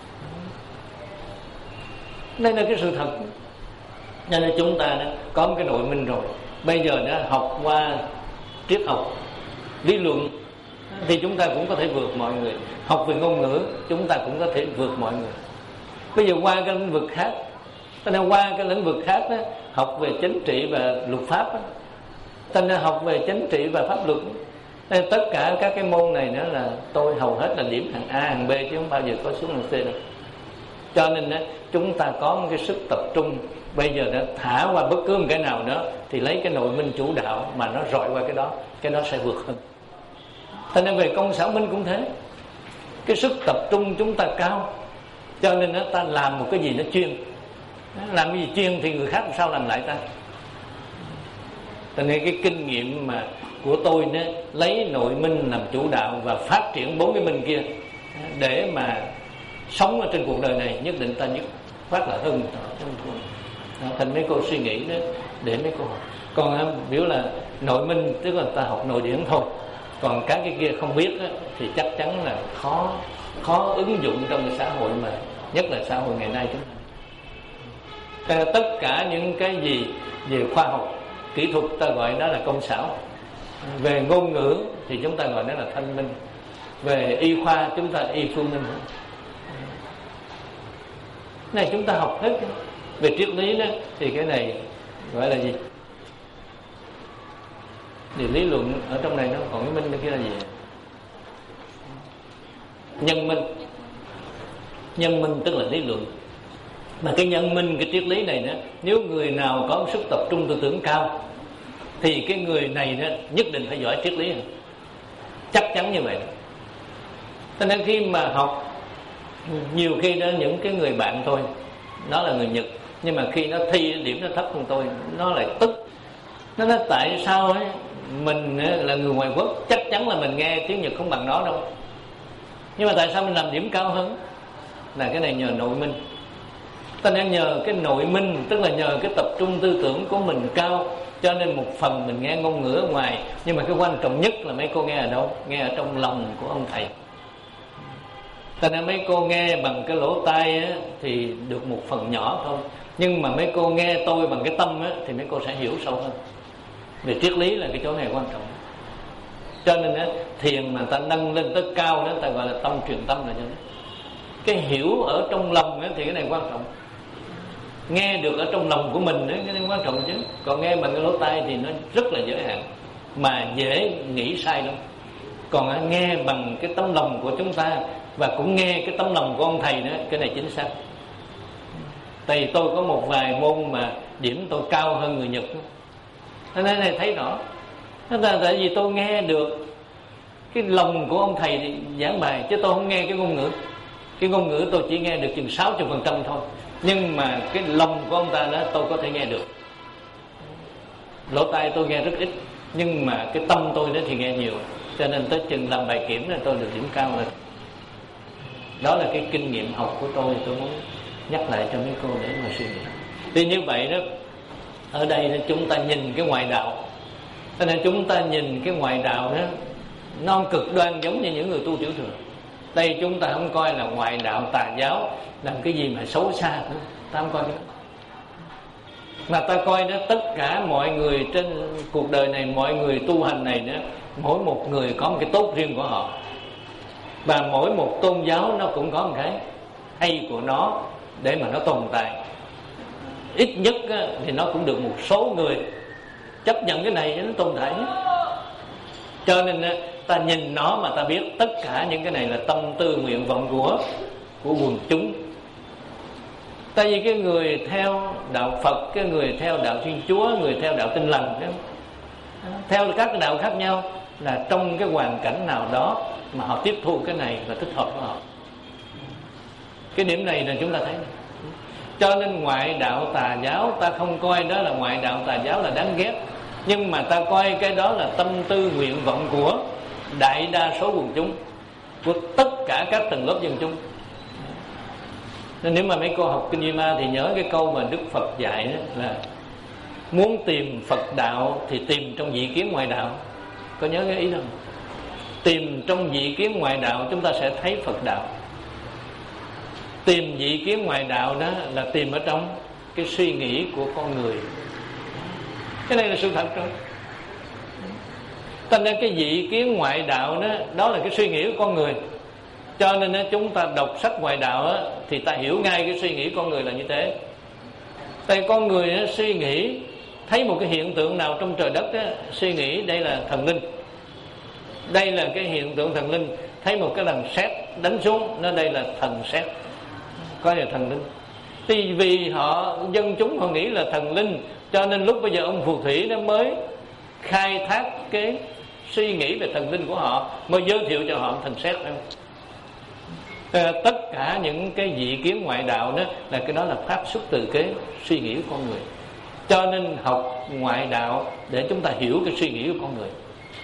Đây là cái sự thật. Cho nên chúng ta đã có một cái nội minh rồi. Bây giờ đã học qua triết học, lý luận thì chúng ta cũng có thể vượt mọi người. Học về ngôn ngữ chúng ta cũng có thể vượt mọi người. Bây giờ qua cái lĩnh vực khác, ta nên qua cái lĩnh vực khác đó, học về chính trị và luật pháp đó. Ta nên học về chính trị và pháp luật. Nên tất cả các cái môn này nữa là tôi hầu hết là điểm hàng A, hàng B chứ không bao giờ có xuống hàng C đâu. Cho nên đó, chúng ta có một cái sức tập trung. Bây giờ đã thả qua bất cứ một cái nào đó thì lấy cái nội minh chủ đạo mà nó rọi qua cái đó, cái đó sẽ vượt hơn. Cho nên về công xảo minh cũng thế. Cái sức tập trung chúng ta cao, cho nên đó, ta làm một cái gì nó chuyên. Làm cái gì chuyên thì người khác làm sao làm lại ta. Cho nên cái kinh nghiệm mà của tôi đó, lấy nội minh làm chủ đạo và phát triển bốn cái minh kia để mà sống ở trên cuộc đời này, nhất định ta nhất phát là hơn. Thành mấy cô suy nghĩ đó để mấy cô học. Còn biểu là nội minh tức là ta học nội điển thôi, còn các cái kia không biết đó, thì chắc chắn là khó khó ứng dụng trong cái xã hội, mà nhất là xã hội ngày nay chúng ta. Tất cả những cái gì về khoa học kỹ thuật ta gọi đó là công xảo. Về ngôn ngữ thì chúng ta gọi nó là thanh minh. Về y khoa chúng ta y phương minh. Này chúng ta học hết. Về triết lý đó thì cái này gọi là gì? Thì lý luận ở trong này nó còn cái minh kia là gì? Nhân minh. Nhân minh tức là lý luận. Mà cái nhân minh, cái triết lý này đó, nếu người nào có sức tập trung tư tưởng cao thì cái người này đó nhất định phải giỏi triết lý. Chắc chắn như vậy. Cho nên khi mà học, nhiều khi đó những cái người bạn tôi, nó là người Nhật, nhưng mà khi nó thi điểm nó thấp hơn tôi, nó lại tức. Nó nói tại sao ấy, mình là người ngoại quốc, chắc chắn là mình nghe tiếng Nhật không bằng nó đâu, nhưng mà tại sao mình làm điểm cao hơn? Là cái này nhờ nội minh. Ta nên nhờ cái nội minh, tức là nhờ cái tập trung tư tưởng của mình cao, cho nên một phần mình nghe ngôn ngữ ở ngoài, nhưng mà cái quan trọng nhất là mấy cô nghe ở đâu? Nghe ở trong lòng của ông thầy. Ta nên mấy cô nghe bằng cái lỗ tai á, thì được một phần nhỏ thôi, nhưng mà mấy cô nghe tôi bằng cái tâm á, thì mấy cô sẽ hiểu sâu hơn. Về triết lý là cái chỗ này quan trọng. Cho nên á, thiền mà ta nâng lên tới cao đó, ta gọi là tâm truyền tâm là cho đó. Cái hiểu ở trong lòng á, thì cái này quan trọng. Nghe được ở trong lòng của mình á, cái này quan trọng chứ. Còn nghe bằng cái lỗ tai thì nó rất là giới hạn, mà dễ nghĩ sai lắm. Còn á, nghe bằng cái tấm lòng của chúng ta, và cũng nghe cái tấm lòng của ông thầy nữa, cái này chính xác. Tại vì tôi có một vài môn mà điểm tôi cao hơn người Nhật, nên này thấy rõ. Tại vì tôi nghe được cái lòng của ông thầy giảng bài, chứ tôi không nghe cái ngôn ngữ. Cái ngôn ngữ tôi chỉ nghe được chừng sáu mươi phần trăm thôi, nhưng mà cái lòng của ông ta đó tôi có thể nghe được. Lỗ tai tôi nghe rất ít, nhưng mà cái tâm tôi đó thì nghe nhiều. Cho nên tới chừng làm bài kiểm là tôi được điểm cao rồi. Đó là cái kinh nghiệm học của tôi, tôi muốn nhắc lại cho mấy cô để mà suy nghĩ. Thì như vậy đó, ở đây chúng ta nhìn cái ngoại đạo, cho nên chúng ta nhìn cái ngoại đạo đó, nó cực đoan giống như những người tu tiểu thừa. Đây chúng ta không coi là ngoại đạo tà giáo, làm cái gì mà xấu xa nữa, ta không coi cái đó. Mà ta coi đó, tất cả mọi người trên cuộc đời này, mọi người tu hành này đó, mỗi một người có một cái tốt riêng của họ. Và mỗi một tôn giáo nó cũng có một cái hay của nó để mà nó tồn tại. Ít nhất thì nó cũng được một số người chấp nhận cái này nó tồn tại nhất. Cho nên ta nhìn nó mà ta biết tất cả những cái này là tâm tư nguyện vọng của của quần chúng. Tại vì cái người theo đạo Phật, cái người theo đạo Thiên Chúa, người theo đạo Tin Lành, theo các cái đạo khác nhau, là trong cái hoàn cảnh nào đó mà họ tiếp thu cái này và thích hợp với họ. Cái điểm này là chúng ta thấy. Cho nên ngoại đạo tà giáo ta không coi đó là ngoại đạo tà giáo là đáng ghét, nhưng mà ta coi cái đó là tâm tư nguyện vọng của đại đa số quần chúng, của tất cả các tầng lớp dân chúng. Nên nếu mà mấy cô học Kinh Duy Ma thì nhớ cái câu mà Đức Phật dạy đó là muốn tìm Phật đạo thì tìm trong dị kiến ngoại đạo. Có nhớ cái ý đó không? Tìm trong dị kiến ngoại đạo chúng ta sẽ thấy Phật đạo. Tìm vị kiến ngoại đạo đó là tìm ở trong cái suy nghĩ của con người. Cái này là sự thật rồi. Cho nên cái vị kiến ngoại đạo đó, đó là cái suy nghĩ của con người. Cho nên đó, chúng ta đọc sách ngoại đạo đó, thì ta hiểu ngay cái suy nghĩ con người là như thế. Tại con người đó, suy nghĩ thấy một cái hiện tượng nào trong trời đất đó, suy nghĩ đây là thần linh, đây là cái hiện tượng thần linh. Thấy một cái lần sét đánh xuống, nó đây là thần sét, coi là thần linh. Thì vì họ dân chúng họ nghĩ là thần linh, cho nên lúc bây giờ ông phù thủy nó mới khai thác cái suy nghĩ về thần linh của họ, mới giới thiệu cho họ thần sét. À, tất cả những cái vị kiến ngoại đạo đó là cái đó là phát xuất từ cái suy nghĩ của con người. Cho nên học ngoại đạo để chúng ta hiểu cái suy nghĩ của con người.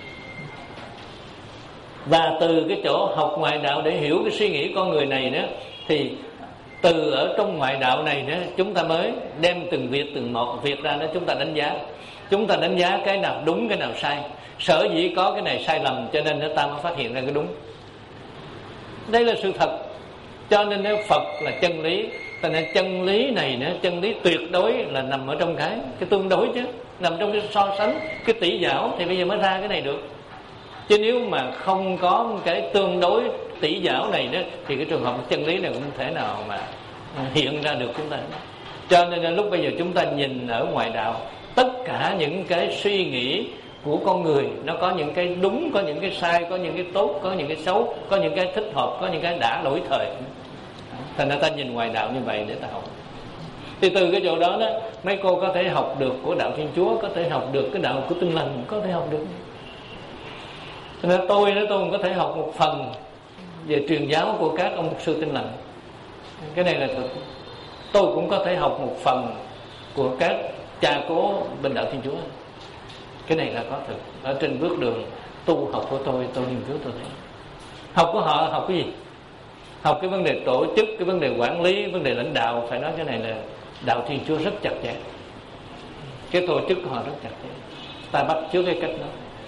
Và từ cái chỗ học ngoại đạo để hiểu cái suy nghĩ con người này đó, thì từ ở trong ngoại đạo này đó, chúng ta mới đem từng việc từng một việc ra đó, chúng ta đánh giá. Chúng ta đánh giá cái nào đúng, cái nào sai. Sở dĩ có cái này sai lầm, cho nên ta mới phát hiện ra cái đúng. Đây là sự thật. Cho nên nếu Phật là chân lý, cho nên chân lý này nữa, chân lý tuyệt đối là nằm ở trong cái cái tương đối chứ, nằm trong cái so sánh, cái tỷ giáo, thì bây giờ mới ra cái này được. Chứ nếu mà không có cái tương đối tỷ giáo này đó, thì cái trường hợp chân lý này cũng không thể nào mà hiện ra được chúng ta. Cho nên là lúc bây giờ chúng ta nhìn ở ngoại đạo, tất cả những cái suy nghĩ của con người nó có những cái đúng, có những cái sai, có những cái tốt, có những cái xấu, có những cái thích hợp, có những cái đã lỗi thời. Thành ra ta nhìn ngoại đạo như vậy để ta học. Thì từ cái chỗ đó đó, mấy cô có thể học được của đạo Thiên Chúa, có thể học được cái đạo của Tinh Lành, có thể học được. Thành ra tôi đó, tôi cũng có thể học một phần về truyền giáo của các ông mục sư Tinh Lành. Cái này là thực. Tôi cũng có thể học một phần của các cha cố bên đạo Thiên Chúa. Cái này là có thực. Ở trên bước đường tu học của tôi, tôi nghiên cứu tôi thấy. Học của họ học cái gì? Học cái vấn đề tổ chức, cái vấn đề quản lý, vấn đề lãnh đạo. Phải nói cái này là đạo Thiên Chúa rất chặt chẽ. Cái tổ chức của họ rất chặt chẽ. Ta bắt chước cái cách đó.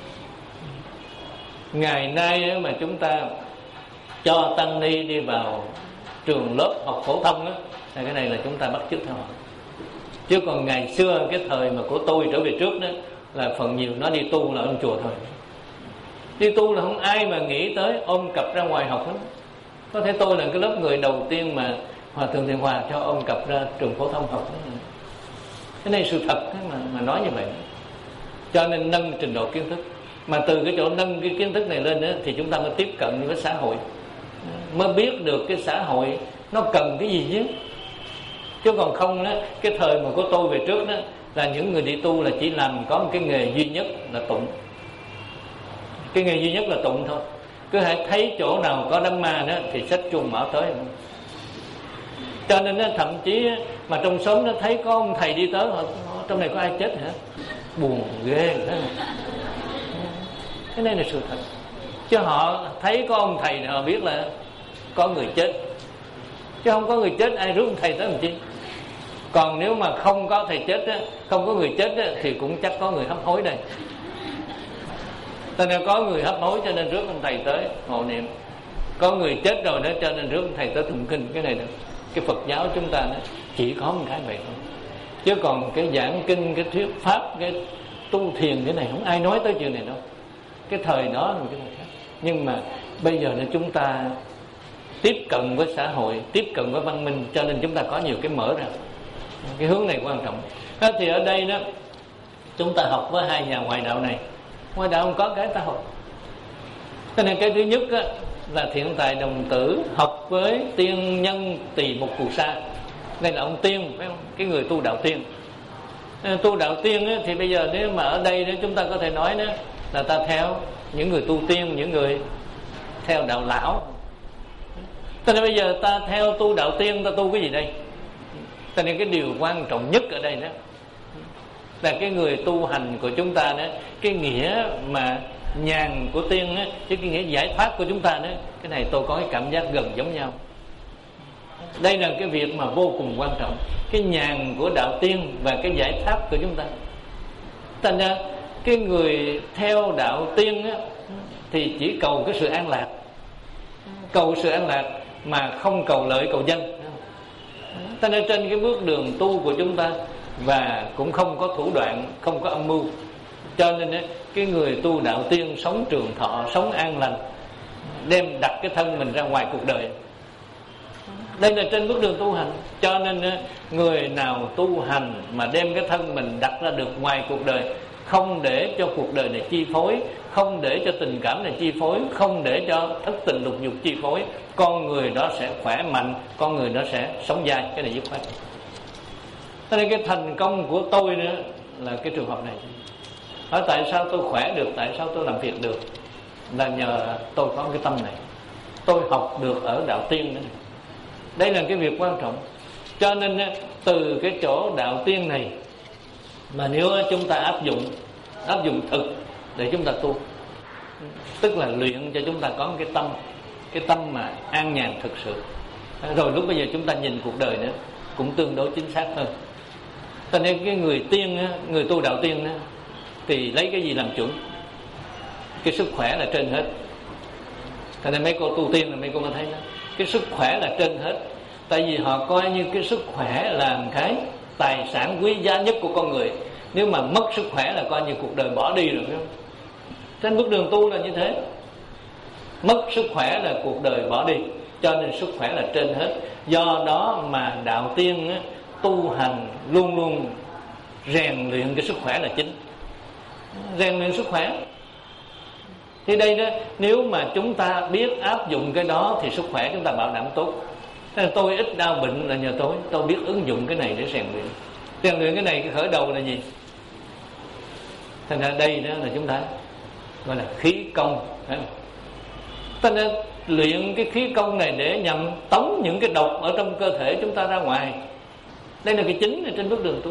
Ngày nay mà chúng ta cho tăng ni đi vào trường lớp học phổ thông đó, thì cái này là chúng ta bắt chước theo họ. Chứ còn ngày xưa cái thời mà của tôi trở về trước đó, là phần nhiều nó đi tu là ôm chùa thôi. Đi tu là không ai mà nghĩ tới ôm cặp ra ngoài học hết. Có thể tôi là cái lớp người đầu tiên mà Hòa Thượng Thiện Hòa cho ôm cặp ra trường phổ thông học. Cái này sự thật mà, mà nói như vậy. Cho nên nâng trình độ kiến thức. Mà từ cái chỗ nâng cái kiến thức này lên đó, thì chúng ta mới tiếp cận với xã hội, mới biết được cái xã hội nó cần cái gì chứ. Chứ còn không đó, cái thời mà của tôi về trước đó, là những người đi tu là chỉ làm có một cái nghề duy nhất là tụng. Cái nghề duy nhất là tụng thôi. Cứ hãy thấy chỗ nào có đám ma đó thì xách chuông mở tới. Cho nên đó, thậm chí mà trong xóm nó thấy có ông thầy đi tới, họ, trong này có ai chết hả? Buồn ghê đó. Cái này là sự thật. Chứ họ thấy có ông thầy họ biết là có người chết. Chứ không có người chết ai rước ông thầy tới làm chi. Còn nếu mà không có thầy chết á, không có người chết á, thì cũng chắc có người hấp hối đây. Cho nên có người hấp hối cho nên rước ông thầy tới hộ niệm. Có người chết rồi đó cho nên rước ông thầy tới tụng kinh. Cái này đó, cái Phật giáo chúng ta đó, chỉ có một cái vậy thôi. Chứ còn cái giảng kinh, cái thuyết pháp, cái tu thiền cái này không ai nói tới chuyện này đâu. Cái thời đó là một cái này khác. Nhưng mà bây giờ là chúng ta tiếp cận với xã hội, tiếp cận với văn minh, cho nên chúng ta có nhiều cái mở ra. Cái hướng này quan trọng. Đó, thì ở đây đó chúng ta học với hai nhà ngoại đạo này. Ngoại đạo không có cái ta học. Cho nên cái thứ nhất á, là Thiện Tài Đồng Tử học với tiên nhân Tỳ Mục Phù Sa. Đây là ông tiên, phải không? Cái người tu đạo tiên. Tu đạo tiên á, thì bây giờ nếu mà ở đây đó, chúng ta có thể nói đó, là ta theo những người tu tiên, những người theo đạo lão. Cho nên bây giờ ta theo tu đạo tiên, ta tu cái gì đây? Cho nên cái điều quan trọng nhất ở đây đó là cái người tu hành của chúng ta đó, cái nghĩa mà nhàn của tiên đó, chứ cái nghĩa giải thoát của chúng ta đó, cái này tôi có cái cảm giác gần giống nhau. Đây là cái việc mà vô cùng quan trọng. Cái nhàn của đạo tiên và cái giải thoát của chúng ta. Thành ra cái người theo đạo tiên á, thì chỉ cầu cái sự an lạc, cầu sự an lạc mà không cầu lợi cầu danh. Cho nên trên cái bước đường tu của chúng ta, và cũng không có thủ đoạn, không có âm mưu, cho nên cái người tu đạo tiên sống trường thọ, sống an lành, đem đặt cái thân mình ra ngoài cuộc đời. Đây là trên bước đường tu hành. Cho nên người nào tu hành mà đem cái thân mình đặt ra được ngoài cuộc đời, không để cho cuộc đời này chi phối, không để cho tình cảm này chi phối, không để cho thất tình lục dục chi phối, con người đó sẽ khỏe mạnh, con người đó sẽ sống dài. Cái này dứt khoát. Cho nên cái thành công của tôi nữa là cái trường hợp này. Hỏi tại sao tôi khỏe được, tại sao tôi làm việc được, là nhờ tôi có cái tâm này. Tôi học được ở đạo tiên nữa. Đây là cái việc quan trọng. Cho nên từ cái chỗ đạo tiên này mà nếu chúng ta áp dụng áp dụng thực để chúng ta tu, tức là luyện cho chúng ta có một cái tâm, cái tâm mà an nhàn thực sự, rồi lúc bây giờ chúng ta nhìn cuộc đời nữa cũng tương đối chính xác hơn. Cho nên cái người tiên, người tu đạo tiên thì lấy cái gì làm chuẩn? Cái sức khỏe là trên hết. Cho nên mấy cô tu tiên là mấy cô mới thấy đó, cái sức khỏe là trên hết. Tại vì họ coi như cái sức khỏe là cái tài sản quý giá nhất của con người. Nếu mà mất sức khỏe là coi như cuộc đời bỏ đi rồi, phải không? Trên bước đường tu là như thế. Mất sức khỏe là cuộc đời bỏ đi. Cho nên sức khỏe là trên hết. Do đó mà đạo tiên á, tu hành luôn luôn rèn luyện cái sức khỏe là chính. Rèn luyện sức khỏe. Thì đây đó, nếu mà chúng ta biết áp dụng cái đó thì sức khỏe chúng ta bảo đảm tốt. Nên tôi ít đau bệnh là nhờ tôi. Tôi biết ứng dụng cái này để rèn luyện. Rèn luyện cái này, cái khởi đầu là gì? Thành ra đây đó là chúng ta gọi là khí công. Cho nên luyện cái khí công này để nhằm tống những cái độc ở trong cơ thể chúng ta ra ngoài. Đây là cái chính ở trên bước đường tu.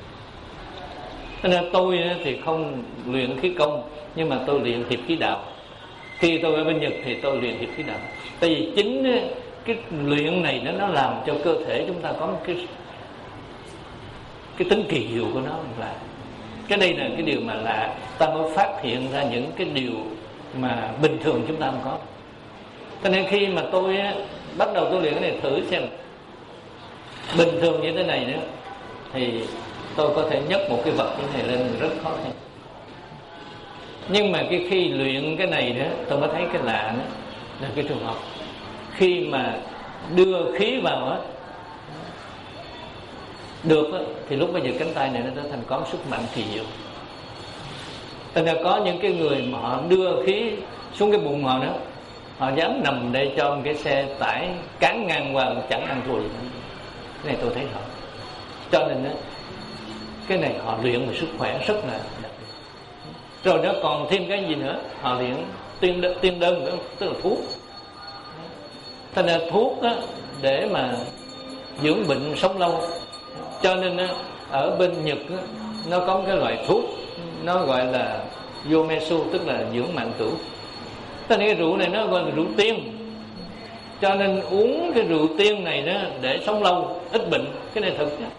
Cho nên tôi thì không luyện khí công, nhưng mà tôi luyện hiệp khí đạo. Khi tôi ở bên Nhật thì tôi luyện hiệp khí đạo. Tại vì chính cái luyện này nó nó làm cho cơ thể chúng ta có một cái cái tính kỳ diệu của nó là cái đây là cái điều mà lạ. Ta mới phát hiện ra những cái điều mà bình thường chúng ta không có. Cho nên khi mà tôi bắt đầu tôi luyện cái này thử xem bình thường như thế này nữa, thì tôi có thể nhấc một cái vật như thế này lên rất khó khăn. Nhưng mà cái khi luyện cái này nữa, tôi mới thấy cái lạ nữa là cái trường hợp khi mà đưa khí vào á được á, thì lúc bây giờ cánh tay này nó trở thành có sức mạnh kỳ diệu. Thành ra có những cái người mà họ đưa khí xuống cái bụng họ nữa, họ dám nằm đây cho một cái xe tải cán ngang qua chẳng ăn thua gì. Cái này tôi thấy họ. Cho nên á, cái này họ luyện về sức khỏe rất là đặc biệt. Rồi nó còn thêm cái gì nữa, họ luyện tiên đơn, tiên đơn nữa, tức là thuốc. Thành ra thuốc á, để mà dưỡng bệnh sống lâu. Cho nên á, ở bên Nhật á, nó có một cái loại thuốc nó gọi là Yomesu, tức là dưỡng mạng tử. Cho nên cái rượu này nó gọi là rượu tiên. Cho nên uống cái rượu tiên này đó để sống lâu, ít bệnh. Cái này thực đó.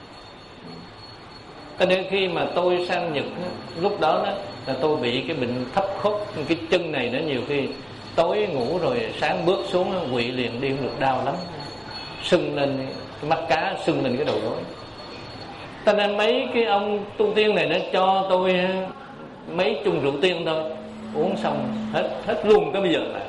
Cho nên khi mà tôi sang Nhật đó, lúc đó, đó là tôi bị cái bệnh thấp khớp, cái chân này nó nhiều khi tối ngủ rồi sáng bước xuống quỵ liền, đi không được, đau lắm, sưng lên cái mắt cá, sưng lên cái đầu gối. Cho nên mấy cái ông tu tiên này nó cho tôi mấy chung rượu tiên thôi, uống xong hết hết luôn cái bây giờ là.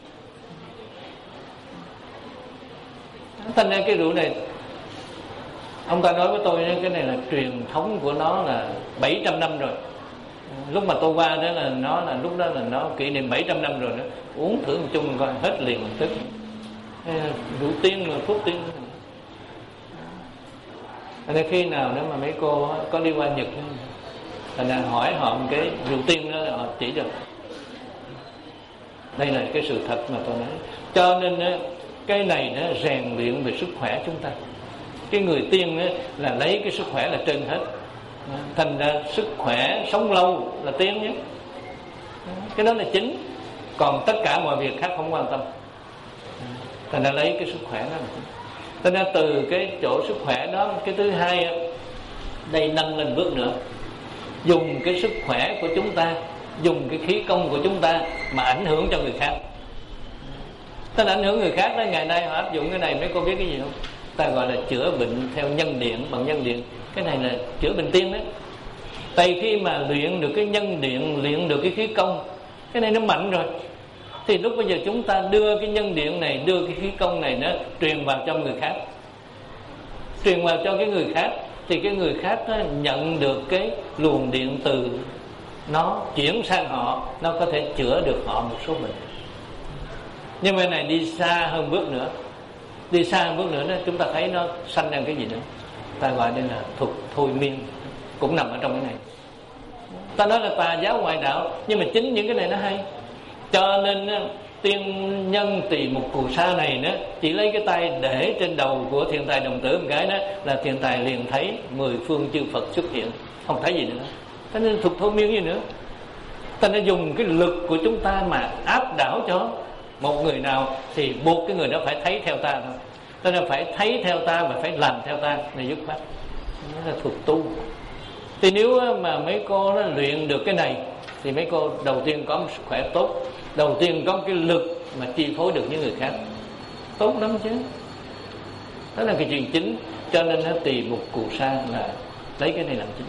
Thành ra cái rượu này, ông ta nói với tôi cái này là truyền thống của nó là bảy trăm năm rồi. Lúc mà tôi qua đó là nó là lúc đó là nó kỷ niệm bảy trăm năm rồi đó. Uống thử một chung coi hết liền một tức. Rượu tiên mà thuốc tiên. Nên khi nào nếu mà mấy cô có đi qua Nhật là hỏi họ một cái rượu tiên đó, họ chỉ được. Đây là cái sự thật mà tôi nói. Cho nên cái này nó rèn luyện về sức khỏe chúng ta. Cái người tiên là lấy cái sức khỏe là trên hết. Thành ra sức khỏe sống lâu là tiên nhất. Cái đó là chính. Còn tất cả mọi việc khác không quan tâm. Thành ra lấy cái sức khỏe đó là chính. Thành ra từ cái chỗ sức khỏe đó, cái thứ hai, đây nâng lên bước nữa, dùng cái sức khỏe của chúng ta, dùng cái khí công của chúng ta mà ảnh hưởng cho người khác. Tức là ảnh hưởng người khác đó. Ngày nay họ áp dụng cái này, mấy cô biết cái gì không? ta gọi là chữa bệnh theo nhân điện, bằng nhân điện. Cái này là chữa bệnh tiên đấy. Tại khi mà luyện được cái nhân điện, luyện được cái khí công, cái này nó mạnh rồi, thì lúc bây giờ chúng ta đưa cái nhân điện này, đưa cái khí công này nó truyền vào cho người khác, truyền vào cho cái người khác, thì cái người khác nó nhận được cái luồng điện từ nó chuyển sang họ, nó có thể chữa được họ một số bệnh. Nhưng mà này đi xa hơn bước nữa, đi xa hơn bước nữa đó, chúng ta thấy nó sanh ra cái gì nữa, ta gọi đây là thuật thôi miên, cũng nằm ở trong cái này. Ta nói là tà giáo ngoại đạo, nhưng mà chính những cái này nó hay. Cho nên tiên nhân Tỳ Mục Cù Sa này đó, chỉ lấy cái tay để trên đầu của Thiên Tài Đồng Tử một cái đó, là Thiên Tài liền thấy mười phương chư Phật xuất hiện, không thấy gì nữa. Cho nên thuật thôi miên gì nữa, ta nó dùng cái lực của chúng ta mà áp đảo cho một người nào, thì buộc cái người đó phải thấy theo ta thôi. Ta nên phải thấy theo ta và phải làm theo ta, này dứt khoát. Đó là thuật tu. Thì nếu mà mấy cô nó luyện được cái này, thì mấy cô đầu tiên có một sức khỏe tốt, đầu tiên có cái lực mà chi phối được những người khác, tốt lắm chứ. Đó là cái chuyện chính. Cho nên nó Tỳ Mục Cù Sa là lấy cái này làm chính.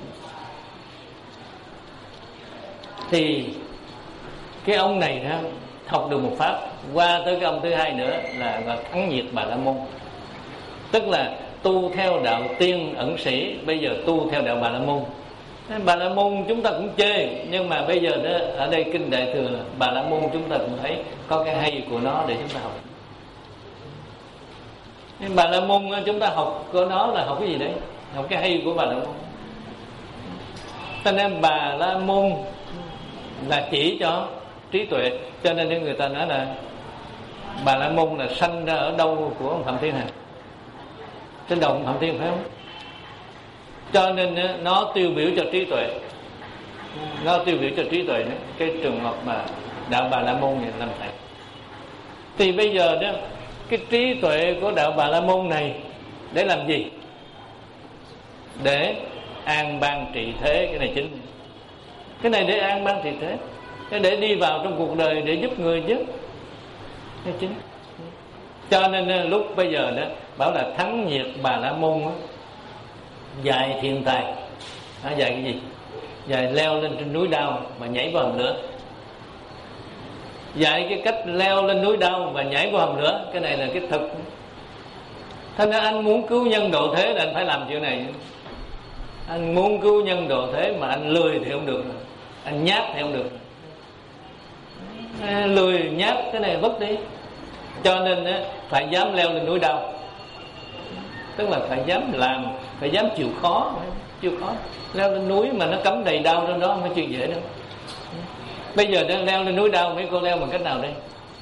Thì cái ông này đó học được một pháp, qua tới cái ông thứ hai nữa là, là Thắng Nhiệt Bà La Môn. Tức là tu theo đạo tiên ẩn sĩ, bây giờ tu theo đạo Bà La Môn. Bà La Môn chúng ta cũng chê, nhưng mà bây giờ đó, ở đây kinh Đại Thừa Bà La Môn chúng ta cũng thấy có cái hay của nó để chúng ta học. Nhưng Bà La Môn chúng ta học của nó là học cái gì đấy? Học cái hay của Bà La Môn. Cho nên Bà La Môn là chỉ cho trí tuệ. Cho nên người ta nói là Bà La Môn là sanh ra ở đâu của ông Phạm Thiên hả? Trên đầu ông Phạm Thiên phải không? Cho nên nó tiêu biểu cho trí tuệ, nó tiêu biểu cho trí tuệ. Cái trường hợp mà đạo Bà La Môn này làm thầy, thì bây giờ đó cái trí tuệ của đạo Bà La Môn này để làm gì? Để an ban trị thế. Cái này chính, cái này để an ban trị thế, cái để đi vào trong cuộc đời để giúp người chứ, cái chính. Cho nên lúc bây giờ đó bảo là Thắng Nhiệt Bà La Môn đó, dạy Thiên Tài. À, dạy cái gì? Dạy leo lên trên núi đao mà nhảy vào hầm lửa. Dạy cái cách leo lên núi đao và nhảy vào hầm lửa. Cái này là cái thực. Thế nên anh muốn cứu nhân độ thế là anh phải làm chuyện này. Anh muốn cứu nhân độ thế mà anh lười thì không được, anh nhát thì không được. À, lười nhát cái này vứt đi. Cho nên á, phải dám leo lên núi đao. Tức là phải dám làm, phải dám chịu khó. Chịu khó leo lên núi mà nó cắm đầy đao trên đó không phải chuyện dễ đâu. Bây giờ đang leo lên núi đao, mấy cô leo bằng cách nào đây?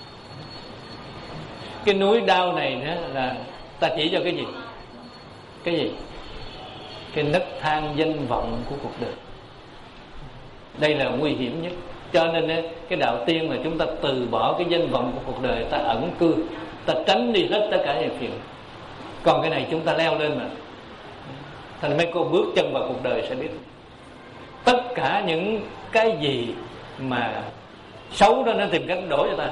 Cái núi đao này đó là ta chỉ cho cái gì? Cái gì? Cái nấc thang danh vọng của cuộc đời. Đây là nguy hiểm nhất. Cho nên cái đạo tiên là chúng ta từ bỏ cái danh vọng của cuộc đời, ta ẩn cư, ta tránh đi hết tất cả những phiền. Còn cái này chúng ta leo lên mà. Thành mấy cô bước chân vào cuộc đời sẽ biết tất cả những cái gì mà xấu đó nó tìm cách đổ cho ta.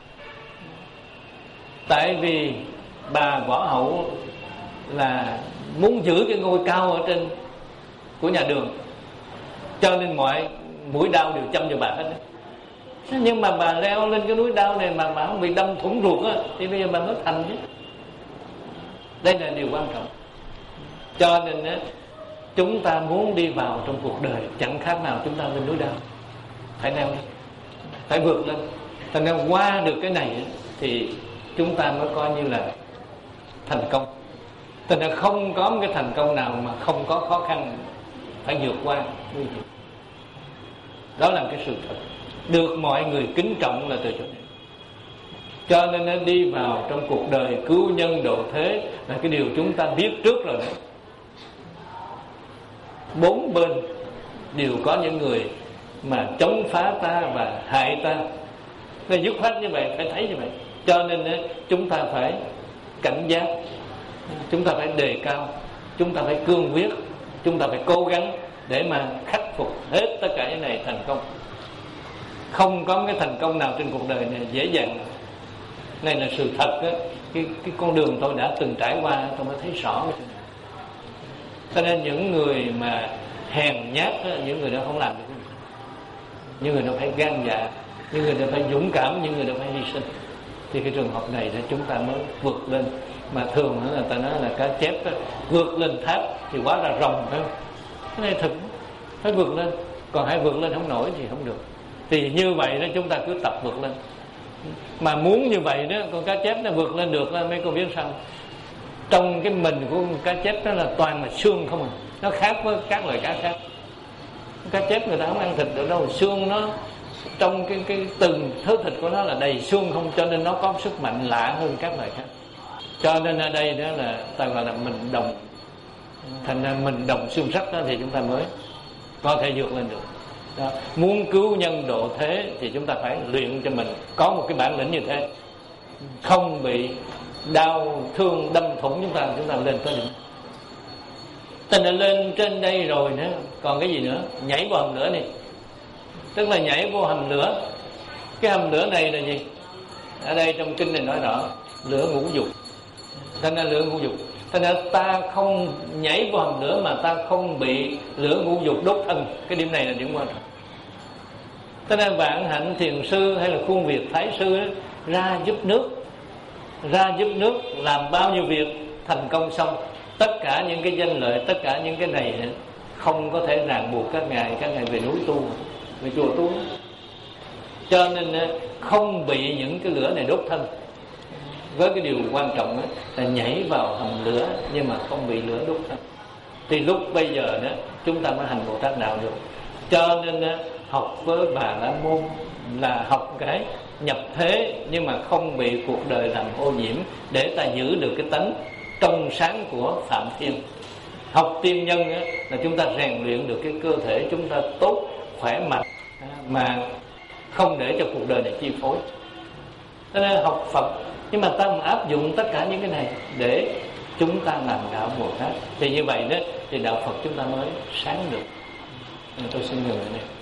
Tại vì bà Võ Hậu là muốn giữ cái ngôi cao ở trên của nhà Đường, cho nên mọi mũi đao đều châm vào bà hết. Nhưng mà bà leo lên cái núi đao này mà bà không bị đâm thủng ruột á, thì bây giờ bà mới thành chứ. Đây là điều quan trọng. Cho nên á, chúng ta muốn đi vào trong cuộc đời chẳng khác nào chúng ta lên núi đao, phải leo lên, phải vượt lên. Thành ra qua được cái này thì chúng ta mới coi như là thành công. Thành ra không có một cái thành công nào mà không có khó khăn, phải vượt qua nguy hiểm. Đó là cái sự thật được mọi người kính trọng là từ chỗ này. Cho nên nó đi vào trong cuộc đời cứu nhân độ thế là cái điều chúng ta biết trước rồi đấy. Bốn bên đều có những người mà chống phá ta và hại ta. Nên dứt khoát như vậy, phải thấy như vậy. Cho nên chúng ta phải cảnh giác, chúng ta phải đề cao, chúng ta phải cương quyết, chúng ta phải cố gắng để mà khắc phục hết tất cả những này thành công. Không có cái thành công nào trên cuộc đời này dễ dàng. Này là sự thật đó. cái cái con đường tôi đã từng trải qua, tôi mới thấy rõ cái chuyện này. Cho nên những người mà hèn nhát đó, những người đó không làm được cái gì. Những người đó phải gan dạ, những người đó phải dũng cảm, những người đó phải hy sinh. Thì cái trường hợp này là chúng ta mới vượt lên. Mà thường là người ta nói là cá chép đó, vượt lên tháp thì quá là rồng, phải không? Cái này thực phải vượt lên, còn hãy vượt lên không nổi thì không được. Thì như vậy đó chúng ta cứ tập vượt lên. Mà muốn như vậy đó, con cá chép nó vượt lên được, mấy cô biết sao? Trong cái mình của con cá chép đó là toàn là xương không à. Nó khác với các loài cá khác. Cá chép người ta không ăn thịt được đâu, xương nó trong cái cái từng thớ thịt của nó là đầy xương không, cho nên nó có sức mạnh lạ hơn các loài khác. Cho nên ở đây đó là ta gọi là mình đồng, thành ra mình đồng xương sắt đó thì chúng ta mới có thể vượt lên được. Đó. Muốn cứu nhân độ thế thì chúng ta phải luyện cho mình có một cái bản lĩnh như thế, không bị đau thương đâm thủng chúng ta, chúng ta lên tới đỉnh. Tình đã lên trên đây rồi nữa, còn cái gì nữa? Nhảy vào hầm lửa này, tức là nhảy vô hầm lửa. Cái hầm lửa này là gì? Ở đây trong kinh này nói rõ lửa ngũ dục. Thành ra lửa ngũ dục, thành ra ta không nhảy vào hầm lửa mà ta không bị lửa ngũ dục đốt thân. Cái điểm này là điểm quan trọng. Cho nên Vạn Hạnh Thiền Sư hay là Khuôn Việt Thái Sư ấy, ra giúp nước, ra giúp nước làm bao nhiêu việc thành công xong. Tất cả những cái danh lợi, tất cả những cái này không có thể ràng buộc các ngài, các ngài về núi tu, về chùa tu. Cho nên không bị những cái lửa này đốt thân. Với cái điều quan trọng là nhảy vào hầm lửa nhưng mà không bị lửa đốt thân. Thì lúc bây giờ đó chúng ta mới hành Bồ Tát đạo được. Cho nên học với Bà La Môn là học cái nhập thế nhưng mà không bị cuộc đời làm ô nhiễm, để ta giữ được cái tánh trong sáng của Phạm Thiên. Học Tiên Nhân là chúng ta rèn luyện được cái cơ thể chúng ta tốt, khỏe mạnh, mà không để cho cuộc đời này chi phối. Cho nên học Phật nhưng mà ta áp dụng tất cả những cái này để chúng ta làm đạo Bồ Tát. Thì như vậy đó thì đạo Phật chúng ta mới sáng được. Tôi xin ngừng ở đây.